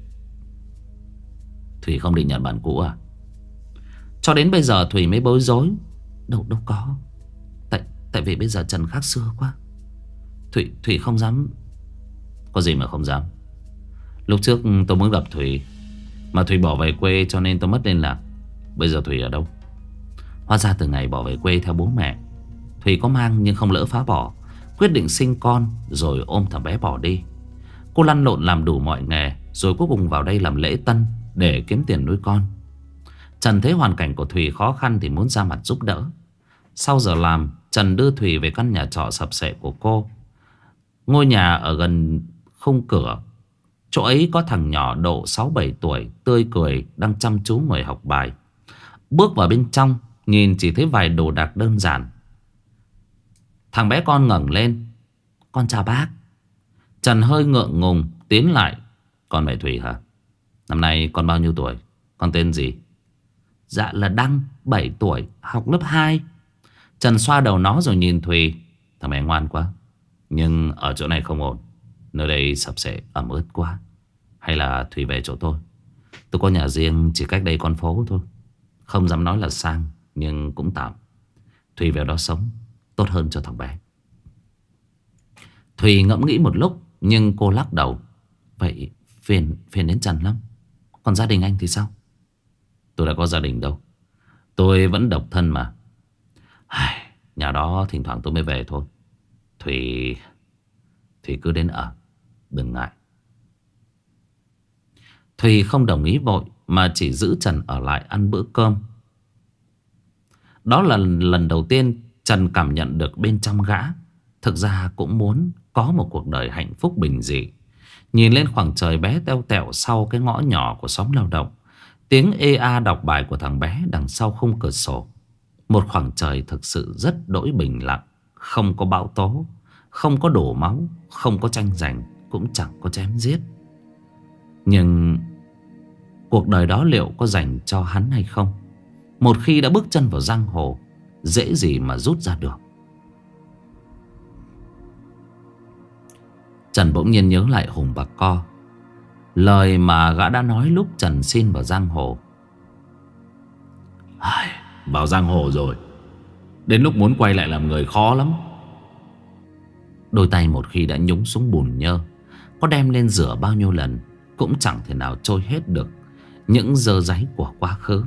Thùy không định nhận bạn cũ à? Cho đến bây giờ Thùy mới bối rối. Đâu có. Tại vì bây giờ Trần khác xưa quá. Thùy không dám. Có gì mà không dám? Lúc trước tôi muốn gặp Thùy, mà Thùy bỏ về quê cho nên tôi mất liên lạc. Bây giờ Thùy ở đâu? Hóa ra từ ngày bỏ về quê theo bố mẹ, Thùy có mang nhưng không lỡ phá bỏ, quyết định sinh con rồi ôm thằng bé bỏ đi. Cô lăn lộn làm đủ mọi nghề, rồi cuối cùng vào đây làm lễ tân để kiếm tiền nuôi con. Trần thấy hoàn cảnh của Thùy khó khăn thì muốn ra mặt giúp đỡ. Sau giờ làm, Trần đưa Thùy về căn nhà trọ sập sệ của cô. Ngôi nhà ở gần khung cửa. Chỗ ấy có thằng nhỏ độ 6-7 tuổi, tươi cười, đang chăm chú ngồi học bài. Bước vào bên trong, nhìn chỉ thấy vài đồ đạc đơn giản. Thằng bé con ngẩng lên. Con chào bác. Trần hơi ngượng ngùng tiến lại. Con mẹ Thùy hả? Năm nay con bao nhiêu tuổi? Con tên gì? Dạ là Đăng, 7 tuổi, học lớp 2. Trần xoa đầu nó rồi nhìn Thùy. Thằng bé ngoan quá, nhưng ở chỗ này không ổn. Nơi đây sập sệ ẩm ướt quá. Hay là Thùy về chỗ tôi có nhà riêng chỉ cách đây con phố thôi. Không dám nói là sang, nhưng cũng tạm. Thùy vào đó sống tốt hơn cho thằng bé. Thùy ngẫm nghĩ một lúc, nhưng cô lắc đầu. Vậy phiền đến Trần lắm. Còn gia đình anh thì sao? Tôi đã có gia đình đâu, tôi vẫn độc thân mà. Nhà đó thỉnh thoảng tôi mới về thôi. Thùy cứ đến ở, đừng ngại. Thùy không đồng ý vội, mà chỉ giữ Trần ở lại ăn bữa cơm. Đó là lần đầu tiên Trần cảm nhận được bên trong gã thực ra cũng muốn có một cuộc đời hạnh phúc bình dị. Nhìn lên khoảng trời bé teo tẹo sau cái ngõ nhỏ của xóm lao động, tiếng ê a đọc bài của thằng bé đằng sau khung cửa sổ. Một khoảng trời thực sự rất đỗi bình lặng. Không có bão tố, không có đổ máu, không có tranh giành, cũng chẳng có chém giết. Nhưng cuộc đời đó liệu có dành cho hắn hay không? Một khi đã bước chân vào giang hồ, dễ gì mà rút ra được. Trần bỗng nhiên nhớ lại Hùng Bạc Co, lời mà gã đã nói lúc Trần xin vào giang hồ. Vào giang hồ rồi, đến lúc muốn quay lại làm người khó lắm. Đôi tay một khi đã nhúng xuống bùn nhơ, có đem lên rửa bao nhiêu lần cũng chẳng thể nào trôi hết được những dơ dáy của quá khứ.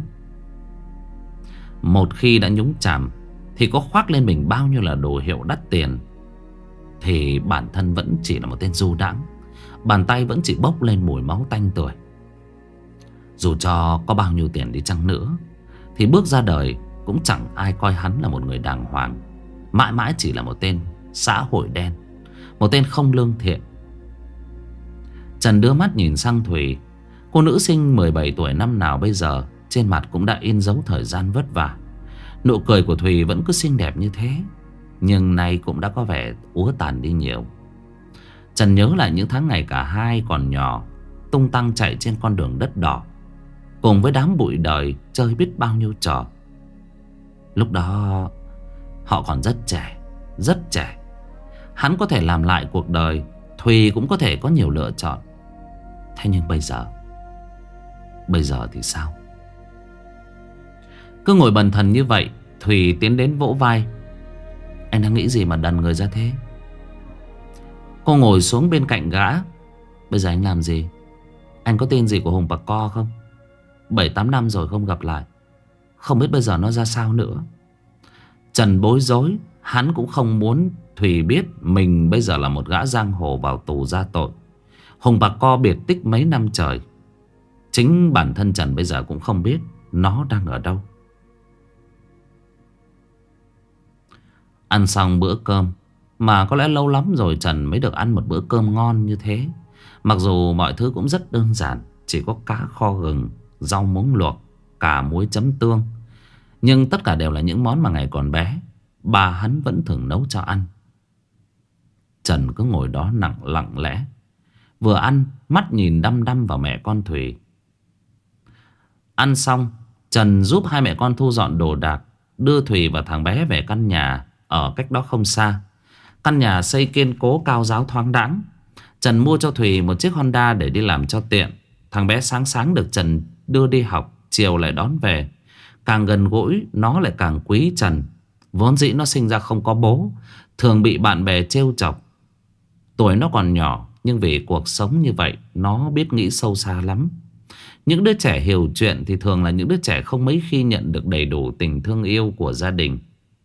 Một khi đã nhúng chàm thì có khoác lên mình bao nhiêu là đồ hiệu đắt tiền thì bản thân vẫn chỉ là một tên du đãng. Bàn tay vẫn chỉ bốc lên mùi máu tanh tưởi. Dù cho có bao nhiêu tiền đi chăng nữa thì bước ra đời cũng chẳng ai coi hắn là một người đàng hoàng. Mãi mãi chỉ là một tên xã hội đen, một tên không lương thiện. Trần đưa mắt nhìn sang Thùy. Cô nữ sinh 17 tuổi năm nào bây giờ trên mặt cũng đã in dấu thời gian vất vả. Nụ cười của Thùy vẫn cứ xinh đẹp như thế, nhưng nay cũng đã có vẻ úa tàn đi nhiều. Trần nhớ lại những tháng ngày cả hai còn nhỏ, tung tăng chạy trên con đường đất đỏ, cùng với đám bụi đời chơi biết bao nhiêu trò. Lúc đó họ còn rất trẻ, rất trẻ. Hắn có thể làm lại cuộc đời, Thùy cũng có thể có nhiều lựa chọn. Thế nhưng bây giờ thì sao? Cứ ngồi bần thần như vậy, Thùy tiến đến vỗ vai. Anh đang nghĩ gì mà đần người ra thế? Cô ngồi xuống bên cạnh gã. Bây giờ anh làm gì? Anh có tin gì của Hùng Bạc Co không? 7-8 năm rồi không gặp lại, không biết bây giờ nó ra sao nữa. Trần bối rối. Hắn cũng không muốn Thùy biết mình bây giờ là một gã giang hồ vào tù ra tội. Hùng Bạc Co biệt tích mấy năm trời. Chính bản thân Trần bây giờ cũng không biết nó đang ở đâu. Ăn xong bữa cơm, mà có lẽ lâu lắm rồi Trần mới được ăn một bữa cơm ngon như thế. Mặc dù mọi thứ cũng rất đơn giản, chỉ có cá kho gừng, rau muống luộc, cà muối chấm tương, nhưng tất cả đều là những món mà ngày còn bé bà hắn vẫn thường nấu cho ăn. Trần cứ ngồi đó lặng lẽ, vừa ăn mắt nhìn đăm đăm vào mẹ con Thùy. Ăn xong, Trần giúp hai mẹ con thu dọn đồ đạc, đưa Thùy và thằng bé về căn nhà ở cách đó không xa. Căn nhà xây kiên cố, cao ráo, thoáng đãng. Trần mua cho Thùy một chiếc Honda để đi làm cho tiện. Thằng bé sáng được Trần đưa đi học, chiều lại đón về. Càng gần gũi nó lại càng quý Trần. Vốn dĩ nó sinh ra không có bố, thường bị bạn bè trêu chọc. Tuổi nó còn nhỏ, nhưng vì cuộc sống như vậy nó biết nghĩ sâu xa lắm. Những đứa trẻ hiểu chuyện thì thường là những đứa trẻ không mấy khi nhận được đầy đủ tình thương yêu của gia đình.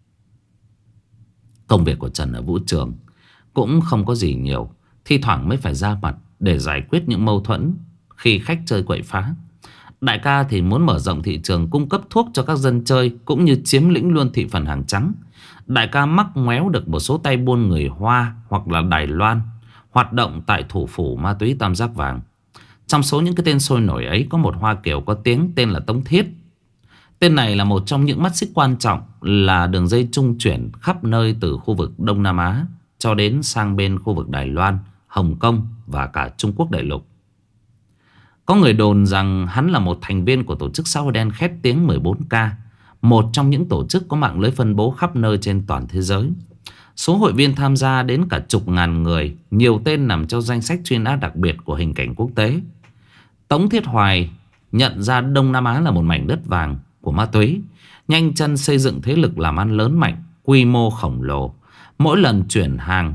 Công việc của Trần ở vũ trường cũng không có gì nhiều, thi thoảng mới phải ra mặt để giải quyết những mâu thuẫn khi khách chơi quậy phá. Đại ca thì muốn mở rộng thị trường, cung cấp thuốc cho các dân chơi, cũng như chiếm lĩnh luôn thị phần hàng trắng. Đại ca mắc ngoéo được một số tay buôn người Hoa hoặc là Đài Loan hoạt động tại thủ phủ ma túy Tam Giác Vàng. Trong số những cái tên sôi nổi ấy có một Hoa Kiều có tiếng tên là Tống Thiết. Tên này là một trong những mắt xích quan trọng, là đường dây trung chuyển khắp nơi từ khu vực Đông Nam Á cho đến sang bên khu vực Đài Loan, Hồng Kông và cả Trung Quốc đại lục. Có người đồn rằng hắn là một thành viên của tổ chức xã hội đen khét tiếng 14K, một trong những tổ chức có mạng lưới phân bố khắp nơi trên toàn thế giới. Số hội viên tham gia đến cả chục ngàn người, nhiều tên nằm trong danh sách truy nã đặc biệt của hình cảnh quốc tế. Tống Thiết Hoài nhận ra Đông Nam Á là một mảnh đất vàng của ma túy, nhanh chân xây dựng thế lực làm ăn lớn mạnh, quy mô khổng lồ. Mỗi lần chuyển hàng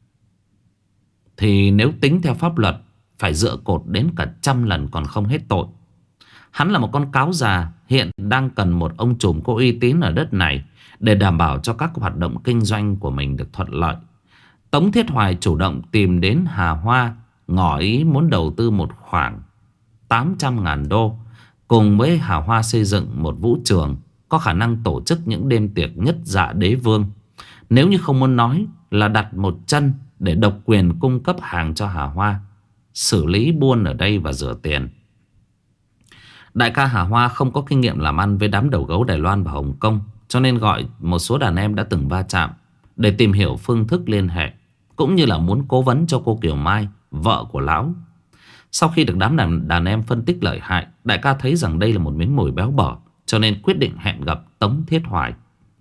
thì nếu tính theo pháp luật phải dựa cột đến cả 100 lần còn không hết tội. Hắn là một con cáo già, hiện đang cần một ông trùm có uy tín ở đất này để đảm bảo cho các hoạt động kinh doanh của mình được thuận lợi. Tống Thiết Hoài chủ động tìm đến Hà Hoa, ngỏ ý muốn đầu tư một khoảng 800.000 đô, cùng với Hà Hoa xây dựng một vũ trường có khả năng tổ chức những đêm tiệc nhất dạ đế vương. Nếu như không muốn nói là đặt một chân để độc quyền cung cấp hàng cho Hà Hoa, xử lý buôn ở đây và rửa tiền. Đại ca Hà Hoa không có kinh nghiệm làm ăn với đám đầu gấu Đài Loan và Hồng Kông, cho nên gọi một số đàn em đã từng va chạm để tìm hiểu phương thức liên hệ, cũng như là muốn cố vấn cho cô Kiều Mai, vợ của lão. Sau khi được đám đàn em phân tích lợi hại, đại ca thấy rằng đây là một miếng mồi béo bở, cho nên quyết định hẹn gặp Tống Thiết Hoài.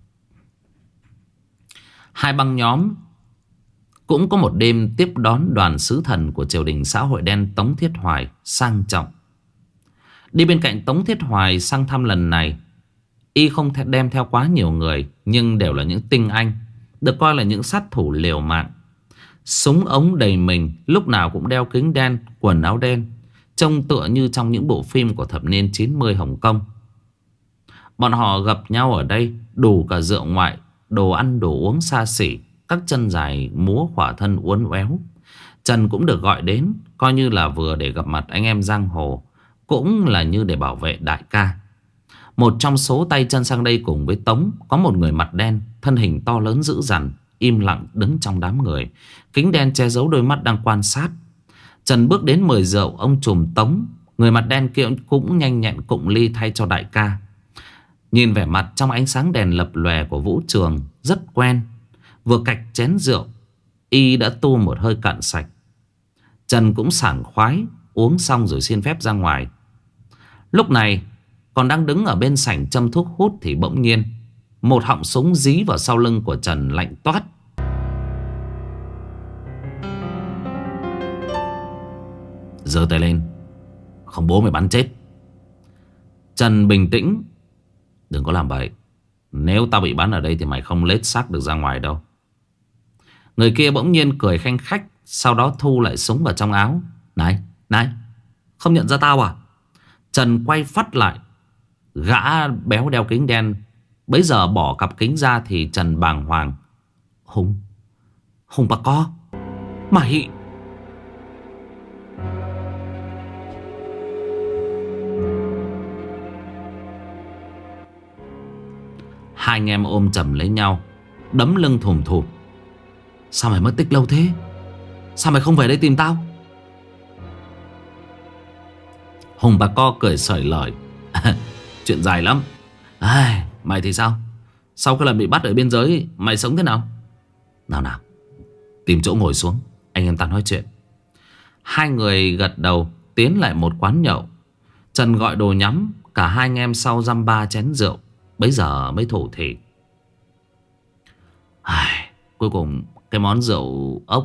Hai băng nhóm cũng có một đêm tiếp đón đoàn sứ thần của triều đình xã hội đen Tống Thiết Hoài sang trọng. Đi bên cạnh Tống Thiết Hoài sang thăm lần này, y không đem theo quá nhiều người, nhưng đều là những tinh anh, được coi là những sát thủ liều mạng. Súng ống đầy mình, lúc nào cũng đeo kính đen, quần áo đen, trông tựa như trong những bộ phim của thập niên 90 Hồng Kông. Bọn họ gặp nhau ở đây đủ cả rượu ngoại, đồ ăn đồ uống xa xỉ, các chân dài múa khỏa thân uốn éo. Trần cũng được gọi đến, coi như là vừa để gặp mặt anh em giang hồ, cũng là như để bảo vệ đại ca. Một trong số tay chân sang đây cùng với Tống có một người mặt đen, thân hình to lớn dữ dằn, im lặng đứng trong đám người, kính đen che giấu đôi mắt đang quan sát. Trần bước đến mời rượu ông trùm Tống. Người mặt đen kia cũng nhanh nhẹn cụng ly thay cho đại ca. Nhìn vẻ mặt trong ánh sáng đèn lập lòe của vũ trường rất quen. Vừa cạch chén rượu, y đã tu một hơi cạn sạch. Trần cũng sảng khoái uống xong rồi xin phép ra ngoài. Lúc này còn đang đứng ở bên sảnh châm thuốc hút thì bỗng nhiên một họng súng dí vào sau lưng của Trần lạnh toát. Giơ tay lên, không bố mày bắn chết. Trần bình tĩnh: đừng có làm bậy. Nếu tao bị bắn ở đây thì mày không lết xác được ra ngoài đâu. Người kia bỗng nhiên cười khanh khách, sau đó thu lại súng vào trong áo. Này, không nhận ra tao à? Trần quay phắt lại. Gã béo đeo kính đen bấy giờ bỏ cặp kính ra thì Trần bàng hoàng. Hùng bà co, mày... Hai anh em ôm chầm lấy nhau, đấm lưng thùm thụp. Sao mày mất tích lâu thế? Sao mày không về đây tìm tao? Hùng bà co cười sởi lời. Chuyện dài lắm. Mày thì sao? Sau cái lần bị bắt ở biên giới, mày sống thế nào? Nào, tìm chỗ ngồi xuống, anh em ta nói chuyện. Hai người gật đầu tiến lại một quán nhậu. Trần gọi đồ nhắm. Cả hai anh em sau dăm ba chén rượu bấy giờ mới thủ thỉ. Cuối cùng cái món rượu ốc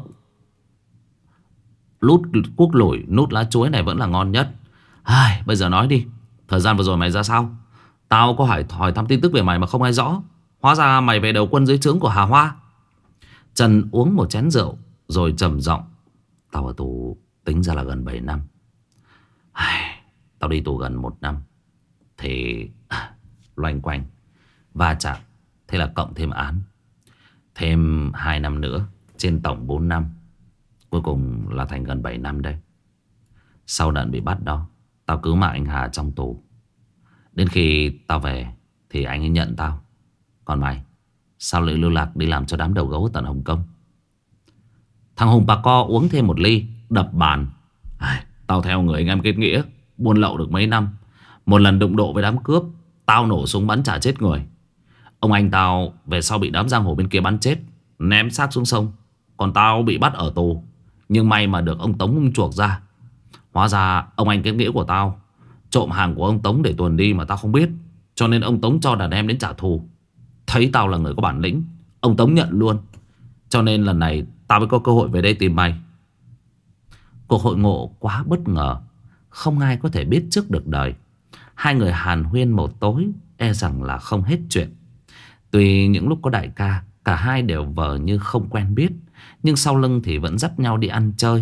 lút cuốc lủi nút lá chuối này vẫn là ngon nhất. Bây giờ nói đi, thời gian vừa rồi mày ra sao? Tao có hỏi thăm tin tức về mày mà không ai rõ. Hóa ra mày về đầu quân dưới trướng của Hà Hoa. Trần uống một chén rượu rồi trầm giọng. Tao ở tù tính ra là gần 7 năm. Tao đi tù gần 1 năm thì loanh quanh va chạm, thế là cộng thêm án, thêm 2 năm nữa, trên tổng 4 năm. Cuối cùng là thành gần 7 năm đây. Sau đợt bị bắt đó, tao cứu mạng anh Hà trong tù. Đến khi tao về thì anh ấy nhận tao. Còn mày, sao lại lưu lạc đi làm cho đám đầu gấu tận Hồng Kông? Thằng Hùng bà co uống thêm một ly, đập bàn. Tao theo người anh em kết nghĩa, buôn lậu được mấy năm. Một lần đụng độ với đám cướp, tao nổ súng bắn trả chết người. Ông anh tao về sau bị đám giang hồ bên kia bắn chết, ném xác xuống sông. Còn tao bị bắt ở tù. Nhưng may mà được ông Tống ung chuộc ra. Hóa ra ông anh kết nghĩa của tao trộm hàng của ông Tống để tuồn đi mà tao không biết. Cho nên ông Tống cho đàn em đến trả thù. Thấy tao là người có bản lĩnh, ông Tống nhận luôn. Cho nên lần này tao mới có cơ hội về đây tìm mày. Cuộc hội ngộ quá bất ngờ, không ai có thể biết trước được đời. Hai người hàn huyên một tối, e rằng là không hết chuyện. Tuy những lúc có đại ca, cả hai đều vờ như không quen biết, nhưng sau lưng thì vẫn dắt nhau đi ăn chơi.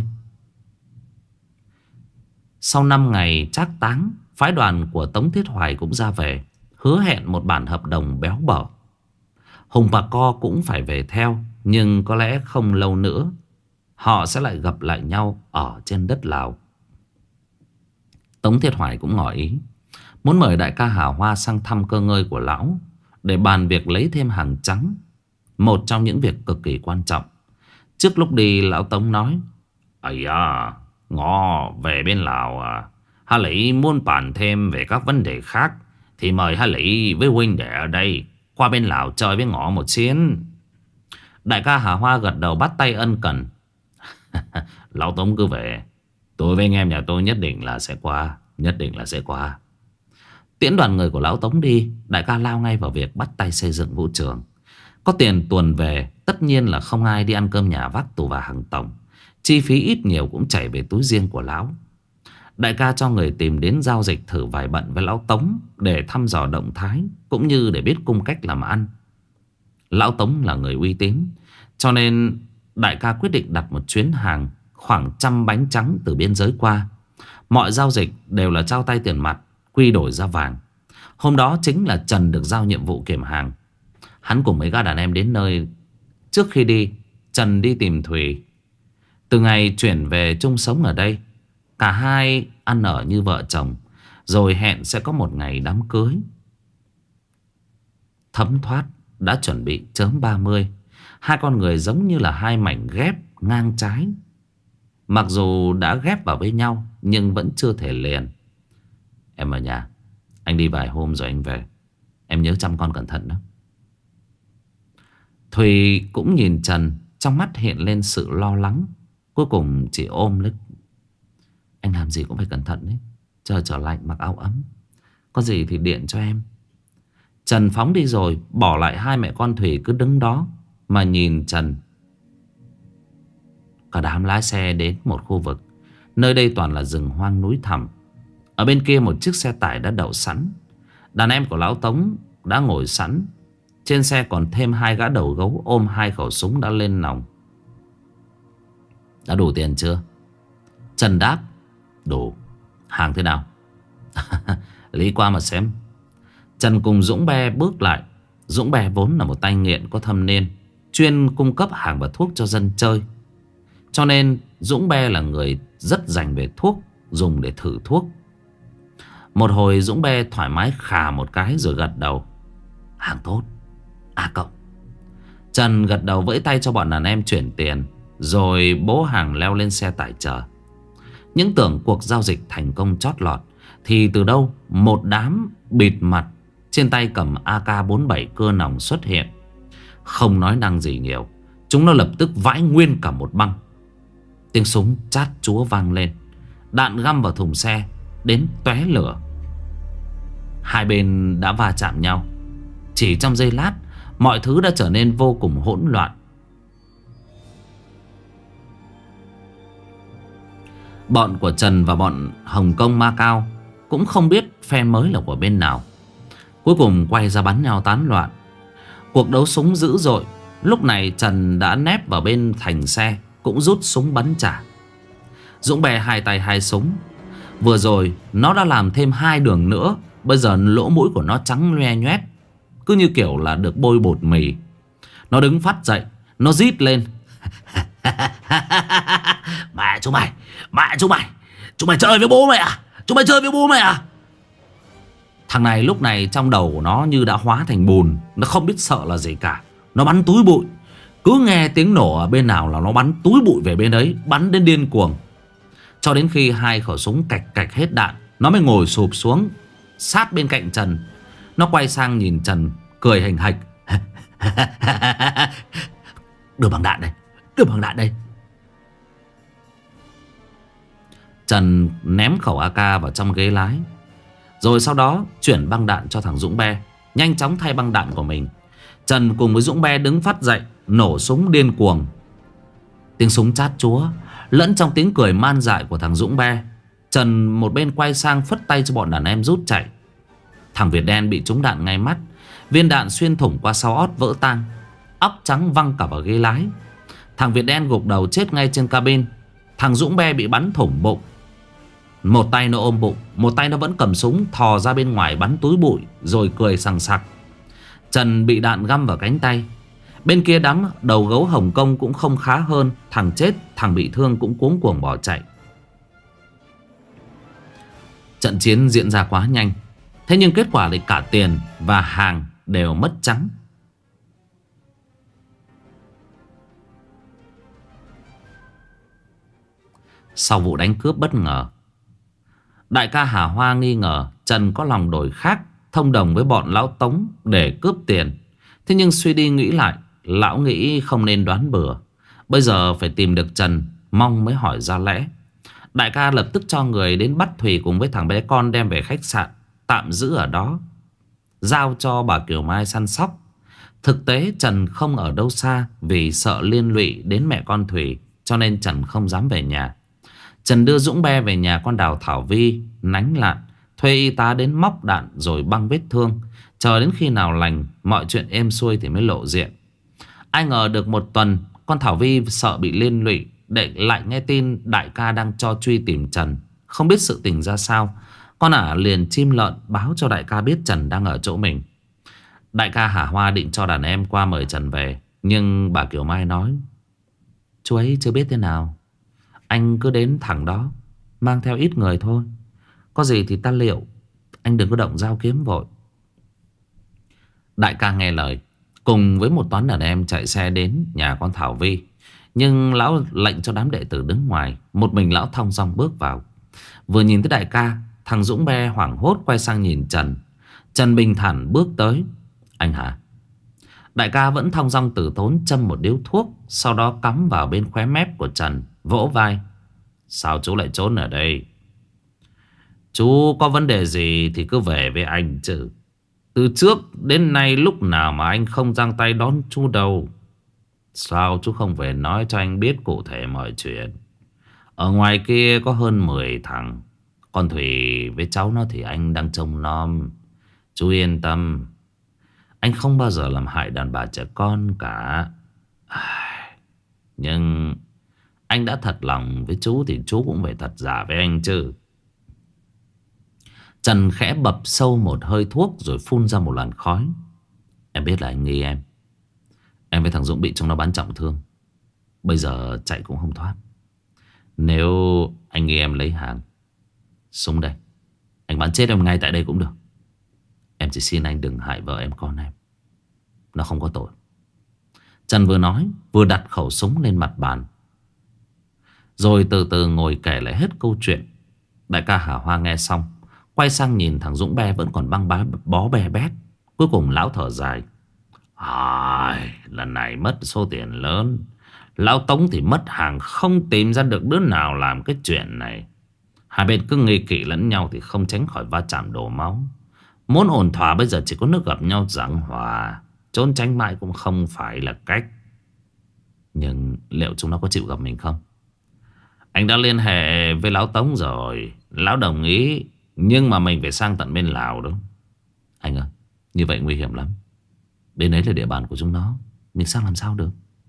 Sau 5 ngày trác táng, phái đoàn của Tống Thiết Hoài cũng ra về, hứa hẹn một bản hợp đồng béo bở. Hùng và Co cũng phải về theo, nhưng có lẽ không lâu nữa họ sẽ lại gặp lại nhau ở trên đất Lào. Tống Thiết Hoài cũng ngỏ ý muốn mời đại ca Hà Hoa sang thăm cơ ngơi của lão để bàn việc lấy thêm hàng trắng, một trong những việc cực kỳ quan trọng. Trước lúc đi, lão Tống nói: Ngọ về bên Lào Hà Lý muốn bàn thêm về các vấn đề khác thì mời Hà Lý với huynh đệ ở đây qua bên Lào chơi với Ngọ một chuyến. Đại ca Hà Hoa gật đầu bắt tay ân cần. Lão Tống cứ về, tôi với anh em nhà tôi nhất định là sẽ qua. Nhất định là sẽ qua. Tiễn đoàn người của lão Tống đi, đại ca lao ngay vào việc bắt tay xây dựng vũ trường. Có tiền tuồn về, tất nhiên là không ai đi ăn cơm nhà vác tù và hàng tổng. Chi phí ít nhiều cũng chảy về túi riêng của lão. Đại ca cho người tìm đến giao dịch thử vài bận với lão Tống để thăm dò động thái, cũng như để biết cung cách làm ăn. Lão Tống là người uy tín, cho nên đại ca quyết định đặt một chuyến hàng khoảng 100 bánh trắng từ biên giới qua. Mọi giao dịch đều là trao tay tiền mặt, quy đổi ra vàng. Hôm đó chính là Trần được giao nhiệm vụ kiểm hàng. Hắn cùng mấy gã đàn em đến nơi Trước khi đi, Trần đi tìm Thùy. Từ ngày chuyển về chung sống ở đây, cả hai ăn ở như vợ chồng, rồi hẹn sẽ có một ngày đám cưới. Thấm thoát đã chuẩn bị chớm 30. Hai con người giống như là hai mảnh ghép ngang trái. Mặc dù đã ghép vào với nhau nhưng vẫn chưa thể liền. Em ở nhà, anh đi vài hôm rồi anh về. Em nhớ chăm con cẩn thận đó. Thùy cũng nhìn Trần, trong mắt hiện lên sự lo lắng. Cuối cùng chỉ ôm lấy: anh làm gì cũng phải cẩn thận đấy. Trời trở lạnh mặc áo ấm. Có gì thì điện cho em. Trần phóng đi rồi, bỏ lại hai mẹ con Thùy cứ đứng đó mà nhìn Trần. Cả đám lái xe đến một khu vực. Nơi đây toàn là rừng hoang núi thẳm. Ở bên kia một chiếc xe tải đã đậu sẵn. Đàn em của Lão Tống đã ngồi sẵn. Trên xe còn thêm hai gã đầu gấu ôm hai khẩu súng đã lên nòng. Đã đủ tiền chưa? Trần đáp: đủ. Hàng thế nào? Lý qua mà xem. Trần cùng Dũng Be bước lại. Dũng Be vốn là một tay nghiện có thâm niên, chuyên cung cấp hàng và thuốc cho dân chơi. Cho nên Dũng Be là người rất dành về thuốc, dùng để thử thuốc. Một hồi Dũng Be thoải mái khà một cái rồi gật đầu: hàng tốt, A cộng. Trần gật đầu vẫy tay cho bọn đàn em chuyển tiền, rồi bố hàng leo lên xe tải chờ. Những tưởng cuộc giao dịch thành công chót lọt, thì từ đâu một đám bịt mặt, trên tay cầm AK-47 cưa nòng xuất hiện. Không nói năng gì nhiều, chúng nó lập tức vãi nguyên cả một băng. Tiếng súng chát chúa vang lên. Đạn găm vào thùng xe đến tóe lửa. Hai bên đã va chạm nhau. Chỉ trong giây lát, mọi thứ đã trở nên vô cùng hỗn loạn. Bọn của Trần và bọn Hồng Kông Macau cũng không biết phe mới là của bên nào. Cuối cùng quay ra bắn nhau tán loạn. Cuộc đấu súng dữ dội. Lúc này Trần đã nép vào bên thành xe, cũng rút súng bắn trả. Dũng Be hai tay hai súng. Vừa rồi nó đã làm thêm hai đường nữa. Bây giờ lỗ mũi của nó trắng loe nhoét, cứ như kiểu là được bôi bột mì. Nó đứng phát dậy, nó rít lên: mẹ chúng mày, chúng mày chơi với bố mày à? Chúng mày chơi với bố mày à? Thằng này lúc này trong đầu của nó như đã hóa thành bùn. Nó không biết sợ là gì cả. Nó bắn túi bụi. Cứ nghe tiếng nổ ở bên nào là nó bắn túi bụi về bên đấy, bắn đến điên cuồng. Cho đến khi hai khẩu súng cạch cạch hết đạn, nó mới ngồi sụp xuống sát bên cạnh Trần. Nó quay sang nhìn Trần, cười hình hạch: đưa bằng đạn đây, đưa bằng đạn đây. Trần ném khẩu AK vào trong ghế lái, rồi sau đó chuyển băng đạn cho thằng Dũng Be, nhanh chóng thay băng đạn của mình. Trần cùng với Dũng Be đứng phát dậy, nổ súng điên cuồng. Tiếng súng chát chúa lẫn trong tiếng cười man dại của thằng Dũng Be. Trần một bên quay sang phất tay cho bọn đàn em rút chạy. Thằng Việt đen bị trúng đạn ngay mắt. Viên đạn xuyên thủng qua sau ót vỡ tan, óc trắng văng cả vào ghế lái. Thằng Việt đen gục đầu chết ngay trên cabin. Thằng Dũng Be bị bắn thủng bụng. Một tay nó ôm bụng, một tay nó vẫn cầm súng thò ra bên ngoài bắn túi bụi, rồi cười sằng sặc. Trần bị đạn găm vào cánh tay. Bên kia đám đầu gấu Hồng Kông cũng không khá hơn. Thằng chết, thằng bị thương cũng cuống cuồng bỏ chạy. Trận chiến diễn ra quá nhanh. Thế nhưng kết quả là cả tiền và hàng đều mất trắng. Sau vụ đánh cướp bất ngờ, đại ca Hà Hoa nghi ngờ Trần có lòng đổi khác, thông đồng với bọn Lão Tống để cướp tiền. Thế nhưng suy đi nghĩ lại, lão nghĩ không nên đoán bừa. Bây giờ phải tìm được Trần, mong mới hỏi ra lẽ. Đại ca lập tức cho người đến bắt Thùy cùng với thằng bé con đem về khách sạn, tạm giữ ở đó, giao cho bà Kiều Mai săn sóc. Thực tế Trần không ở đâu xa, vì sợ liên lụy đến mẹ con Thùy, cho nên Trần không dám về nhà. Trần đưa Dũng Be về nhà con Đào Thảo Vi nánh lạn, thuê y tá đến móc đạn rồi băng vết thương. Chờ đến khi nào lành, mọi chuyện êm xuôi thì mới lộ diện. Ai ngờ được một tuần, con Thảo Vi sợ bị liên lụy, để lại nghe tin đại ca đang cho truy tìm Trần. Không biết sự tình ra sao, con ả liền chim lợn báo cho đại ca biết Trần đang ở chỗ mình. Đại ca Hà Hoa định cho đàn em qua mời Trần về, Nhưng bà Kiều Mai nói: chú ấy chưa biết thế nào, anh cứ đến thẳng đó, mang theo ít người thôi, có gì thì ta liệu. Anh đừng có động dao kiếm vội. Đại ca nghe lời, cùng với một toán đàn em chạy xe đến nhà con Thảo Vi. Nhưng lão lệnh cho đám đệ tử đứng ngoài. Một mình lão thong dong bước vào. Vừa nhìn thấy đại ca, thằng Dũng Be hoảng hốt quay sang nhìn Trần. Trần bình thản bước tới. Anh hả? Đại ca vẫn thong dong từ tốn châm một điếu thuốc, sau đó cắm vào bên khóe mép của Trần, vỗ vai. Sao chú lại trốn ở đây? Chú có vấn đề gì thì cứ về với anh chứ. Từ trước đến nay lúc nào mà anh không giang tay đón chú đâu. Sao chú không về nói cho anh biết cụ thể mọi chuyện? Ở ngoài kia có hơn 10 thằng. Con Thùy với cháu nó thì anh đang trông nom. Chú yên tâm, anh không bao giờ làm hại đàn bà trẻ con cả. Nhưng anh đã thật lòng với chú thì chú cũng phải thật giả với anh chứ. Trần khẽ bập sâu một hơi thuốc rồi phun ra một làn khói. Em biết là anh nghi em. Em với thằng Dũng bị trong nó bắn trọng thương, bây giờ chạy cũng không thoát. Nếu anh nghi em lấy hàng, súng đây, anh bắn chết em ngay tại đây cũng được. Em chỉ xin anh đừng hại vợ em con em, nó không có tội. Trần vừa nói vừa đặt khẩu súng lên mặt bàn, rồi từ từ ngồi kể lại hết câu chuyện. Đại ca Hà Hoa nghe xong, quay sang nhìn thằng Dũng Be vẫn còn băng bó be bét. Cuối cùng lão thở dài. Lần này mất số tiền lớn. Lão Tống thì mất hàng, không tìm ra được đứa nào làm cái chuyện này. Hai bên cứ nghi kỵ lẫn nhau thì không tránh khỏi va chạm đổ máu. Muốn ổn thỏa bây giờ chỉ có nước gặp nhau giảng hòa. Trốn tránh mãi cũng không phải là cách. Nhưng liệu chúng nó có chịu gặp mình không? Anh đã liên hệ với Lão Tống rồi, Lão đồng ý. Nhưng mà mình phải sang tận bên Lào đó. Anh ơi, như vậy nguy hiểm lắm. Bên ấy là địa bàn của chúng nó, mình sang làm sao được?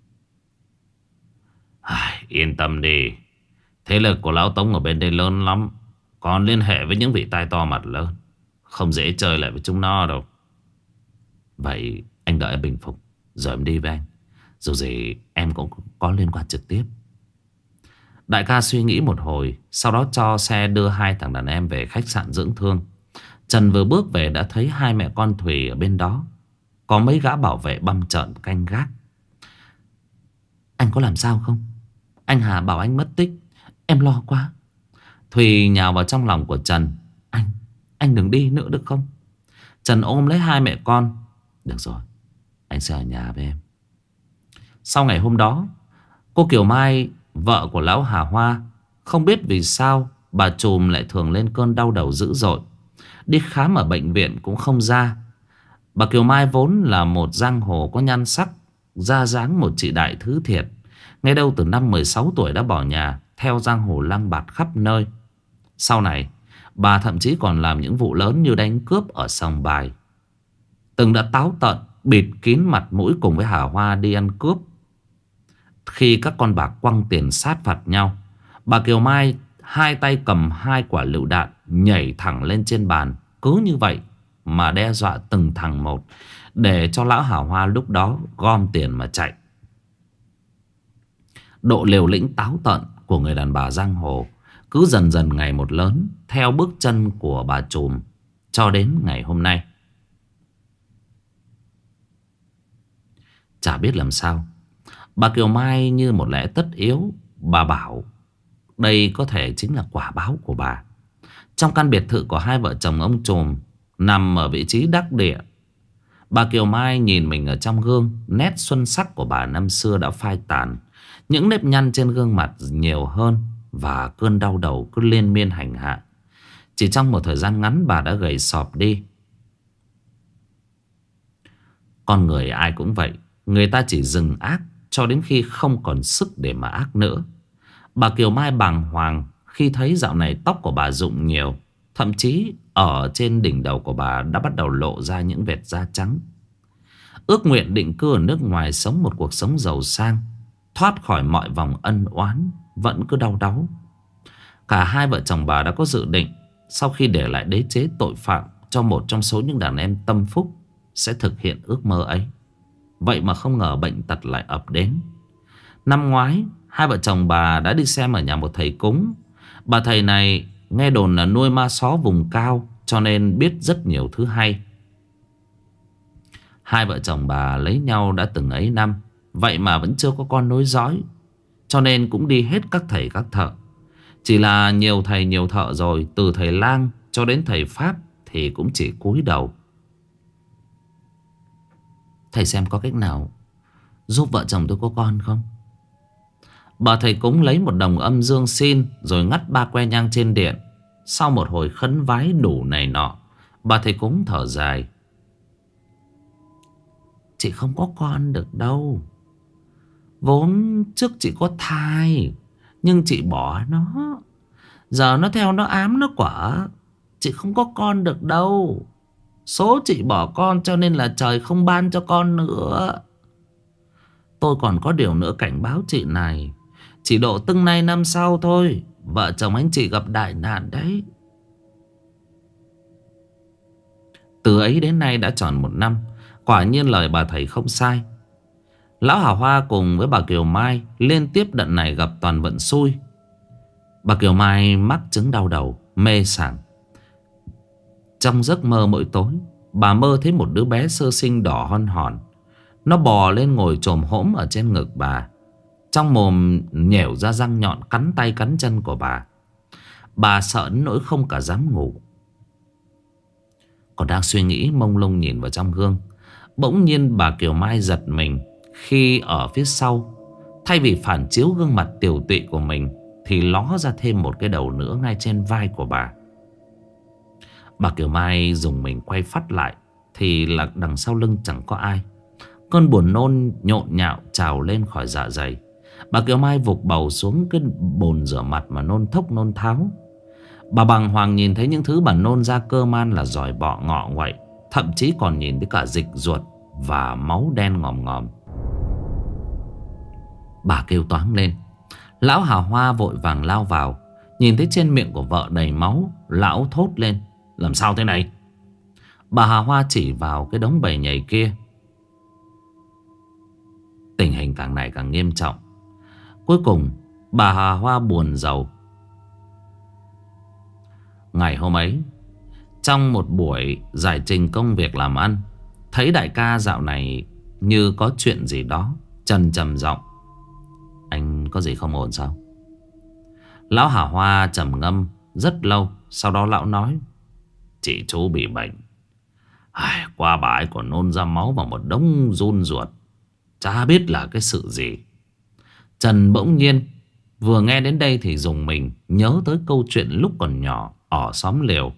Yên tâm đi, thế lực của Lão Tống ở bên đây lớn lắm. Còn liên hệ với những vị tai to mặt lớn, không dễ chơi lại với chúng nó đâu. Vậy anh đợi em bình phục rồi em đi với anh. Dù gì em cũng có liên quan trực tiếp. Đại ca suy nghĩ một hồi, sau đó cho xe đưa hai thằng đàn em về khách sạn dưỡng thương. Trần vừa bước về đã thấy hai mẹ con Thùy ở bên đó. Có mấy gã bảo vệ băm trợn canh gác. Anh có làm sao không? Anh Hà bảo anh mất tích, em lo quá. Thùy nhào vào trong lòng của Trần. Anh đừng đi nữa được không? Trần ôm lấy hai mẹ con. Được rồi, anh sẽ ở nhà với em. Sau ngày hôm đó, cô Kiều Mai, vợ của lão Hà Hoa, không biết vì sao bà trùm lại thường lên cơn đau đầu dữ dội. Đi khám ở bệnh viện cũng không ra. Bà Kiều Mai vốn là một giang hồ có nhan sắc, ra dáng một chị đại thứ thiệt. Ngay đâu từ năm 16 tuổi đã bỏ nhà, theo giang hồ lang bạt khắp nơi. Sau này, bà thậm chí còn làm những vụ lớn như đánh cướp ở sòng bài. Từng đã táo tợn bịt kín mặt mũi cùng với Hà Hoa đi ăn cướp. Khi các con bạc quăng tiền sát phạt nhau, bà Kiều Mai hai tay cầm hai quả lựu đạn nhảy thẳng lên trên bàn. Cứ như vậy mà đe dọa từng thằng một, để cho lão Hà Hoa lúc đó gom tiền mà chạy. Độ liều lĩnh táo tợn của người đàn bà giang hồ cứ dần dần ngày một lớn theo bước chân của bà trùm cho đến ngày hôm nay. Chả biết làm sao, bà Kiều Mai như một lẽ tất yếu, bà bảo đây có thể chính là quả báo của bà. Trong căn biệt thự của hai vợ chồng ông trùm nằm ở vị trí đắc địa, bà Kiều Mai nhìn mình ở trong gương. Nét xuân sắc của bà năm xưa đã phai tàn. Những nếp nhăn trên gương mặt nhiều hơn, và cơn đau đầu cứ liên miên hành hạ. Chỉ trong một thời gian ngắn bà đã gầy sọp đi. Con người ai cũng vậy, người ta chỉ dừng ác cho đến khi không còn sức để mà ác nữa. Bà Kiều Mai bàng hoàng khi thấy dạo này tóc của bà rụng nhiều. Thậm chí ở trên đỉnh đầu của bà đã bắt đầu lộ ra những vệt da trắng. Ước nguyện định cư ở nước ngoài, sống một cuộc sống giàu sang, thoát khỏi mọi vòng ân oán, vẫn cứ đau đáu. Cả hai vợ chồng bà đã có dự định, sau khi để lại đế chế tội phạm cho một trong số những đàn em tâm phúc, sẽ thực hiện ước mơ ấy. Vậy mà không ngờ bệnh tật lại ập đến. Năm ngoái, hai vợ chồng bà đã đi xem ở nhà một thầy cúng. Bà thầy này nghe đồn là nuôi ma só vùng cao, cho nên biết rất nhiều thứ hay. Hai vợ chồng bà lấy nhau đã từng ấy năm, vậy mà vẫn chưa có con nối dõi, cho nên cũng đi hết các thầy các thợ. Chỉ là nhiều thầy nhiều thợ rồi, từ thầy lang cho đến thầy Pháp thì cũng chỉ cúi đầu. Thầy xem có cách nào giúp vợ chồng tôi có con không? Bà thầy cúng lấy một đồng âm dương xin, rồi ngắt 3 que nhang trên điện. Sau một hồi khấn vái đủ này nọ, bà thầy cúng thở dài. Chị không có con được đâu. Vốn trước chị có thai, nhưng chị bỏ nó. Giờ nó theo nó ám nó quả. Chị không có con được đâu. Số chị bỏ con cho nên là trời không ban cho con nữa. Tôi còn có điều nữa cảnh báo chị này. Chỉ độ từng nay năm sau thôi, vợ chồng anh chị gặp đại nạn đấy. Từ ấy đến nay đã tròn 1 năm. Quả nhiên lời bà thầy không sai. Lão Hà Hoa cùng với bà Kiều Mai liên tiếp đợt này gặp toàn vận xui. Bà Kiều Mai mắc chứng đau đầu, mê sảng. Trong giấc mơ mỗi tối, bà mơ thấy một đứa bé sơ sinh đỏ hon hòn. Nó bò lên ngồi chồm hổm ở trên ngực bà. Trong mồm nhẻo ra răng nhọn cắn tay cắn chân của bà. Bà sợ đến nỗi không cả dám ngủ. Còn đang suy nghĩ mông lung nhìn vào trong gương, bỗng nhiên bà Kiều Mai giật mình khi ở phía sau, thay vì phản chiếu gương mặt tiều tụy của mình, thì ló ra thêm một cái đầu nữa ngay trên vai của bà. Bà Kiều Mai dùng mình quay phắt lại, thì là đằng sau lưng chẳng có ai. Cơn buồn nôn nhộn nhạo trào lên khỏi dạ dày. Bà Kiều Mai vụt bầu xuống cái bồn rửa mặt mà nôn thốc nôn tháo. Bà bàng hoàng nhìn thấy những thứ bà nôn ra cơ man là giỏi bọ ngọ nguậy. Thậm chí còn nhìn thấy cả dịch ruột và máu đen ngòm ngòm. Bà kêu toáng lên. Lão Hà Hoa vội vàng lao vào. Nhìn thấy trên miệng của vợ đầy máu, lão thốt lên. Làm sao thế này? Bà Hà Hoa chỉ vào cái đống bầy nhầy kia. Tình hình càng ngày càng nghiêm trọng. Cuối cùng bà Hà Hoa buồn rầu. Ngày hôm ấy, trong một buổi giải trình công việc làm ăn, thấy đại ca dạo này như có chuyện gì đó, trầm trầm giọng. Anh có gì không ổn sao? Lão Hà Hoa trầm ngâm rất lâu. Sau đó lão nói. Chị chú bị bệnh. Qua bà ấy còn nôn ra máu vào một đống run ruột. Chả biết là cái sự gì. Trần bỗng nhiên vừa nghe đến đây thì dùng mình nhớ tới câu chuyện lúc còn nhỏ ở xóm Liều.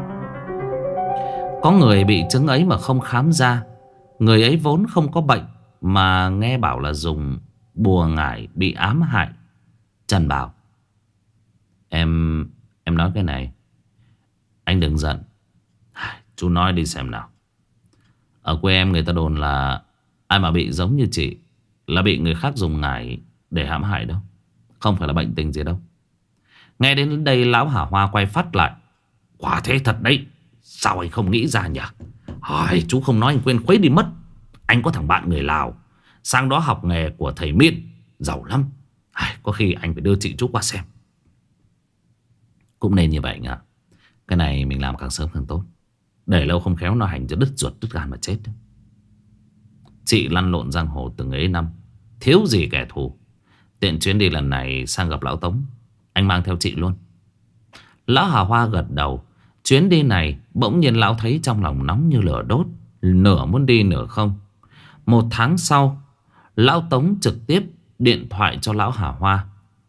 Có người bị chứng ấy mà không khám ra. Người ấy vốn không có bệnh, mà nghe bảo là dùng bùa ngải bị ám hại. Trần bảo. Em nói cái này, anh đừng giận. Chú nói đi xem nào. Ở quê em người ta đồn là ai mà bị giống như chị là bị người khác dùng ngải để hãm hại đâu. Không phải là bệnh tình gì đâu. Nghe đến đây lão Hà Hoa quay phát lại. Quả thế thật đấy. Sao anh không nghĩ ra nhỉ? Chú không nói anh quên khuấy đi mất. Anh có thằng bạn người Lào sang đó học nghề của thầy Miên, giàu lắm. Có khi anh phải đưa chị chú qua xem. Cũng nên như vậy nhỉ. Cái này mình làm càng sớm càng tốt. Để lâu không khéo nó hành cho đứt ruột đứt gan mà chết. Chị lăn lộn giang hồ từng ấy năm, thiếu gì kẻ thù. Tiện chuyến đi lần này sang gặp lão Tống, anh mang theo chị luôn. Lão Hà Hoa gật đầu. Chuyến đi này bỗng nhiên lão thấy trong lòng nóng như lửa đốt, nửa muốn đi nửa không. 1 tháng sau, lão Tống trực tiếp điện thoại cho lão Hà Hoa.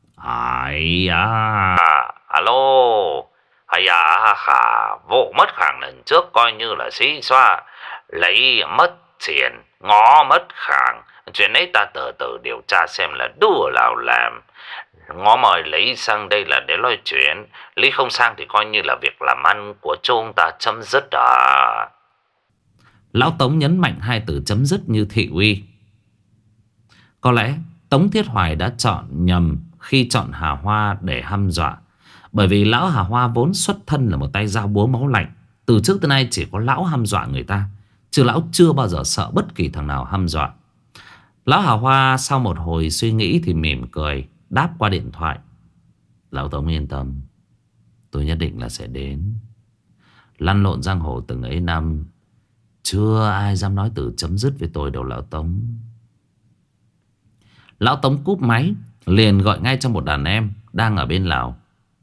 Alo. Vụ mất hàng lần trước coi như là xí xoa. Lấy mất tiền, ngó mất hàng. Chuyện ấy ta từ từ điều tra xem là đùa nào làm. Ngó mời Lý sang đây là để nói chuyện. Lý không sang thì coi như là việc làm ăn của chúng ta chấm dứt à. Lão Tống nhấn mạnh 2 từ chấm dứt như thị uy. Có lẽ Tống Thiết Hoài đã chọn nhầm khi chọn Hà Hoa để hăm dọa. Bởi vì lão Hà Hoa vốn xuất thân là một tay dao búa máu lạnh. Từ trước tới nay chỉ có lão hăm dọa người ta, chứ lão chưa bao giờ sợ bất kỳ thằng nào hăm dọa. Lão Hà Hoa sau một hồi suy nghĩ thì mỉm cười, đáp qua điện thoại: Lão Tống yên tâm, tôi nhất định là sẽ đến. Lăn lộn giang hồ từng ấy năm, chưa ai dám nói từ chấm dứt với tôi đâu Lão Tống. Lão Tống cúp máy, liền gọi ngay cho một đàn em đang ở bên Lào.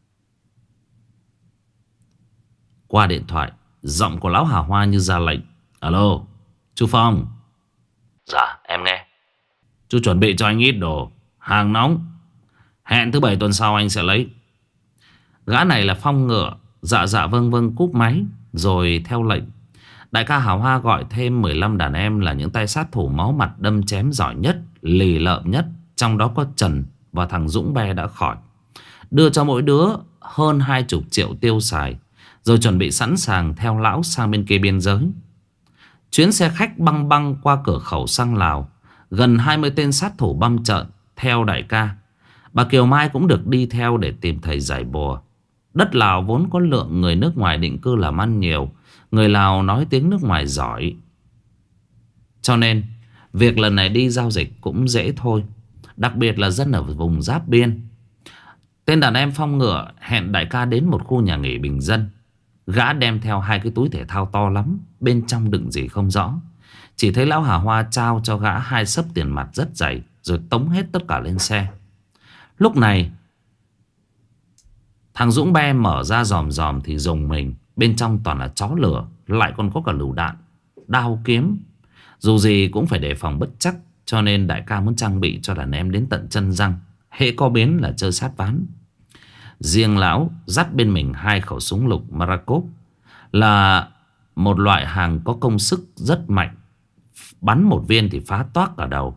Qua điện thoại, giọng của Lão Hà Hoa như ra lệnh: Alo, chú Phong. Dạ em nghe. Chú chuẩn bị cho anh ít đồ, hàng nóng. Hẹn thứ 7 tuần sau anh sẽ lấy. Gã này là Phong Ngựa. Dạ dạ vâng vâng cúp máy, rồi theo lệnh. Đại ca Hà Hoa gọi thêm 15 đàn em là những tay sát thủ máu mặt đâm chém giỏi nhất, lì lợm nhất. Trong đó có Trần và thằng Dũng Be đã khỏi. Đưa cho mỗi đứa hơn 20 triệu tiêu xài, rồi chuẩn bị sẵn sàng theo lão sang bên kia biên giới. Chuyến xe khách băng băng qua cửa khẩu sang Lào. Gần 20 tên sát thủ băm trợn theo đại ca. Bà Kiều Mai cũng được đi theo để tìm thầy giải bùa. Đất Lào vốn có lượng người nước ngoài định cư làm ăn nhiều. Người Lào nói tiếng nước ngoài giỏi, cho nên việc lần này đi giao dịch cũng dễ thôi. Đặc biệt là dân ở vùng giáp biên. Tên đàn em Phong Ngựa hẹn đại ca đến một khu nhà nghỉ bình dân. Gã đem theo 2 cái túi thể thao to lắm, bên trong đựng gì không rõ. Chỉ thấy Lão Hà Hoa trao cho gã 2 xấp tiền mặt rất dày, rồi tống hết tất cả lên xe. Lúc này thằng Dũng Be mở ra dòm dòm thì rùng mình. Bên trong toàn là chó lửa, lại còn có cả lựu đạn, đao kiếm. Dù gì cũng phải đề phòng bất chắc, cho nên đại ca muốn trang bị cho đàn em đến tận chân răng. Hễ có biến là chơi sát ván. Riêng lão dắt bên mình 2 khẩu súng lục Marakov, là một loại hàng có công sức rất mạnh. Bắn một viên thì phá toác cả đầu.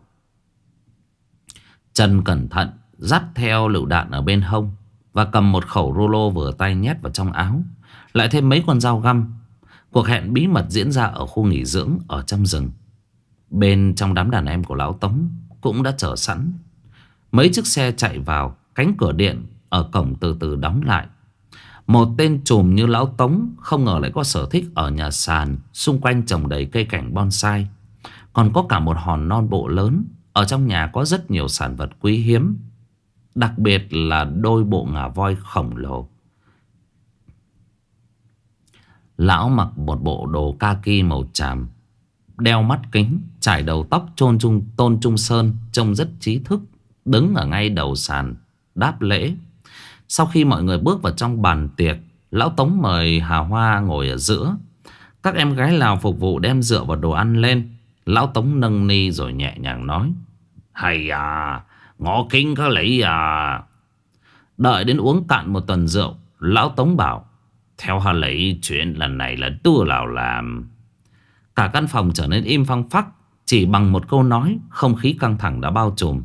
Trần cẩn thận dắt theo lựu đạn ở bên hông, và cầm một khẩu rulo vừa tay nhét vào trong áo, lại thêm mấy con dao găm. Cuộc hẹn bí mật diễn ra ở khu nghỉ dưỡng ở trong rừng. Bên trong đám đàn em của Lão Tống cũng đã chờ sẵn. Mấy chiếc xe chạy vào, cánh cửa điện ở cổng từ từ đóng lại. Một tên trùm như Lão Tống không ngờ lại có sở thích ở nhà sàn. Xung quanh trồng đầy cây cảnh bonsai, còn có cả một hòn non bộ lớn. Ở trong nhà có rất nhiều sản vật quý hiếm, đặc biệt là đôi bộ ngà voi khổng lồ. Lão mặc một bộ đồ kaki màu tràm, đeo mắt kính, trải đầu tóc Tôn Trung Sơn, trông rất trí thức, đứng ở ngay đầu sàn đáp lễ. Sau khi mọi người bước vào trong bàn tiệc, Lão Tống mời Hà Hoa ngồi ở giữa. Các em gái Lào phục vụ đem rượu và đồ ăn lên. Lão Tống nâng ni rồi nhẹ nhàng nói: Hay à, ngõ kinh có lấy à. Đợi đến uống cạn một tuần rượu, Lão Tống bảo: Theo Hà lấy, chuyện lần này là tôi Lào làm. Cả căn phòng trở nên im phăng phắc. Chỉ bằng một câu nói, không khí căng thẳng đã bao trùm.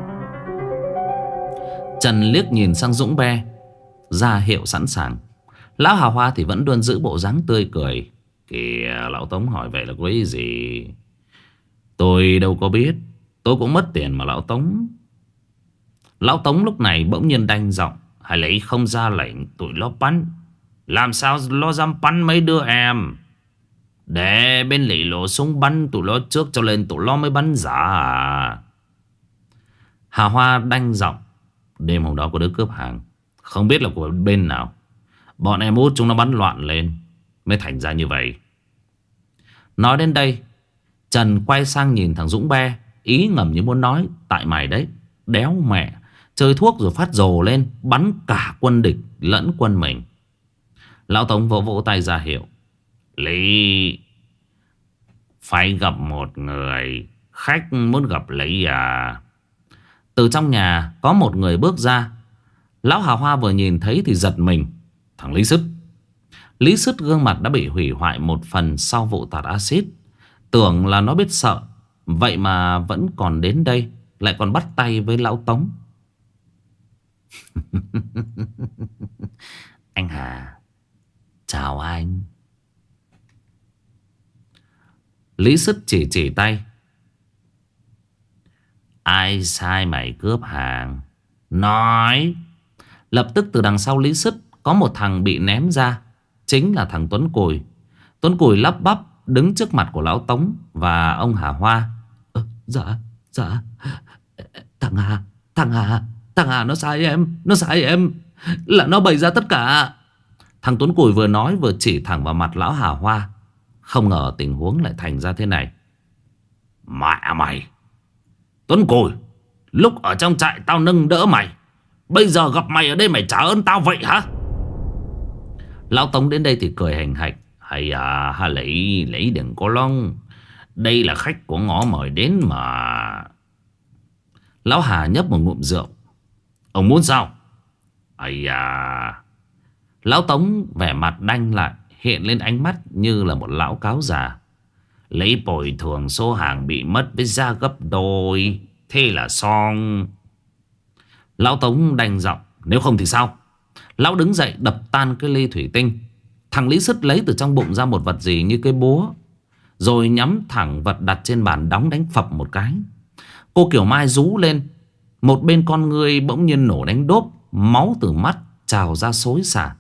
Trần liếc nhìn sang Dũng Be, ra hiệu sẵn sàng. Lão Hà Hoa thì vẫn luôn giữ bộ dáng tươi cười. Kìa, Lão Tống hỏi vậy là có ý gì? Tôi đâu có biết, tôi cũng mất tiền mà Lão Tống. Lão Tống lúc này bỗng nhiên đanh giọng: Hãy lấy không ra lệnh, tụi nó bắn. Làm sao lo dám bắn mấy đứa em? Để bên lì lộ súng bắn tụi nó trước, cho lên tụi nó mới bắn giả à? Hà Hoa đanh giọng: Đêm hôm đó có đứa cướp hàng, không biết là của bên nào. Bọn em út chúng nó bắn loạn lên, mới thành ra như vậy. Nói đến đây, Trần quay sang nhìn thằng Dũng Be, ý ngầm như muốn nói: Tại mày đấy, đéo mẹ, chơi thuốc rồi phát rồ lên, bắn cả quân địch lẫn quân mình. Lão Tống vỗ vỗ tay ra hiệu: Lý, phải gặp một người, khách muốn gặp Lý à. Từ trong nhà có một người bước ra. Lão Hà Hoa vừa nhìn thấy thì giật mình: Thằng Lý Sứt. Lý Sứt gương mặt đã bị hủy hoại một phần sau vụ tạt axit. Tưởng là nó biết sợ, vậy mà vẫn còn đến đây, lại còn bắt tay với Lão Tống. Anh Hà, chào anh. Lý Sứt chỉ tay: Ai sai mày cướp hàng? Nói. Lập tức từ đằng sau Lý Sứt có một thằng bị ném ra. Chính là thằng Tuấn Cùi. Tuấn Cùi lắp bắp đứng trước mặt của Lão Tống và ông Hà Hoa. Dạ Dạ, thằng Hà, thằng Hà, thằng Hà nó sai em, nó sai em, là nó bày ra tất cả. Thằng Tuấn Cùi vừa nói vừa chỉ thẳng vào mặt lão Hà Hoa. Không ngờ tình huống lại thành ra thế này. Mẹ mày, Tuấn Cùi, lúc ở trong trại tao nâng đỡ mày, bây giờ gặp mày ở đây mày trả ơn tao vậy hả? Lão Tống đến đây thì cười hành hạch. Hay à, lấy đừng có long, đây là khách của ngõ mời đến mà. Lão Hà nhấp một ngụm rượu. Ông muốn sao? Hay à. Lão Tống vẻ mặt đanh lại, hiện lên ánh mắt như là một lão cáo già. Lấy bồi thường số hàng bị mất với giá gấp đôi, thế là xong. Lão Tống đanh giọng. Nếu không thì sao? Lão đứng dậy đập tan cái ly thủy tinh. Thằng Lý Sứt lấy từ trong bụng ra một vật gì như cây búa, rồi nhắm thẳng vật đặt trên bàn đóng đánh phập một cái. Cô Kiều Mai rú lên. Một bên con ngươi bỗng nhiên nổ đánh đốp, máu từ mắt trào ra xối xả.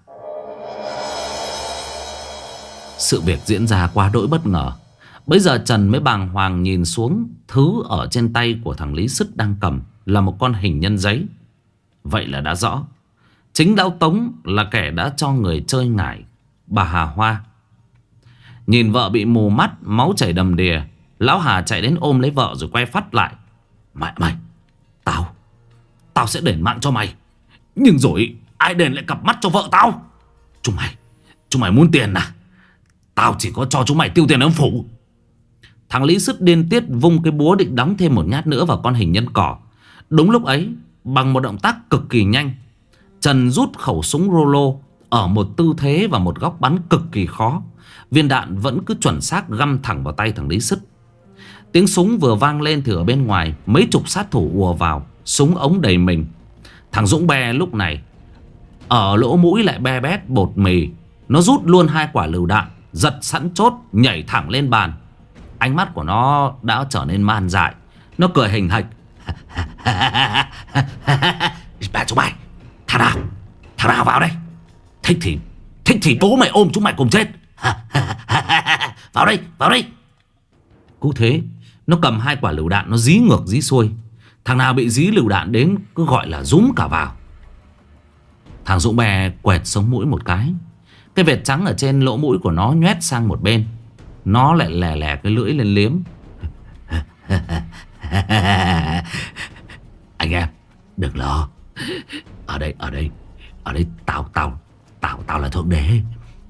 Sự việc diễn ra quá đỗi bất ngờ. Bây giờ Trần mới bàng hoàng nhìn xuống. Thứ ở trên tay của thằng Lý Sứt đang cầm là một con hình nhân giấy. Vậy là đã rõ, chính lão Tống là kẻ đã cho người chơi ngải bà Hà Hoa. Nhìn vợ bị mù mắt, máu chảy đầm đìa, lão Hà chạy đến ôm lấy vợ rồi quay phát lại. Mẹ mày, Tao sẽ đền mạng cho mày, nhưng rồi ai đền lại cặp mắt cho vợ tao? Chúng mày muốn tiền à? Tao chỉ có cho chúng mày tiêu tiền âm phủ. Thằng Lý Sứt điên tiết vung cái búa định đóng thêm một nhát nữa vào con hình nhân cỏ. Đúng lúc ấy, bằng một động tác cực kỳ nhanh, Trần rút khẩu súng Rolo ở một tư thế và một góc bắn cực kỳ khó. Viên đạn vẫn cứ chuẩn xác găm thẳng vào tay thằng Lý Sứt. Tiếng súng vừa vang lên thì ở bên ngoài mấy chục sát thủ ùa vào, súng ống đầy mình. Thằng Dũng Be lúc này ở lỗ mũi lại be bét bột mì. Nó rút luôn 2 quả lựu đạn, giật sẵn chốt, nhảy thẳng lên bàn. Ánh mắt của nó đã trở nên man dại. Nó cười hình hạch. Bà chúng mày, thằng nào vào đây? Thích thì bố mày ôm chúng mày cùng chết. Vào đây. Cứ thế, nó cầm 2 quả lựu đạn, nó dí ngược dí xuôi. Thằng nào bị dí lựu đạn đến cứ gọi là rúm cả vào. Thằng Dũng Bè quẹt sống mũi một cái. Cái vệt trắng ở trên lỗ mũi của nó nhoét sang một bên. Nó lại lè lè cái lưỡi lên liếm. Anh em đừng lo. Ở đây Tao là thượng đế.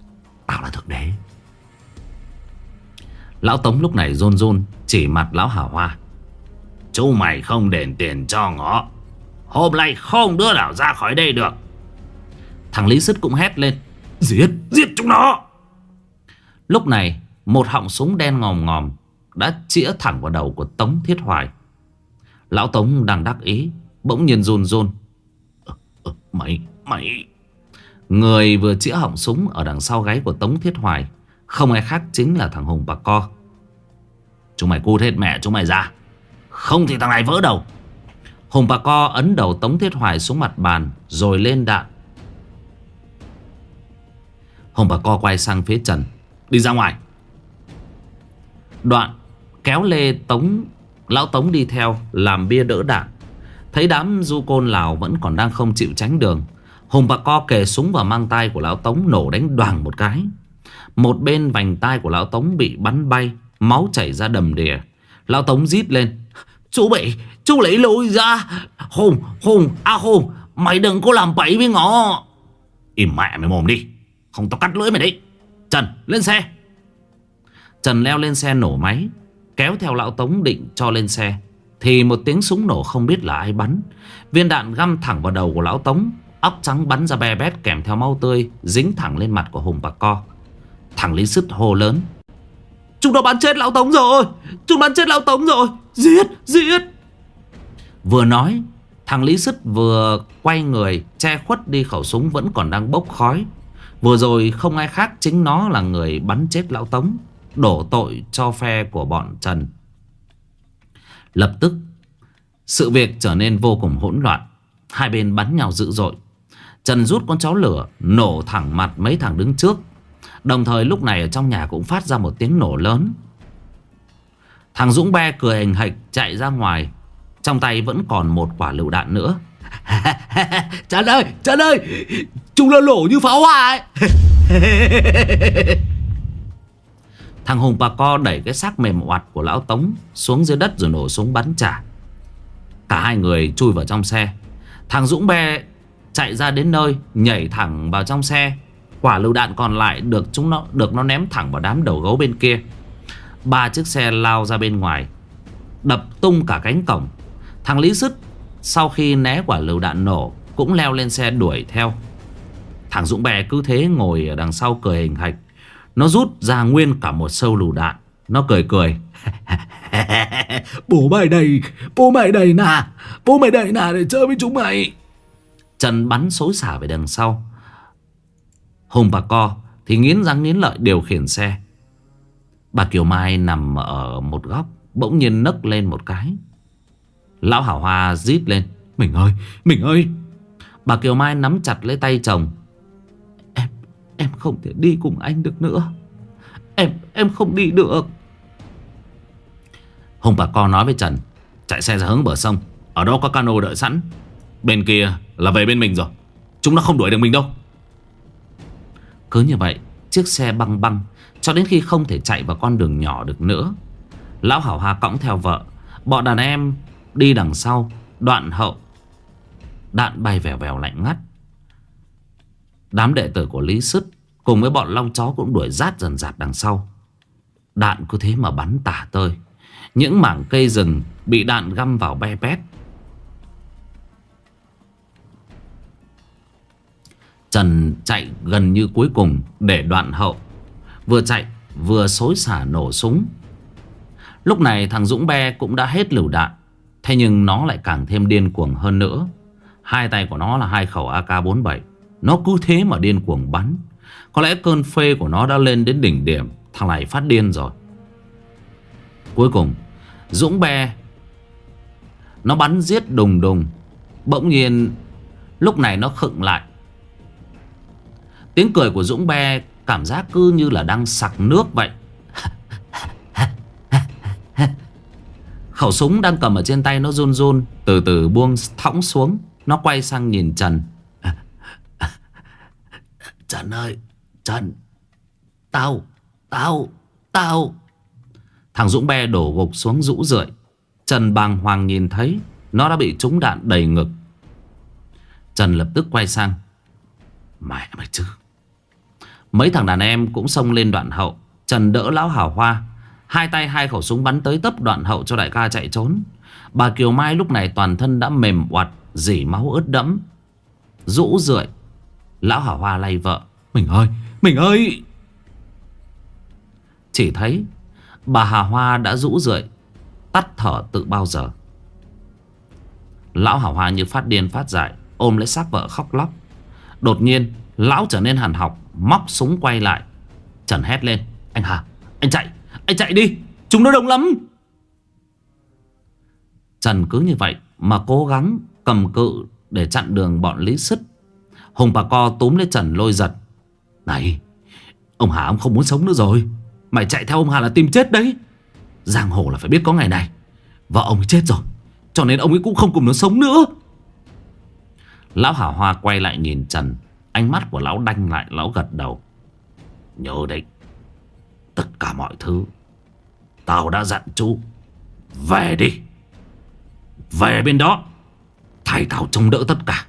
Lão Tống lúc này run run chỉ mặt lão Hà Hoa. Chú mày không đền tiền cho ngõ, hôm nay không đứa nào ra khỏi đây được. Thằng Lý Sứt cũng hét lên. Giết chúng nó. Lúc này một họng súng đen ngòm ngòm đã chĩa thẳng vào đầu của Tống Thiết Hoài. Lão Tống đang đắc ý bỗng nhiên run run. Mày Người vừa chĩa họng súng ở đằng sau gáy của Tống Thiết Hoài không ai khác chính là thằng Hùng Bà Co. Chúng mày cút hết mẹ chúng mày ra, không thì thằng này vỡ đầu. Hùng Bà Co ấn đầu Tống Thiết Hoài xuống mặt bàn rồi lên đạn. Hùng Bà Co quay sang phía Trần. Đi ra ngoài. Đoạn kéo lê lão Tống đi theo làm bia đỡ đạn. Thấy đám du côn Lào vẫn còn đang không chịu tránh đường, Hùng Bà Co kề súng vào mang tay của lão Tống nổ đánh đoàng một cái. Một bên vành tai của lão Tống bị bắn bay, máu chảy ra đầm đìa. Lão Tống rít lên. Chú lấy lối ra. Hùng, mày đừng có làm bậy với ngõ. Im mẹ mày mồm đi, không tao cắt lưỡi mày đấy. Trần lên xe. Trần leo lên xe nổ máy, kéo theo lão Tống định cho lên xe thì một tiếng súng nổ không biết là ai bắn. Viên đạn găm thẳng vào đầu của lão Tống. Óc trắng bắn ra be bét kèm theo máu tươi dính thẳng lên mặt của Hùng Bà Co. Thằng Lý Sứt hô lớn. Chúng nó bắn chết lão Tống rồi. Giết. Vừa nói, thằng Lý Sứt vừa quay người che khuất đi khẩu súng vẫn còn đang bốc khói. Vừa rồi không ai khác chính nó là người bắn chết lão Tống, đổ tội cho phe của bọn Trần. Lập tức sự việc trở nên vô cùng hỗn loạn. Hai bên bắn nhau dữ dội. Trần rút con chó lửa nổ thẳng mặt mấy thằng đứng trước. Đồng thời lúc này ở trong nhà cũng phát ra một tiếng nổ lớn. Thằng Dũng Be cười hình hạch chạy ra ngoài, trong tay vẫn còn một quả lựu đạn nữa. Trần ơi, chúng nó nổ như pháo hoa ấy. Thằng Hùng Bà Co đẩy cái xác mềm oặt của lão Tống xuống dưới đất rồi nổ súng bắn trả. Cả hai người chui vào trong xe. Thằng Dũng Be chạy ra đến nơi, nhảy thẳng vào trong xe. Quả lựu đạn còn lại được nó ném thẳng vào đám đầu gấu bên kia. 3 chiếc xe lao ra bên ngoài, đập tung cả cánh cổng. Thằng Lý Sứt sau khi né quả lựu đạn nổ cũng leo lên xe đuổi theo. Thằng Dũng Be cứ thế ngồi ở đằng sau cười hình hạch. Nó rút ra nguyên cả một sâu lựu đạn. Nó cười cười. Bố mày đầy nà để chơi với chúng mày. Trần bắn xối xả về đằng sau. Hùng Bà Co thì nghiến răng nghiến lợi điều khiển xe. Bà Kiều Mai nằm ở một góc bỗng nhiên nấc lên một cái. Lão Hảo Hoa rít lên. Mình ơi. Bà Kiều Mai nắm chặt lấy tay chồng. Em không thể đi cùng anh được nữa. Em không đi được. Hùng Bà Co nói với Trần: chạy xe ra hướng bờ sông, ở đó có cano đợi sẵn. Bên kia là về bên mình rồi, chúng nó không đuổi được mình đâu. Cứ như vậy chiếc xe băng băng cho đến khi không thể chạy vào con đường nhỏ được nữa. Lão Hảo Hoa cõng theo vợ, bọn đàn em đi đằng sau. Đoạn hậu đạn bay vèo vèo lạnh ngắt. Đám đệ tử của Lý Sứt cùng với bọn Long Chó cũng đuổi rát dần dạt đằng sau. Đạn cứ thế mà bắn tả tơi. Những mảng cây rừng bị đạn găm vào be bét. Trần chạy gần như cuối cùng để đoạn hậu vừa chạy vừa xối xả nổ súng. Lúc này thằng Dũng Be cũng đã hết lựu đạn. Thế nhưng nó lại càng thêm điên cuồng hơn nữa. Hai tay của nó là 2 khẩu AK-47. Nó cứ thế mà điên cuồng bắn. Có lẽ cơn phê của nó đã lên đến đỉnh điểm. Thằng này phát điên rồi. Cuối cùng Dũng Be nó bắn giết đùng đùng. Bỗng nhiên lúc này nó khựng lại. Tiếng cười của Dũng Be cảm giác cứ như là đang sặc nước vậy. Khẩu súng đang cầm ở trên tay nó run run, từ từ buông thõng xuống. Nó quay sang nhìn Trần. Trần ơi, Trần, Tao. Thằng Dũng Be đổ gục xuống rũ rượi. Trần bàng hoàng nhìn thấy nó đã bị trúng đạn đầy ngực. Trần lập tức quay sang. Mẹ mày chứ. Mấy thằng đàn em cũng xông lên đoạn hậu. Trần đỡ lão Hảo Hoa, hai tay 2 khẩu súng bắn tới tấp đoạn hậu cho đại ca chạy trốn. Bà Kiều Mai lúc này toàn thân đã mềm oặt, rỉ máu ướt đẫm, rũ rượi. Lão Hảo Hoa lay vợ. Mình ơi. Chỉ thấy bà Hà Hoa đã rũ rượi, tắt thở từ bao giờ. Lão Hảo Hoa như phát điên phát dại, ôm lấy xác vợ khóc lóc. Đột nhiên lão trở nên hàn học, móc súng quay lại. Trần hét lên. Anh Hà, anh chạy đi, chúng nó đông lắm. Trần cứ như vậy mà cố gắng cầm cự để chặn đường bọn Lý Sứt. Hùng Bà Co túm lấy Trần lôi giật. Này, ông Hà ông không muốn sống nữa rồi. Mày chạy theo ông Hà là tìm chết đấy. Giang hồ là phải biết có ngày này. Vợ ông ấy chết rồi, cho nên ông ấy cũng không cùng nó sống nữa. Lão Hảo Hoa quay lại nhìn Trần. Ánh mắt của lão đanh lại. Lão gật đầu. Nhớ đấy, tất cả mọi thứ tao đã dặn chú. Về đi, về bên đó, thầy tao trông đỡ tất cả.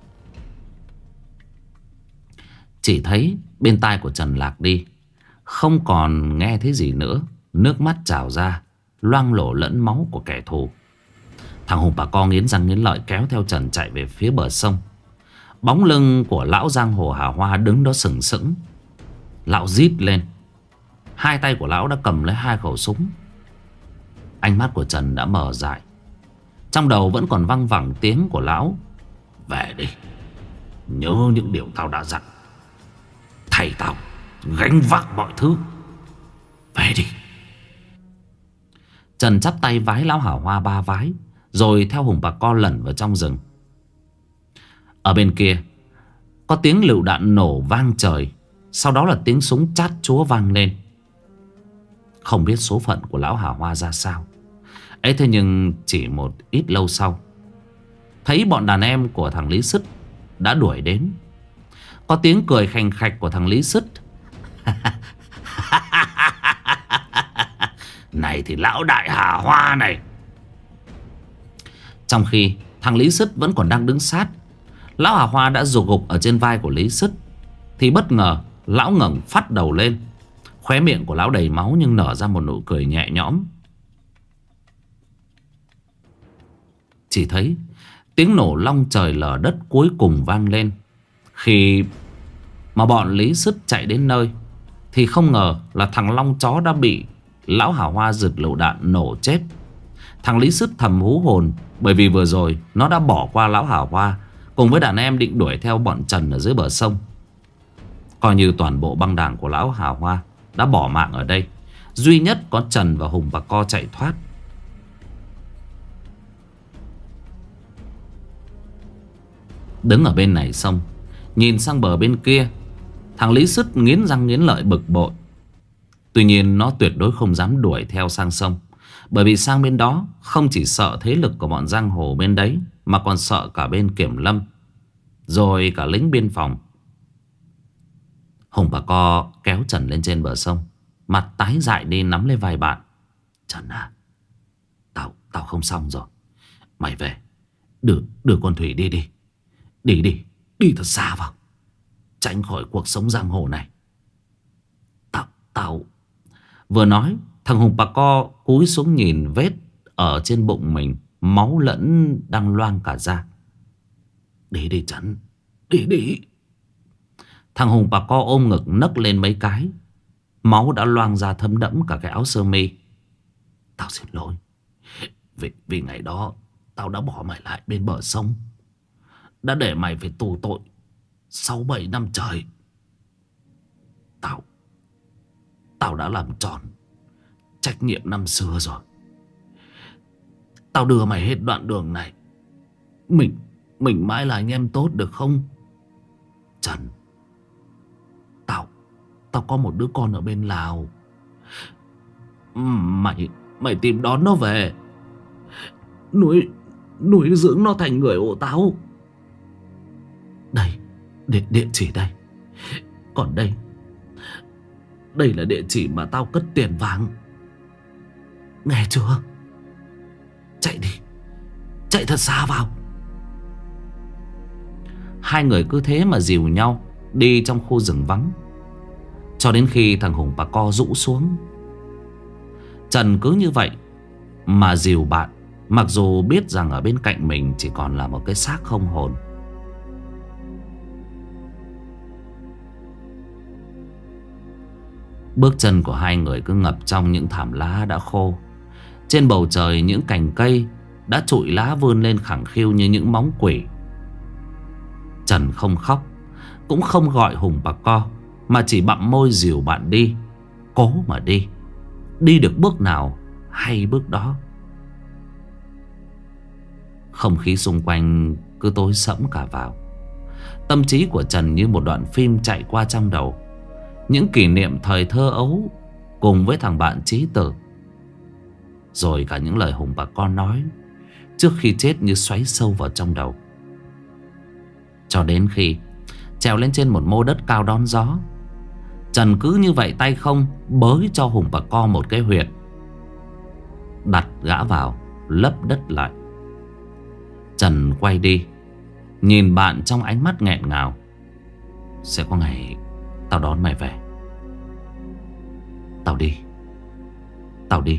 Chỉ thấy bên tai của Trần lạc đi, không còn nghe thấy gì nữa. Nước mắt trào ra, loang lổ lẫn máu của kẻ thù. Thằng Hùng Bà Co nghiến răng nghiến lợi kéo theo Trần chạy về phía bờ sông. Bóng lưng của lão giang hồ Hà Hoa đứng đó sừng sững. Lão rít lên. Hai tay của lão đã cầm lấy 2 khẩu súng. Ánh mắt của Trần đã mở dại. Trong đầu vẫn còn văng vẳng tiếng của lão. Về đi, nhớ những điều tao đã dặn. Thầy tao gánh vác mọi thứ. Về đi. Trần chắp tay vái lão Hảo Hoa 3 vái, rồi theo Hùng Bà Co lẩn vào trong rừng. Ở bên kia có tiếng lựu đạn nổ vang trời. Sau đó là tiếng súng chát chúa vang lên. không biết số phận của lão Hà Hoa ra sao. Ấy thế nhưng chỉ một ít lâu sau, thấy bọn đàn em của thằng Lý Sứt đã đuổi đến. Có tiếng cười khành khạch của thằng Lý Sứt. Này thì lão đại Hà Hoa này. Trong khi thằng Lý Sứt vẫn còn đang đứng sát, lão Hà Hoa đã rụt gục ở trên vai của Lý Sứt. Thì bất ngờ lão ngẩng phát đầu lên. Khóe miệng của lão đầy máu nhưng nở ra một nụ cười nhẹ nhõm. Chỉ thấy tiếng nổ long trời lở đất cuối cùng vang lên. Khi mà bọn Lý Sứt chạy đến nơi thì không ngờ là thằng Long Chó đã bị lão Hà Hoa giật lựu đạn nổ chết. Thằng Lý Sứt thầm hú hồn, bởi vì vừa rồi nó đã bỏ qua lão Hà Hoa cùng với đàn em định đuổi theo bọn Trần ở dưới bờ sông. Coi như toàn bộ băng đảng của lão Hà Hoa đã bỏ mạng ở đây. Duy nhất có Trần và Hùng Bà Co chạy thoát. Đứng ở bên này sông, nhìn sang bờ bên kia, thằng Lý Sứt nghiến răng nghiến lợi bực bội. Tuy nhiên nó tuyệt đối không dám đuổi theo sang sông, bởi vì sang bên đó không chỉ sợ thế lực của bọn giang hồ bên đấy, mà còn sợ cả bên kiểm lâm, rồi cả lính biên phòng. Hùng Bà Co kéo Trần lên trên bờ sông, mặt tái dại đi nắm lấy vai bạn. Trần à, Tao không xong rồi. Mày về Đưa con Thủy đi đi. Đi thật xa vào, tránh khỏi cuộc sống giang hồ này. Tao vừa nói, thằng Hùng Bà Co cúi xuống nhìn vết ở trên bụng mình, máu lẫn đang loang cả ra. Đi Trần, đi. Thằng Hùng Bà Co ôm ngực nấc lên mấy cái. Máu đã loang ra thấm đẫm cả cái áo sơ mi. Tao xin lỗi. Vì ngày đó tao đã bỏ mày lại bên bờ sông, đã để mày phải tù tội 6-7 năm trời. Tao đã làm tròn trách nhiệm năm xưa rồi. Tao đưa mày hết đoạn đường này. Mình mãi là anh em tốt được không? Trần, Tao có một đứa con ở bên Lào. Mày tìm đón nó về, nuôi dưỡng nó thành người hộ táo. Đây, địa chỉ đây. Còn đây là địa chỉ mà tao cất tiền vàng. Nghe chưa? Chạy đi, chạy thật xa vào. Hai người cứ thế mà dìu nhau đi trong khu rừng vắng, cho đến khi thằng Hùng Bà Co rũ xuống. Trần cứ như vậy mà dìu bạn, mặc dù biết rằng ở bên cạnh mình chỉ còn là một cái xác không hồn. Bước chân của hai người cứ ngập trong những thảm lá đã khô. Trên bầu trời những cành cây đã trụi lá vươn lên khẳng khiu như những móng quỷ. Trần không khóc, cũng không gọi Hùng Bà Co, mà chỉ bặm môi dìu bạn đi. Cố mà đi, đi được bước nào hay bước đó. Không khí xung quanh cứ tối sẫm cả vào. Tâm trí của Trần như một đoạn phim chạy qua trong đầu. Những kỷ niệm thời thơ ấu cùng với thằng bạn chí tử, rồi cả những lời Hùng Bà Con nói trước khi chết như xoáy sâu vào trong đầu. Cho đến khi trèo lên trên một mô đất cao đón gió, Trần cứ như vậy tay không bới cho Hùng Bà Co một cái huyệt, đặt gã vào, lấp đất lại. Trần quay đi, nhìn bạn trong ánh mắt nghẹn ngào. Sẽ có ngày tao đón mày về. Tao đi.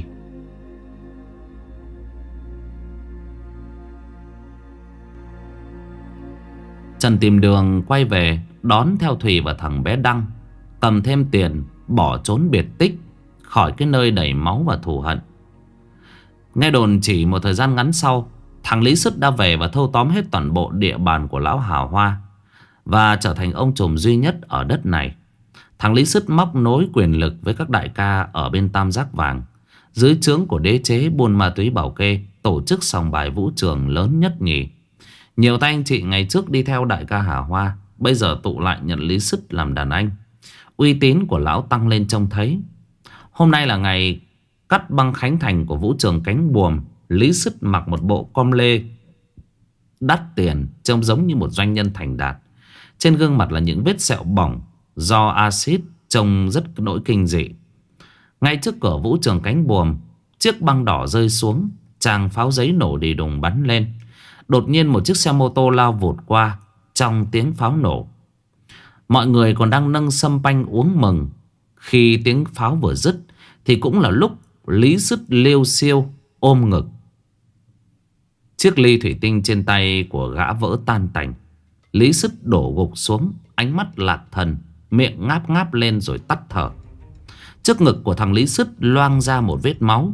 Trần tìm đường quay về, đón theo Thùy và thằng bé Đăng, cầm thêm tiền bỏ trốn biệt tích khỏi cái nơi đầy máu và thù hận. Nghe đồn chỉ một thời gian ngắn sau, thằng Lý Sứt đã về và thâu tóm hết toàn bộ địa bàn của lão Hà Hoa và trở thành ông trùm duy nhất ở đất này. Thằng Lý Sứt móc nối quyền lực với các đại ca ở bên Tam Giác Vàng, dưới trướng của đế chế buôn ma túy Bảo Kê, tổ chức sòng bài vũ trường lớn nhất nhì. Nhiều tay anh chị ngày trước đi theo đại ca Hà Hoa bây giờ tụ lại nhận Lý Sứt làm đàn anh. Uy tín của lão tăng lên trông thấy. Hôm nay là ngày cắt băng khánh thành của vũ trường Cánh Buồm. Lý Sứt mặc một bộ com lê đắt tiền, trông giống như một doanh nhân thành đạt. Trên gương mặt là những vết sẹo bỏng do axit, trông rất nỗi kinh dị. Ngay trước cửa vũ trường Cánh Buồm, chiếc băng đỏ rơi xuống, tràng pháo giấy nổ đi đùng bắn lên. Đột nhiên một chiếc xe mô tô lao vụt qua trong tiếng pháo nổ. Mọi người còn đang nâng sâm panh uống mừng. Khi tiếng pháo vừa dứt thì cũng là lúc Lý Sứt liêu xiêu ôm ngực. Chiếc ly thủy tinh trên tay của gã vỡ tan tành. Lý Sứt đổ gục xuống, ánh mắt lạc thần, miệng ngáp ngáp lên rồi tắt thở. Trước ngực của thằng Lý Sứt loang ra một vết máu.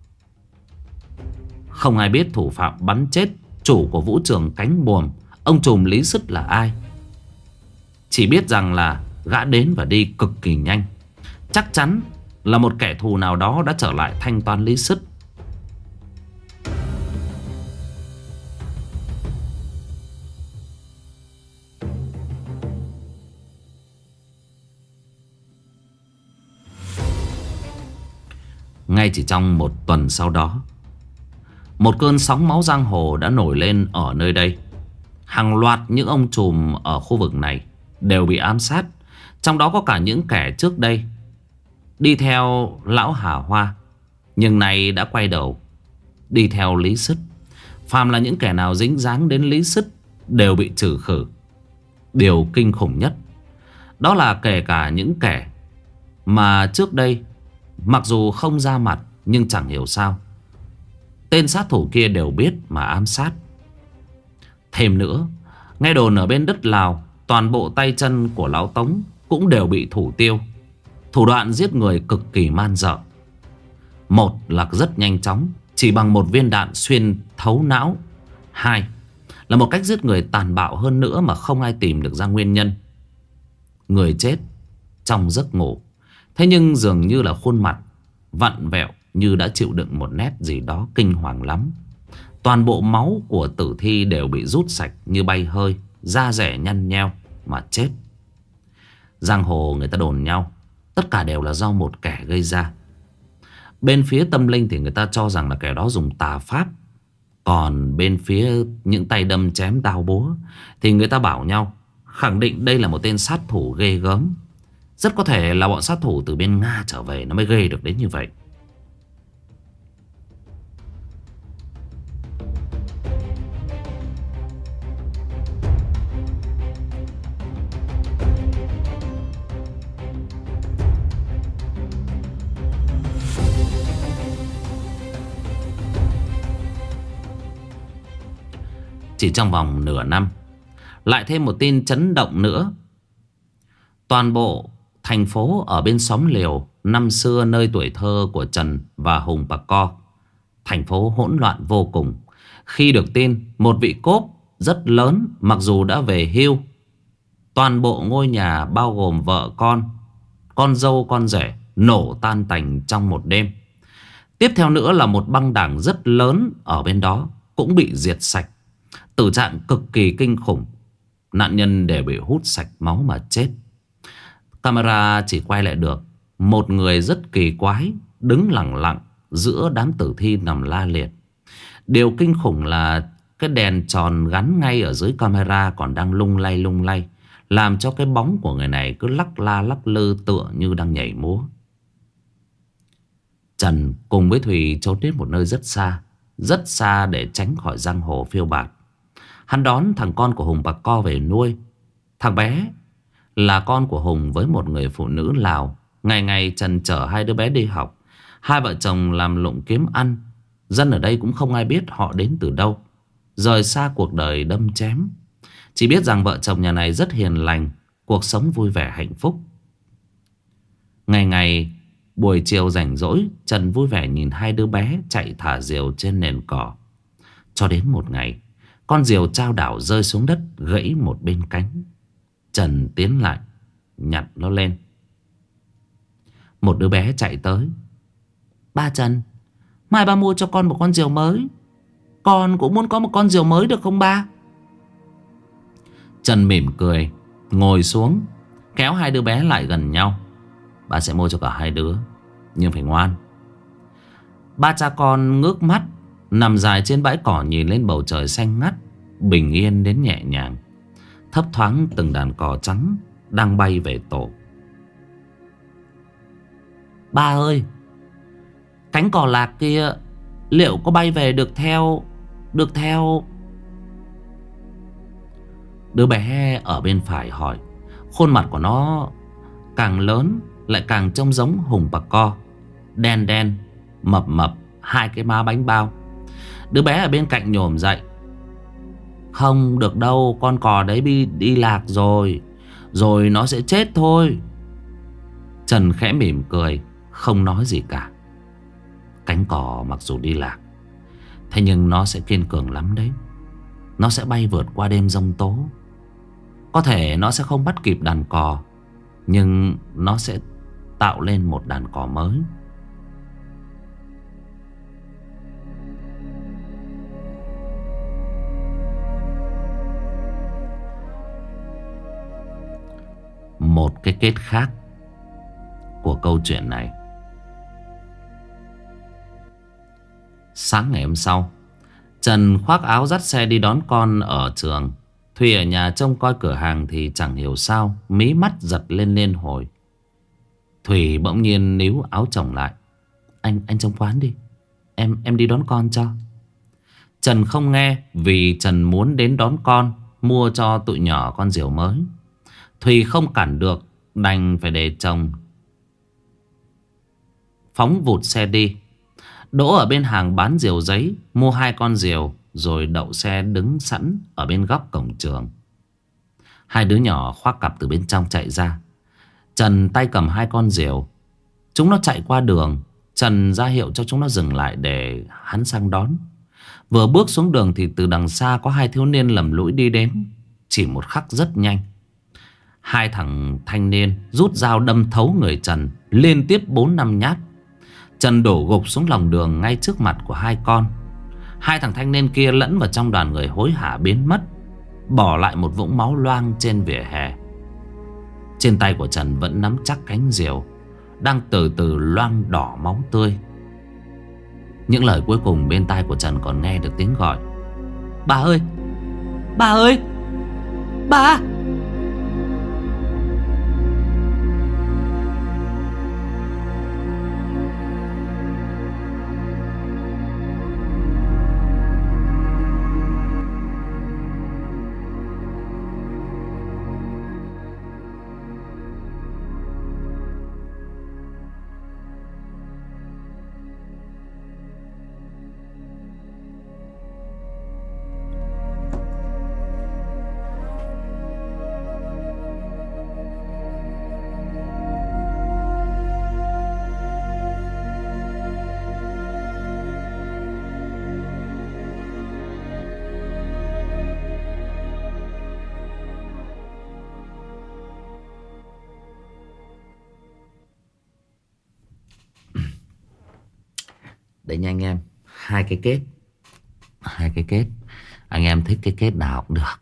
Không ai biết thủ phạm bắn chết chủ của vũ trường Cánh Buồm, ông trùm Lý Sứt là ai. Chỉ biết rằng là gã đến và đi cực kỳ nhanh. Chắc chắn là một kẻ thù nào đó đã trở lại thanh toán Lý Sứt. Ngay chỉ trong một tuần sau đó, một cơn sóng máu giang hồ đã nổi lên ở nơi đây. Hàng loạt những ông trùm ở khu vực này đều bị ám sát. Trong đó có cả những kẻ trước đây đi theo lão Hà Hoa, nhưng nay đã quay đầu đi theo Lý Sứt. Phàm là những kẻ nào dính dáng đến Lý Sứt đều bị trừ khử. Điều kinh khủng nhất đó là kể cả những kẻ mà trước đây mặc dù không ra mặt, nhưng chẳng hiểu sao tên sát thủ kia đều biết mà ám sát. Thêm nữa, nghe đồn ở bên đất Lào, toàn bộ tay chân của lão Tống cũng đều bị thủ tiêu. Thủ đoạn giết người cực kỳ man dợ. Một là rất nhanh chóng, chỉ bằng một viên đạn xuyên thấu não. Hai là một cách giết người tàn bạo hơn nữa mà không ai tìm được ra nguyên nhân. Người chết trong giấc ngủ, thế nhưng dường như là khuôn mặt vặn vẹo, như đã chịu đựng một nét gì đó kinh hoàng lắm. Toàn bộ máu của tử thi đều bị rút sạch như bay hơi, da rẻ nhăn nheo mà chết. Giang hồ người ta đồn nhau tất cả đều là do một kẻ gây ra. Bên phía tâm linh thì người ta cho rằng là kẻ đó dùng tà pháp. Còn bên phía những tay đâm chém đao búa thì người ta bảo nhau khẳng định đây là một tên sát thủ ghê gớm. Rất có thể là bọn sát thủ từ bên Nga trở về nó mới ghê được đến như vậy. Chỉ trong vòng nửa năm, lại thêm một tin chấn động nữa. Toàn bộ thành phố ở bên xóm Liều năm xưa, nơi tuổi thơ của Trần và Hùng Bà Co, thành phố hỗn loạn vô cùng khi được tin một vị cốp rất lớn mặc dù đã về hưu. Toàn bộ ngôi nhà bao gồm vợ con dâu con rể nổ tan tành trong một đêm. Tiếp theo nữa là một băng đảng rất lớn ở bên đó cũng bị diệt sạch. Tử trạng cực kỳ kinh khủng. Nạn nhân đều bị hút sạch máu mà chết. Camera chỉ quay lại được một người rất kỳ quái đứng lặng lặng giữa đám tử thi nằm la liệt. Điều kinh khủng là cái đèn tròn gắn ngay ở dưới camera còn đang lung lay, làm cho cái bóng của người này cứ lắc la lắc lư tựa như đang nhảy múa. Trần cùng với Thùy trốn đến một nơi rất xa để tránh khỏi giang hồ phiêu bạt. Hắn đón thằng con của Hùng Bà Co về nuôi. Thằng bé là con của Hùng với một người phụ nữ Lào. Ngày ngày Trần chở hai đứa bé đi học. Hai vợ chồng làm lụng kiếm ăn. Dân ở đây cũng không ai biết họ đến từ đâu, rời xa cuộc đời đâm chém. Chỉ biết rằng vợ chồng nhà này rất hiền lành, cuộc sống vui vẻ hạnh phúc. Ngày ngày buổi chiều rảnh rỗi, Trần vui vẻ nhìn hai đứa bé chạy thả diều trên nền cỏ. Cho đến một ngày, con diều chao đảo rơi xuống đất, gãy một bên cánh. Trần tiến lại nhặt nó lên. Một đứa bé chạy tới: "Ba Trần, mai ba mua cho con một con diều mới. Con cũng muốn có một con diều mới được không ba?" Trần mỉm cười, ngồi xuống kéo hai đứa bé lại gần nhau: "Ba sẽ mua cho cả hai đứa. nhưng phải ngoan. Ba cha con ngước mắt nằm dài trên bãi cỏ, nhìn lên bầu trời xanh ngắt, bình yên đến nhẹ nhàng. Thấp thoáng từng đàn cò trắng đang bay về tổ. Ba ơi, cánh cò lạc kia liệu có bay về được theo? Đứa bé ở bên phải hỏi. Khuôn mặt của nó càng lớn lại càng trông giống Hùng Bà Co. Đen đen, mập mập, hai cái má bánh bao. Đứa bé ở bên cạnh nhổm dậy. Không được đâu, con cò đấy đi lạc rồi. Rồi nó sẽ chết thôi. Trần khẽ mỉm cười, không nói gì cả. Cánh cò mặc dù đi lạc, thế nhưng nó sẽ kiên cường lắm đấy. Nó sẽ bay vượt qua đêm giông tố. Có thể nó sẽ không bắt kịp đàn cò, nhưng nó sẽ tạo lên một đàn cò mới. Một cái kết khác của câu chuyện này. Sáng ngày hôm sau, Trần khoác áo dắt xe đi đón con ở trường. Thùy ở nhà trông coi cửa hàng thì chẳng hiểu sao mí mắt giật lên liên hồi. Thùy bỗng nhiên níu áo chồng lại. Anh trông quán đi, em đi đón con cho. Trần không nghe, vì Trần muốn đến đón con, mua cho tụi nhỏ con diều mới. Thùy không cản được, đành phải để chồng phóng vụt xe đi. Đỗ ở bên hàng bán diều giấy, mua 2 con diều, rồi đậu xe đứng sẵn ở bên góc cổng trường. 2 đứa nhỏ khoác cặp từ bên trong chạy ra. Trần tay cầm 2 con diều. Chúng nó chạy qua đường. Trần ra hiệu cho chúng nó dừng lại để hắn sang đón. Vừa bước xuống đường thì từ đằng xa có 2 thiếu niên lầm lũi đi đến. Chỉ một khắc rất nhanh, 2 thằng thanh niên rút dao đâm thấu người Trần liên tiếp 4-5 nhát. Trần đổ gục xuống lòng đường ngay trước mặt của 2 con. 2 thằng thanh niên kia lẫn vào trong đoàn người hối hả biến mất, bỏ lại một vũng máu loang trên vỉa hè. Trên tay của Trần vẫn nắm chắc cánh diều, đang từ từ loang đỏ máu tươi. Những lời cuối cùng bên tai của Trần còn nghe được tiếng gọi. Bà ơi, bà ơi, bà. Đấy nha anh em, 2 cái kết. 2 cái kết. Anh em thích cái kết nào cũng được.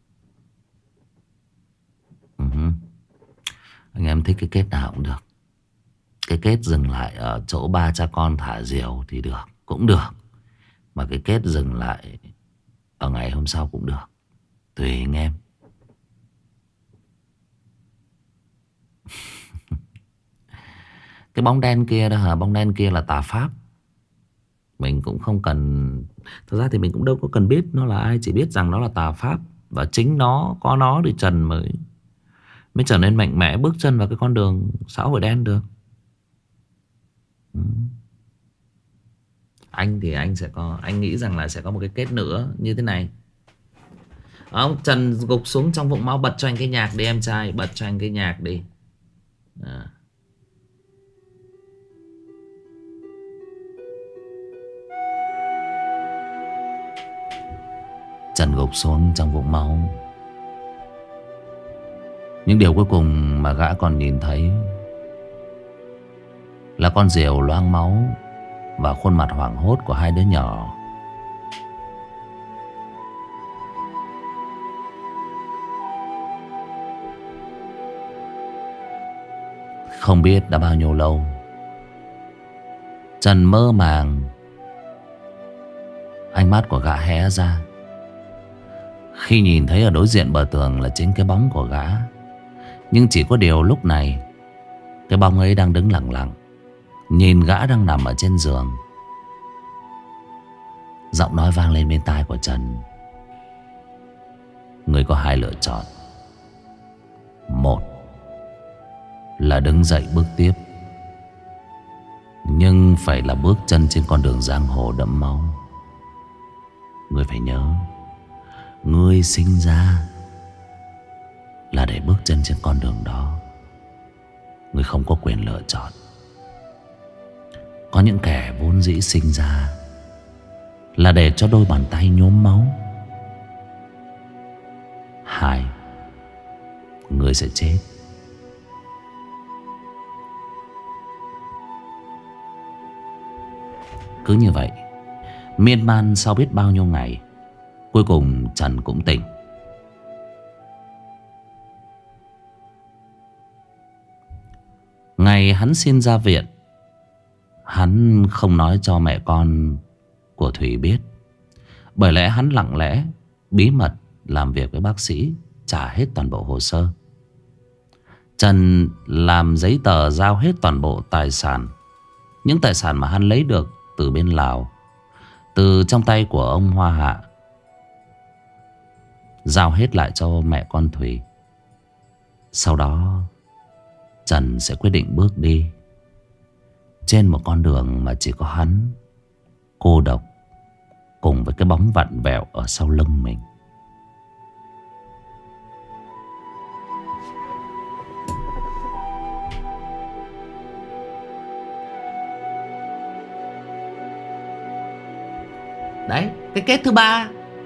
Anh em thích cái kết nào cũng được. Cái kết dừng lại ở chỗ 3 cha con thả diều thì được, cũng được. Mà cái kết dừng lại ở ngày hôm sau cũng được, tùy anh em. Cái bóng đen kia đó hả? Bóng đen kia là tà pháp. Mình cũng không cần. Thật ra thì mình cũng đâu có cần biết nó là ai, chỉ biết rằng nó là tà pháp. Và chính nó, có nó thì Trần mới trở nên mạnh mẽ bước chân vào cái con đường xã hội đen được. Anh thì anh sẽ có, anh nghĩ rằng là sẽ có một cái kết nữa như thế này. Ông Trần gục xuống trong vũng máu. Bật cho anh cái nhạc đi em trai, bật cho anh cái nhạc đi. Trần gục xuống trong vũng máu. Những điều cuối cùng mà gã còn nhìn thấy là con diều loang máu và khuôn mặt hoảng hốt của 2 đứa nhỏ. Không biết đã bao nhiêu lâu, Trần mơ màng, ánh mắt của gã hé ra khi nhìn thấy ở đối diện bờ tường là chính cái bóng của gã. Nhưng chỉ có điều lúc này cái bóng ấy đang đứng lặng lặng nhìn gã đang nằm ở trên giường. Giọng nói vang lên bên tai của Trần: người có hai lựa chọn. Một là đứng dậy bước tiếp, nhưng phải là bước chân trên con đường giang hồ đẫm máu. Ngươi phải nhớ, ngươi sinh ra là để bước chân trên con đường đó. Ngươi không có quyền lựa chọn. Có những kẻ vốn dĩ sinh ra là để cho đôi bàn tay nhuốm máu. Hai, ngươi sẽ chết. Cứ như vậy, miên man sau biết bao nhiêu ngày, cuối cùng Trần cũng tỉnh. Ngày hắn xin ra viện, hắn không nói cho mẹ con của Thủy biết. Bởi lẽ hắn lặng lẽ, bí mật làm việc với bác sĩ, trả hết toàn bộ hồ sơ. Trần làm giấy tờ giao hết toàn bộ tài sản. Những tài sản mà hắn lấy được từ bên Lào, từ trong tay của ông Hoa Hạ, giao hết lại cho mẹ con Thủy. Sau đó Trần sẽ quyết định bước đi trên một con đường mà chỉ có hắn, cô độc, cùng với cái bóng vặn vẹo ở sau lưng mình. Đấy, cái kết thứ ba.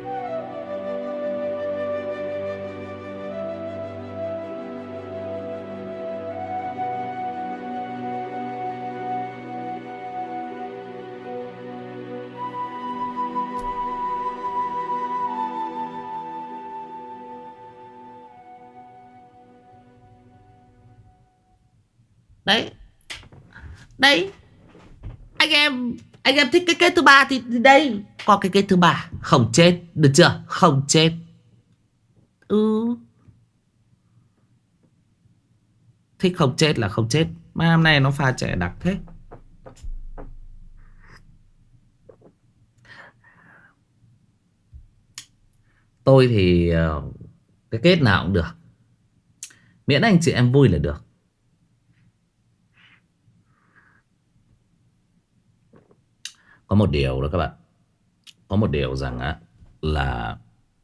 Đấy. Đấy. Anh em thích cái kết thứ ba thì đây có cái kết thứ ba. Không chết, được chưa? Không chết. Thích không chết là không chết. Mà hôm nay nó pha trẻ đặc thế. Tôi thì cái kết nào cũng được, miễn anh chị em vui là được. Có một điều đó các bạn, có một điều rằng á là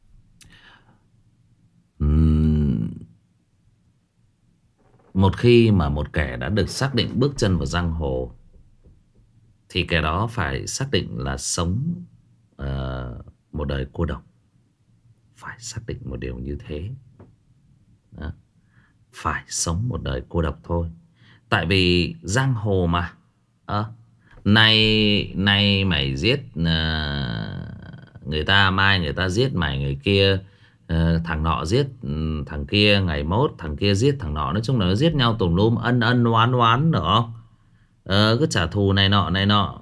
một khi mà một kẻ đã được xác định bước chân vào giang hồ thì kẻ đó phải xác định là sống một đời cô độc. Phải xác định một điều như thế đó. Phải sống một đời cô độc thôi. Tại vì giang hồ mà Nay mày giết người ta, mai người ta giết mày người kia, thằng nọ giết thằng kia, ngày mốt thằng kia giết thằng nọ. Nói chung là nó giết nhau tùm lum, ân ân oán oán được không? Cứ trả thù này nọ.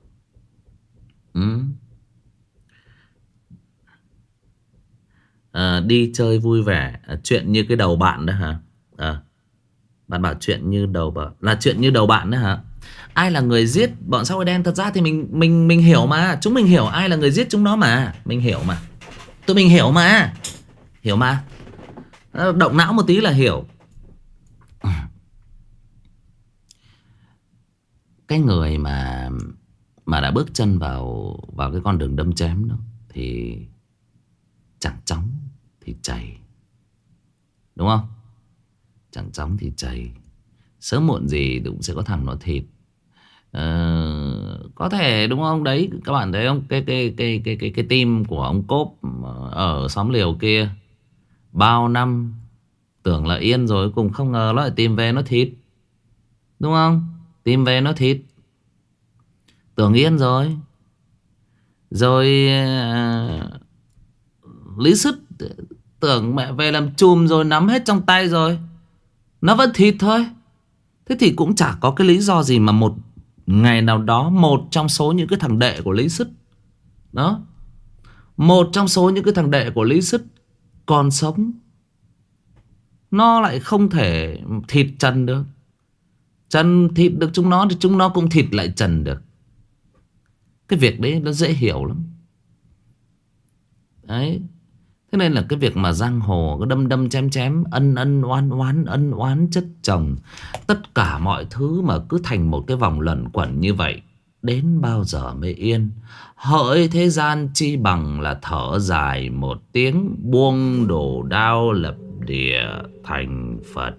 Đi chơi vui vẻ, chuyện như cái đầu bạn đó hả? Bạn bảo chuyện như đầu bạn là chuyện như đầu bạn đó hả? Ai là người giết bọn xã hội đen? Thật ra thì mình hiểu mà. Chúng mình hiểu ai là người giết chúng nó mà. Mình hiểu mà. Tụi mình hiểu mà. Hiểu mà. Động não một tí là hiểu. Cái người mà đã bước chân vào cái con đường đâm chém đó thì chẳng chóng thì chảy. Đúng không? Chẳng chóng thì chảy. Sớm muộn gì cũng sẽ có thằng nó thịt. Có thể đúng không? Đấy các bạn thấy không? Cái team của ông Cốp ở xóm Liều kia bao năm tưởng là yên rồi, cùng không ngờ nó lại tìm về nó thịt. Đúng không? Tìm về nó thịt. Tưởng yên rồi. Rồi Lý Sứt tưởng mẹ về làm chùm rồi, nắm hết trong tay rồi, nó vẫn thịt thôi. Thế thì cũng chả có cái lý do gì mà một ngày nào đó một trong số những cái thằng đệ của Lý Sứt đó, một trong số những cái thằng đệ của Lý Sứt còn sống, nó lại không thể thịt Trần được. Trần thịt được chúng nó thì chúng nó cũng thịt lại Trần được. Cái việc đấy nó dễ hiểu lắm. Đấy. Thế nên là cái việc mà giang hồ có đâm đâm chém chém, ân ân oán oán, ân oán chất chồng, tất cả mọi thứ mà cứ thành một cái vòng luẩn quẩn như vậy, đến bao giờ mới yên? Hỡi thế gian chi bằng là thở dài một tiếng, buông đổ đao lập địa thành Phật.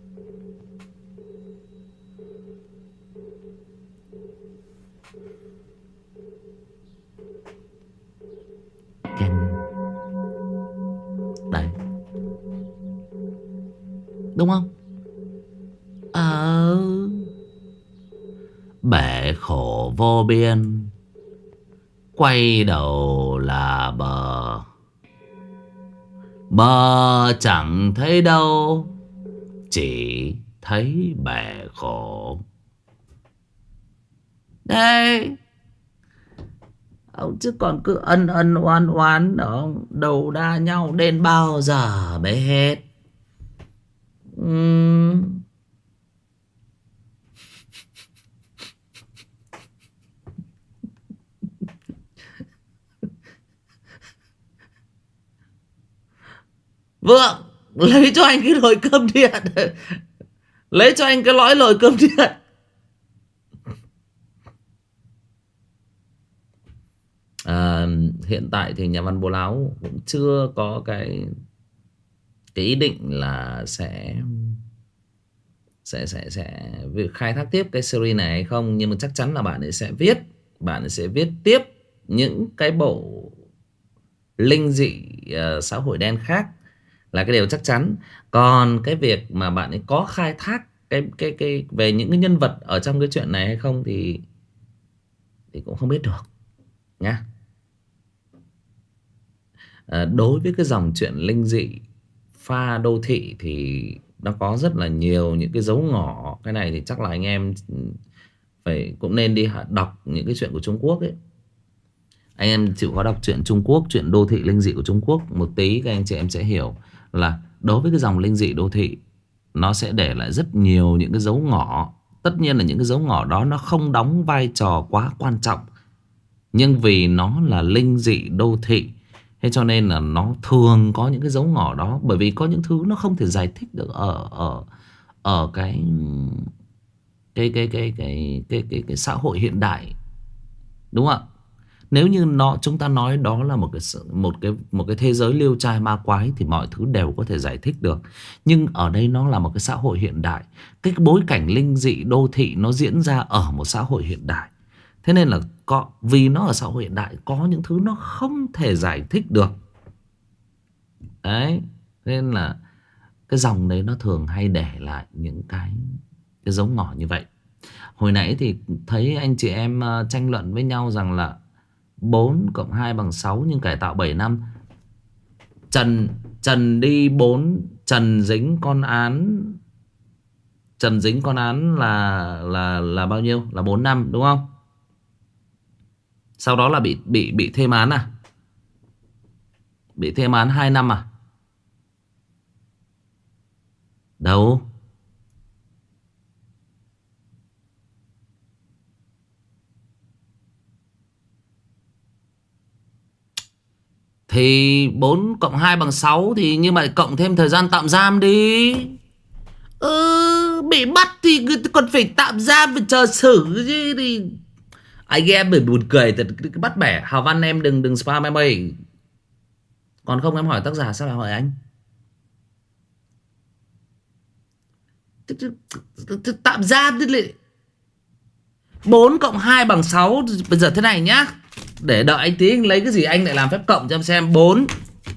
Đấy, đúng không? Bể khổ vô biên, quay đầu là bờ. Bờ chẳng thấy đâu, chỉ thấy bể khổ. Đây, ông chứ còn cứ ân ân oán oán đó, đầu đa nhau đến bao giờ mới hết? Vượng, lấy cho anh cái nồi cơm điện, lấy cho anh cái lõi nồi cơm điện. Hiện tại thì nhà văn Bố Láo cũng chưa có cái ý định là sẽ khai thác tiếp cái series này hay không, nhưng mà chắc chắn là bạn ấy sẽ viết tiếp những cái bộ linh dị xã hội đen khác, là cái điều chắc chắn. Còn cái việc mà bạn ấy có khai thác cái về những cái nhân vật ở trong cái chuyện này hay không thì cũng không biết được nhá. Đối với cái dòng chuyện linh dị pha đô thị thì nó có rất là nhiều những cái dấu ngỏ. Cái này thì chắc là anh em phải cũng nên đi đọc những cái chuyện của Trung Quốc ấy. Anh em chịu khó đọc chuyện Trung Quốc, chuyện đô thị linh dị của Trung Quốc một tí, các anh chị em sẽ hiểu là đối với cái dòng linh dị đô thị, nó sẽ để lại rất nhiều những cái dấu ngỏ. Tất nhiên là những cái dấu ngỏ đó nó không đóng vai trò quá quan trọng, nhưng vì nó là linh dị đô thị, thế cho nên là nó thường có những cái dấu ngỏ đó. Bởi vì có những thứ nó không thể giải thích được ở cái xã hội hiện đại, đúng không ạ? Nếu như chúng ta nói đó là một cái thế giới liêu trai ma quái thì mọi thứ đều có thể giải thích được. Nhưng ở đây nó là một cái xã hội hiện đại, cái bối cảnh linh dị đô thị nó diễn ra ở một xã hội hiện đại. Thế nên là vì nó ở xã hội hiện đại, có những thứ nó không thể giải thích được. Đấy, nên là cái dòng đấy nó thường hay để lại những cái dấu ngỏ như vậy. Hồi nãy thì thấy anh chị em tranh luận với nhau rằng là 4 cộng 2 bằng 6 nhưng cải tạo 7 năm. Trần đi 4, Trần dính con án là bao nhiêu? Là 4 năm đúng không? Sau đó là bị thêm án à? Bị thêm án 2 năm à? Đâu? Thì 4 cộng 2 bằng 6 thì nhưng mà cộng thêm thời gian tạm giam đi. Bị bắt thì còn phải tạm giam, phải chờ xử chứ. Thì anh em bởi buồn cười thật, bắt bẻ. Hào Văn em đừng spam em ơi. Còn không em hỏi tác giả, sao lại hỏi anh? Tạm giam thì lại 4 cộng 2 bằng 6. Bây giờ thế này nhá, để đợi anh tí, anh lấy cái gì anh lại làm phép cộng cho em xem. 4,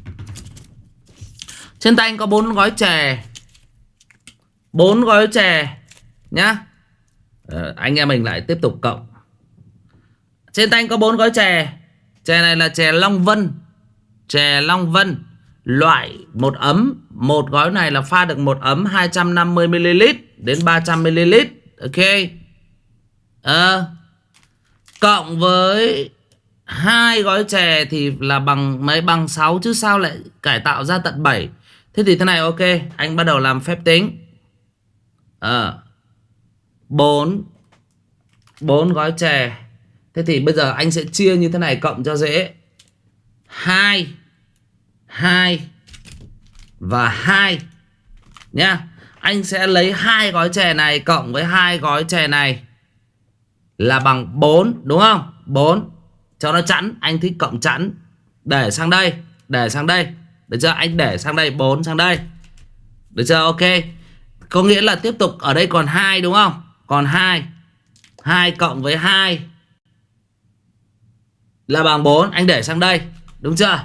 trên tay anh có 4 gói chè, 4 gói chè nhá. Anh em mình lại tiếp tục cộng. Trên tay anh có 4 gói chè. Chè này là chè Long Vân. Chè Long Vân loại 1 ấm. Một gói này là pha được 1 ấm 250ml đến 300ml. Ok. Cộng với 2 gói chè thì là bằng mấy? Bằng 6 chứ sao lại cải tạo ra tận 7. Thế thì thế này, ok, anh bắt đầu làm phép tính. 4 4 gói chè. Thế thì bây giờ anh sẽ chia như thế này cộng cho dễ. 2 2 và 2 nhá. Anh sẽ lấy 2 gói chè này cộng với 2 gói chè này là bằng 4, đúng không? 4. Cho nó chẵn, anh thích cộng chẵn. Để sang đây, để sang đây. Được chưa? Anh để sang đây, 4 sang đây. Được chưa? Ok. Có nghĩa là tiếp tục ở đây còn 2, đúng không? Còn 2. 2 cộng với 2 là bằng 4. Anh để sang đây, đúng chưa?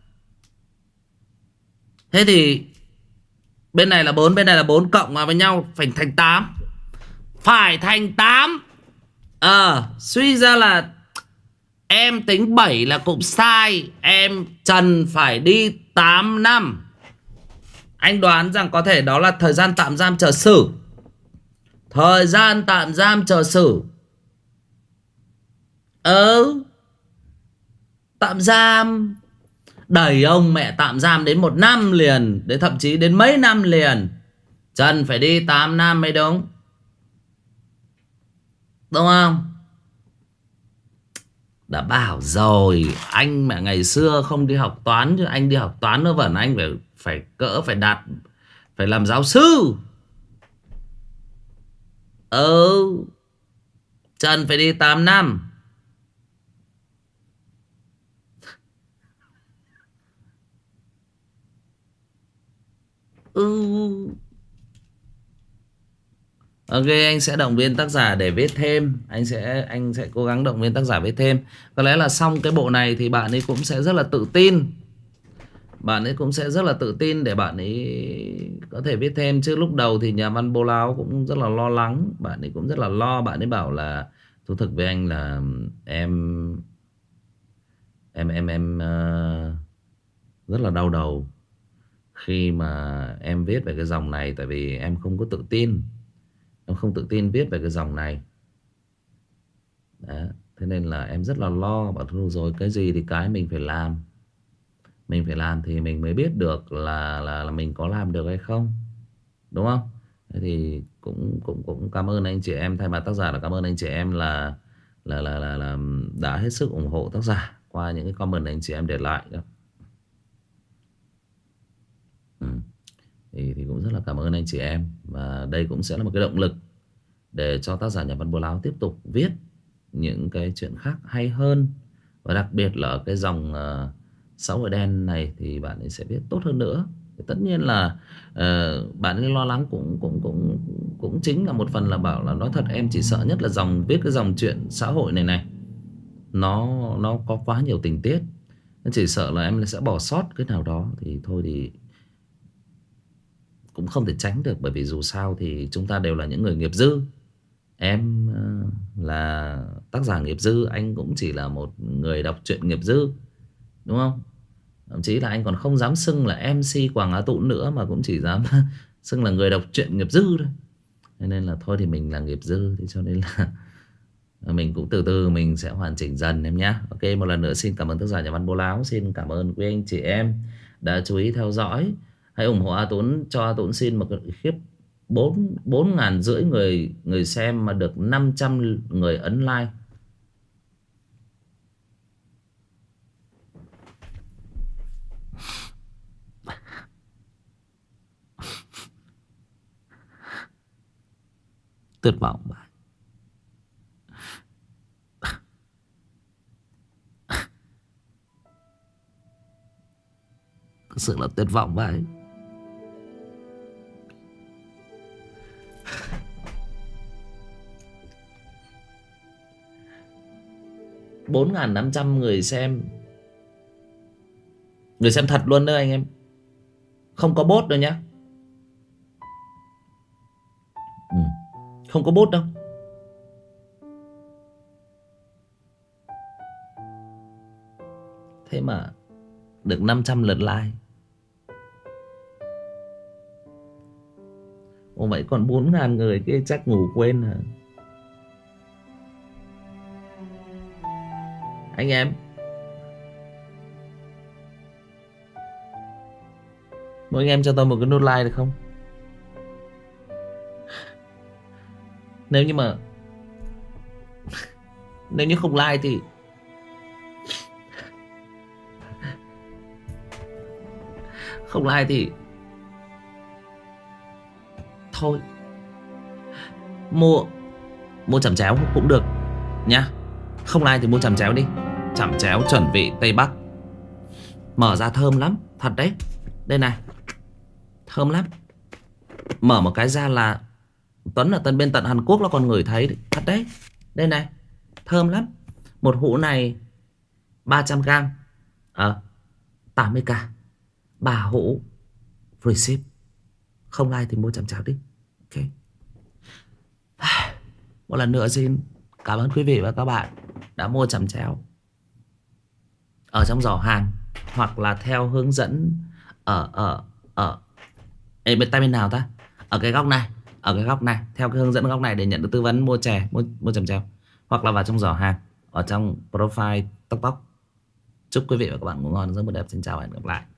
Thế thì bên này là 4, bên này là 4, cộng vào với nhau phải thành 8. Phải thành 8. Suy ra là em tính 7 là cũng sai. Em Trần phải đi 8 năm. Anh đoán rằng có thể đó là thời gian tạm giam chờ xử. Thời gian tạm giam chờ xử. Tạm giam. Đẩy ông mẹ tạm giam đến 1 năm liền, đến thậm chí đến mấy năm liền. Trần phải đi 8 năm mới đúng. Đúng không? Đã bảo rồi, anh mà ngày xưa không đi học toán, chứ anh đi học toán nó vẫn anh phải phải đạt, phải làm giáo sư. Trần phải đi 8 năm. Ok, anh sẽ động viên tác giả để viết thêm. Anh sẽ cố gắng động viên tác giả viết thêm. Có lẽ là xong cái bộ này thì bạn ấy cũng sẽ rất là tự tin. Bạn ấy cũng sẽ rất là tự tin để bạn ấy có thể viết thêm. Chứ lúc đầu thì nhà văn Bố Láo cũng rất là lo lắng. Bạn ấy cũng rất là lo. Bạn ấy bảo là thú thực với anh là em rất là đau đầu khi mà em viết về cái dòng này. Tại vì em không có tự tin. Em không tự tin viết về cái dòng này. Đó. Thế nên là em rất là lo. Bảo thôi rồi, cái gì thì cái mình phải làm. Mình phải làm thì mình mới biết được là mình có làm được hay không. Đúng không? Thế thì cũng cảm ơn anh chị em. Thay mặt tác giả là cảm ơn anh chị em là đã hết sức ủng hộ tác giả qua những cái comment anh chị em để lại đó. Thì cũng rất là cảm ơn anh chị em. Và đây cũng sẽ là một cái động lực để cho tác giả nhà văn Bố Láo tiếp tục viết những cái chuyện khác hay hơn. Và đặc biệt là ở cái dòng xã hội đen này thì bạn ấy sẽ viết tốt hơn nữa. Thì tất nhiên là bạn ấy lo lắng cũng chính là một phần là bảo là nói thật em chỉ sợ nhất là viết cái dòng chuyện xã hội này nó có quá nhiều tình tiết. Chỉ sợ là em sẽ bỏ sót cái nào đó. Thì thôi thì cũng không thể tránh được. Bởi vì dù sao thì chúng ta đều là những người nghiệp dư. Em là tác giả nghiệp dư, anh cũng chỉ là một người đọc truyện nghiệp dư, đúng không? Thậm chí là anh còn không dám xưng là MC Quảng Á Tũng nữa, mà cũng chỉ dám xưng là người đọc truyện nghiệp dư thôi. Nên là thôi thì mình là nghiệp dư, thì cho nên là mình cũng từ từ mình sẽ hoàn chỉnh dần em nhé. Ok, một lần nữa xin cảm ơn tác giả nhà văn Bố Láo. Xin cảm ơn quý anh chị em đã chú ý theo dõi. Hãy ủng hộ A Tuấn, cho A Tuấn xin một khiếp 4.500 người xem mà được 500 người ấn like. Tuyệt vọng vậy. Thực sự là tuyệt vọng vậy. Bốn 4.500 người xem. Người xem thật luôn đó anh em. Không có bot đâu nhá. Không có bot đâu. Thế mà được 500 lượt like. Ồ vậy còn 4.000 người kia chắc ngủ quên hả? Anh em, mỗi anh em cho tôi một cái nút like được không? Nếu như mà nếu như không like thì không like thì thôi, mua chẩm chéo cũng được nhá. Không like thì mua chẩm chéo đi. Chẩm chéo chuẩn vị Tây Bắc, mở ra thơm lắm, thật đấy. Đây này, thơm lắm. Mở một cái ra là Tuấn ở bên tận Hàn Quốc nó còn ngửi thấy đấy. Thật đấy. Đây này, thơm lắm. Một hũ này 300g 80k. 3 hũ free ship. Không like thì mua chẩm chéo đi. Ok. Một lần nữa xin cảm ơn quý vị và các bạn đã mua chẩm chéo ở trong giỏ hàng, hoặc là theo hướng dẫn ở bên tay bên nào ta, ở cái góc này, theo cái hướng dẫn góc này để nhận được tư vấn mua chè, mua chẩm chéo, hoặc là vào trong giỏ hàng ở trong profile Tốc Tốc. Chúc quý vị và các bạn ngủ ngon, giấc mơ đẹp. Xin chào và hẹn gặp lại.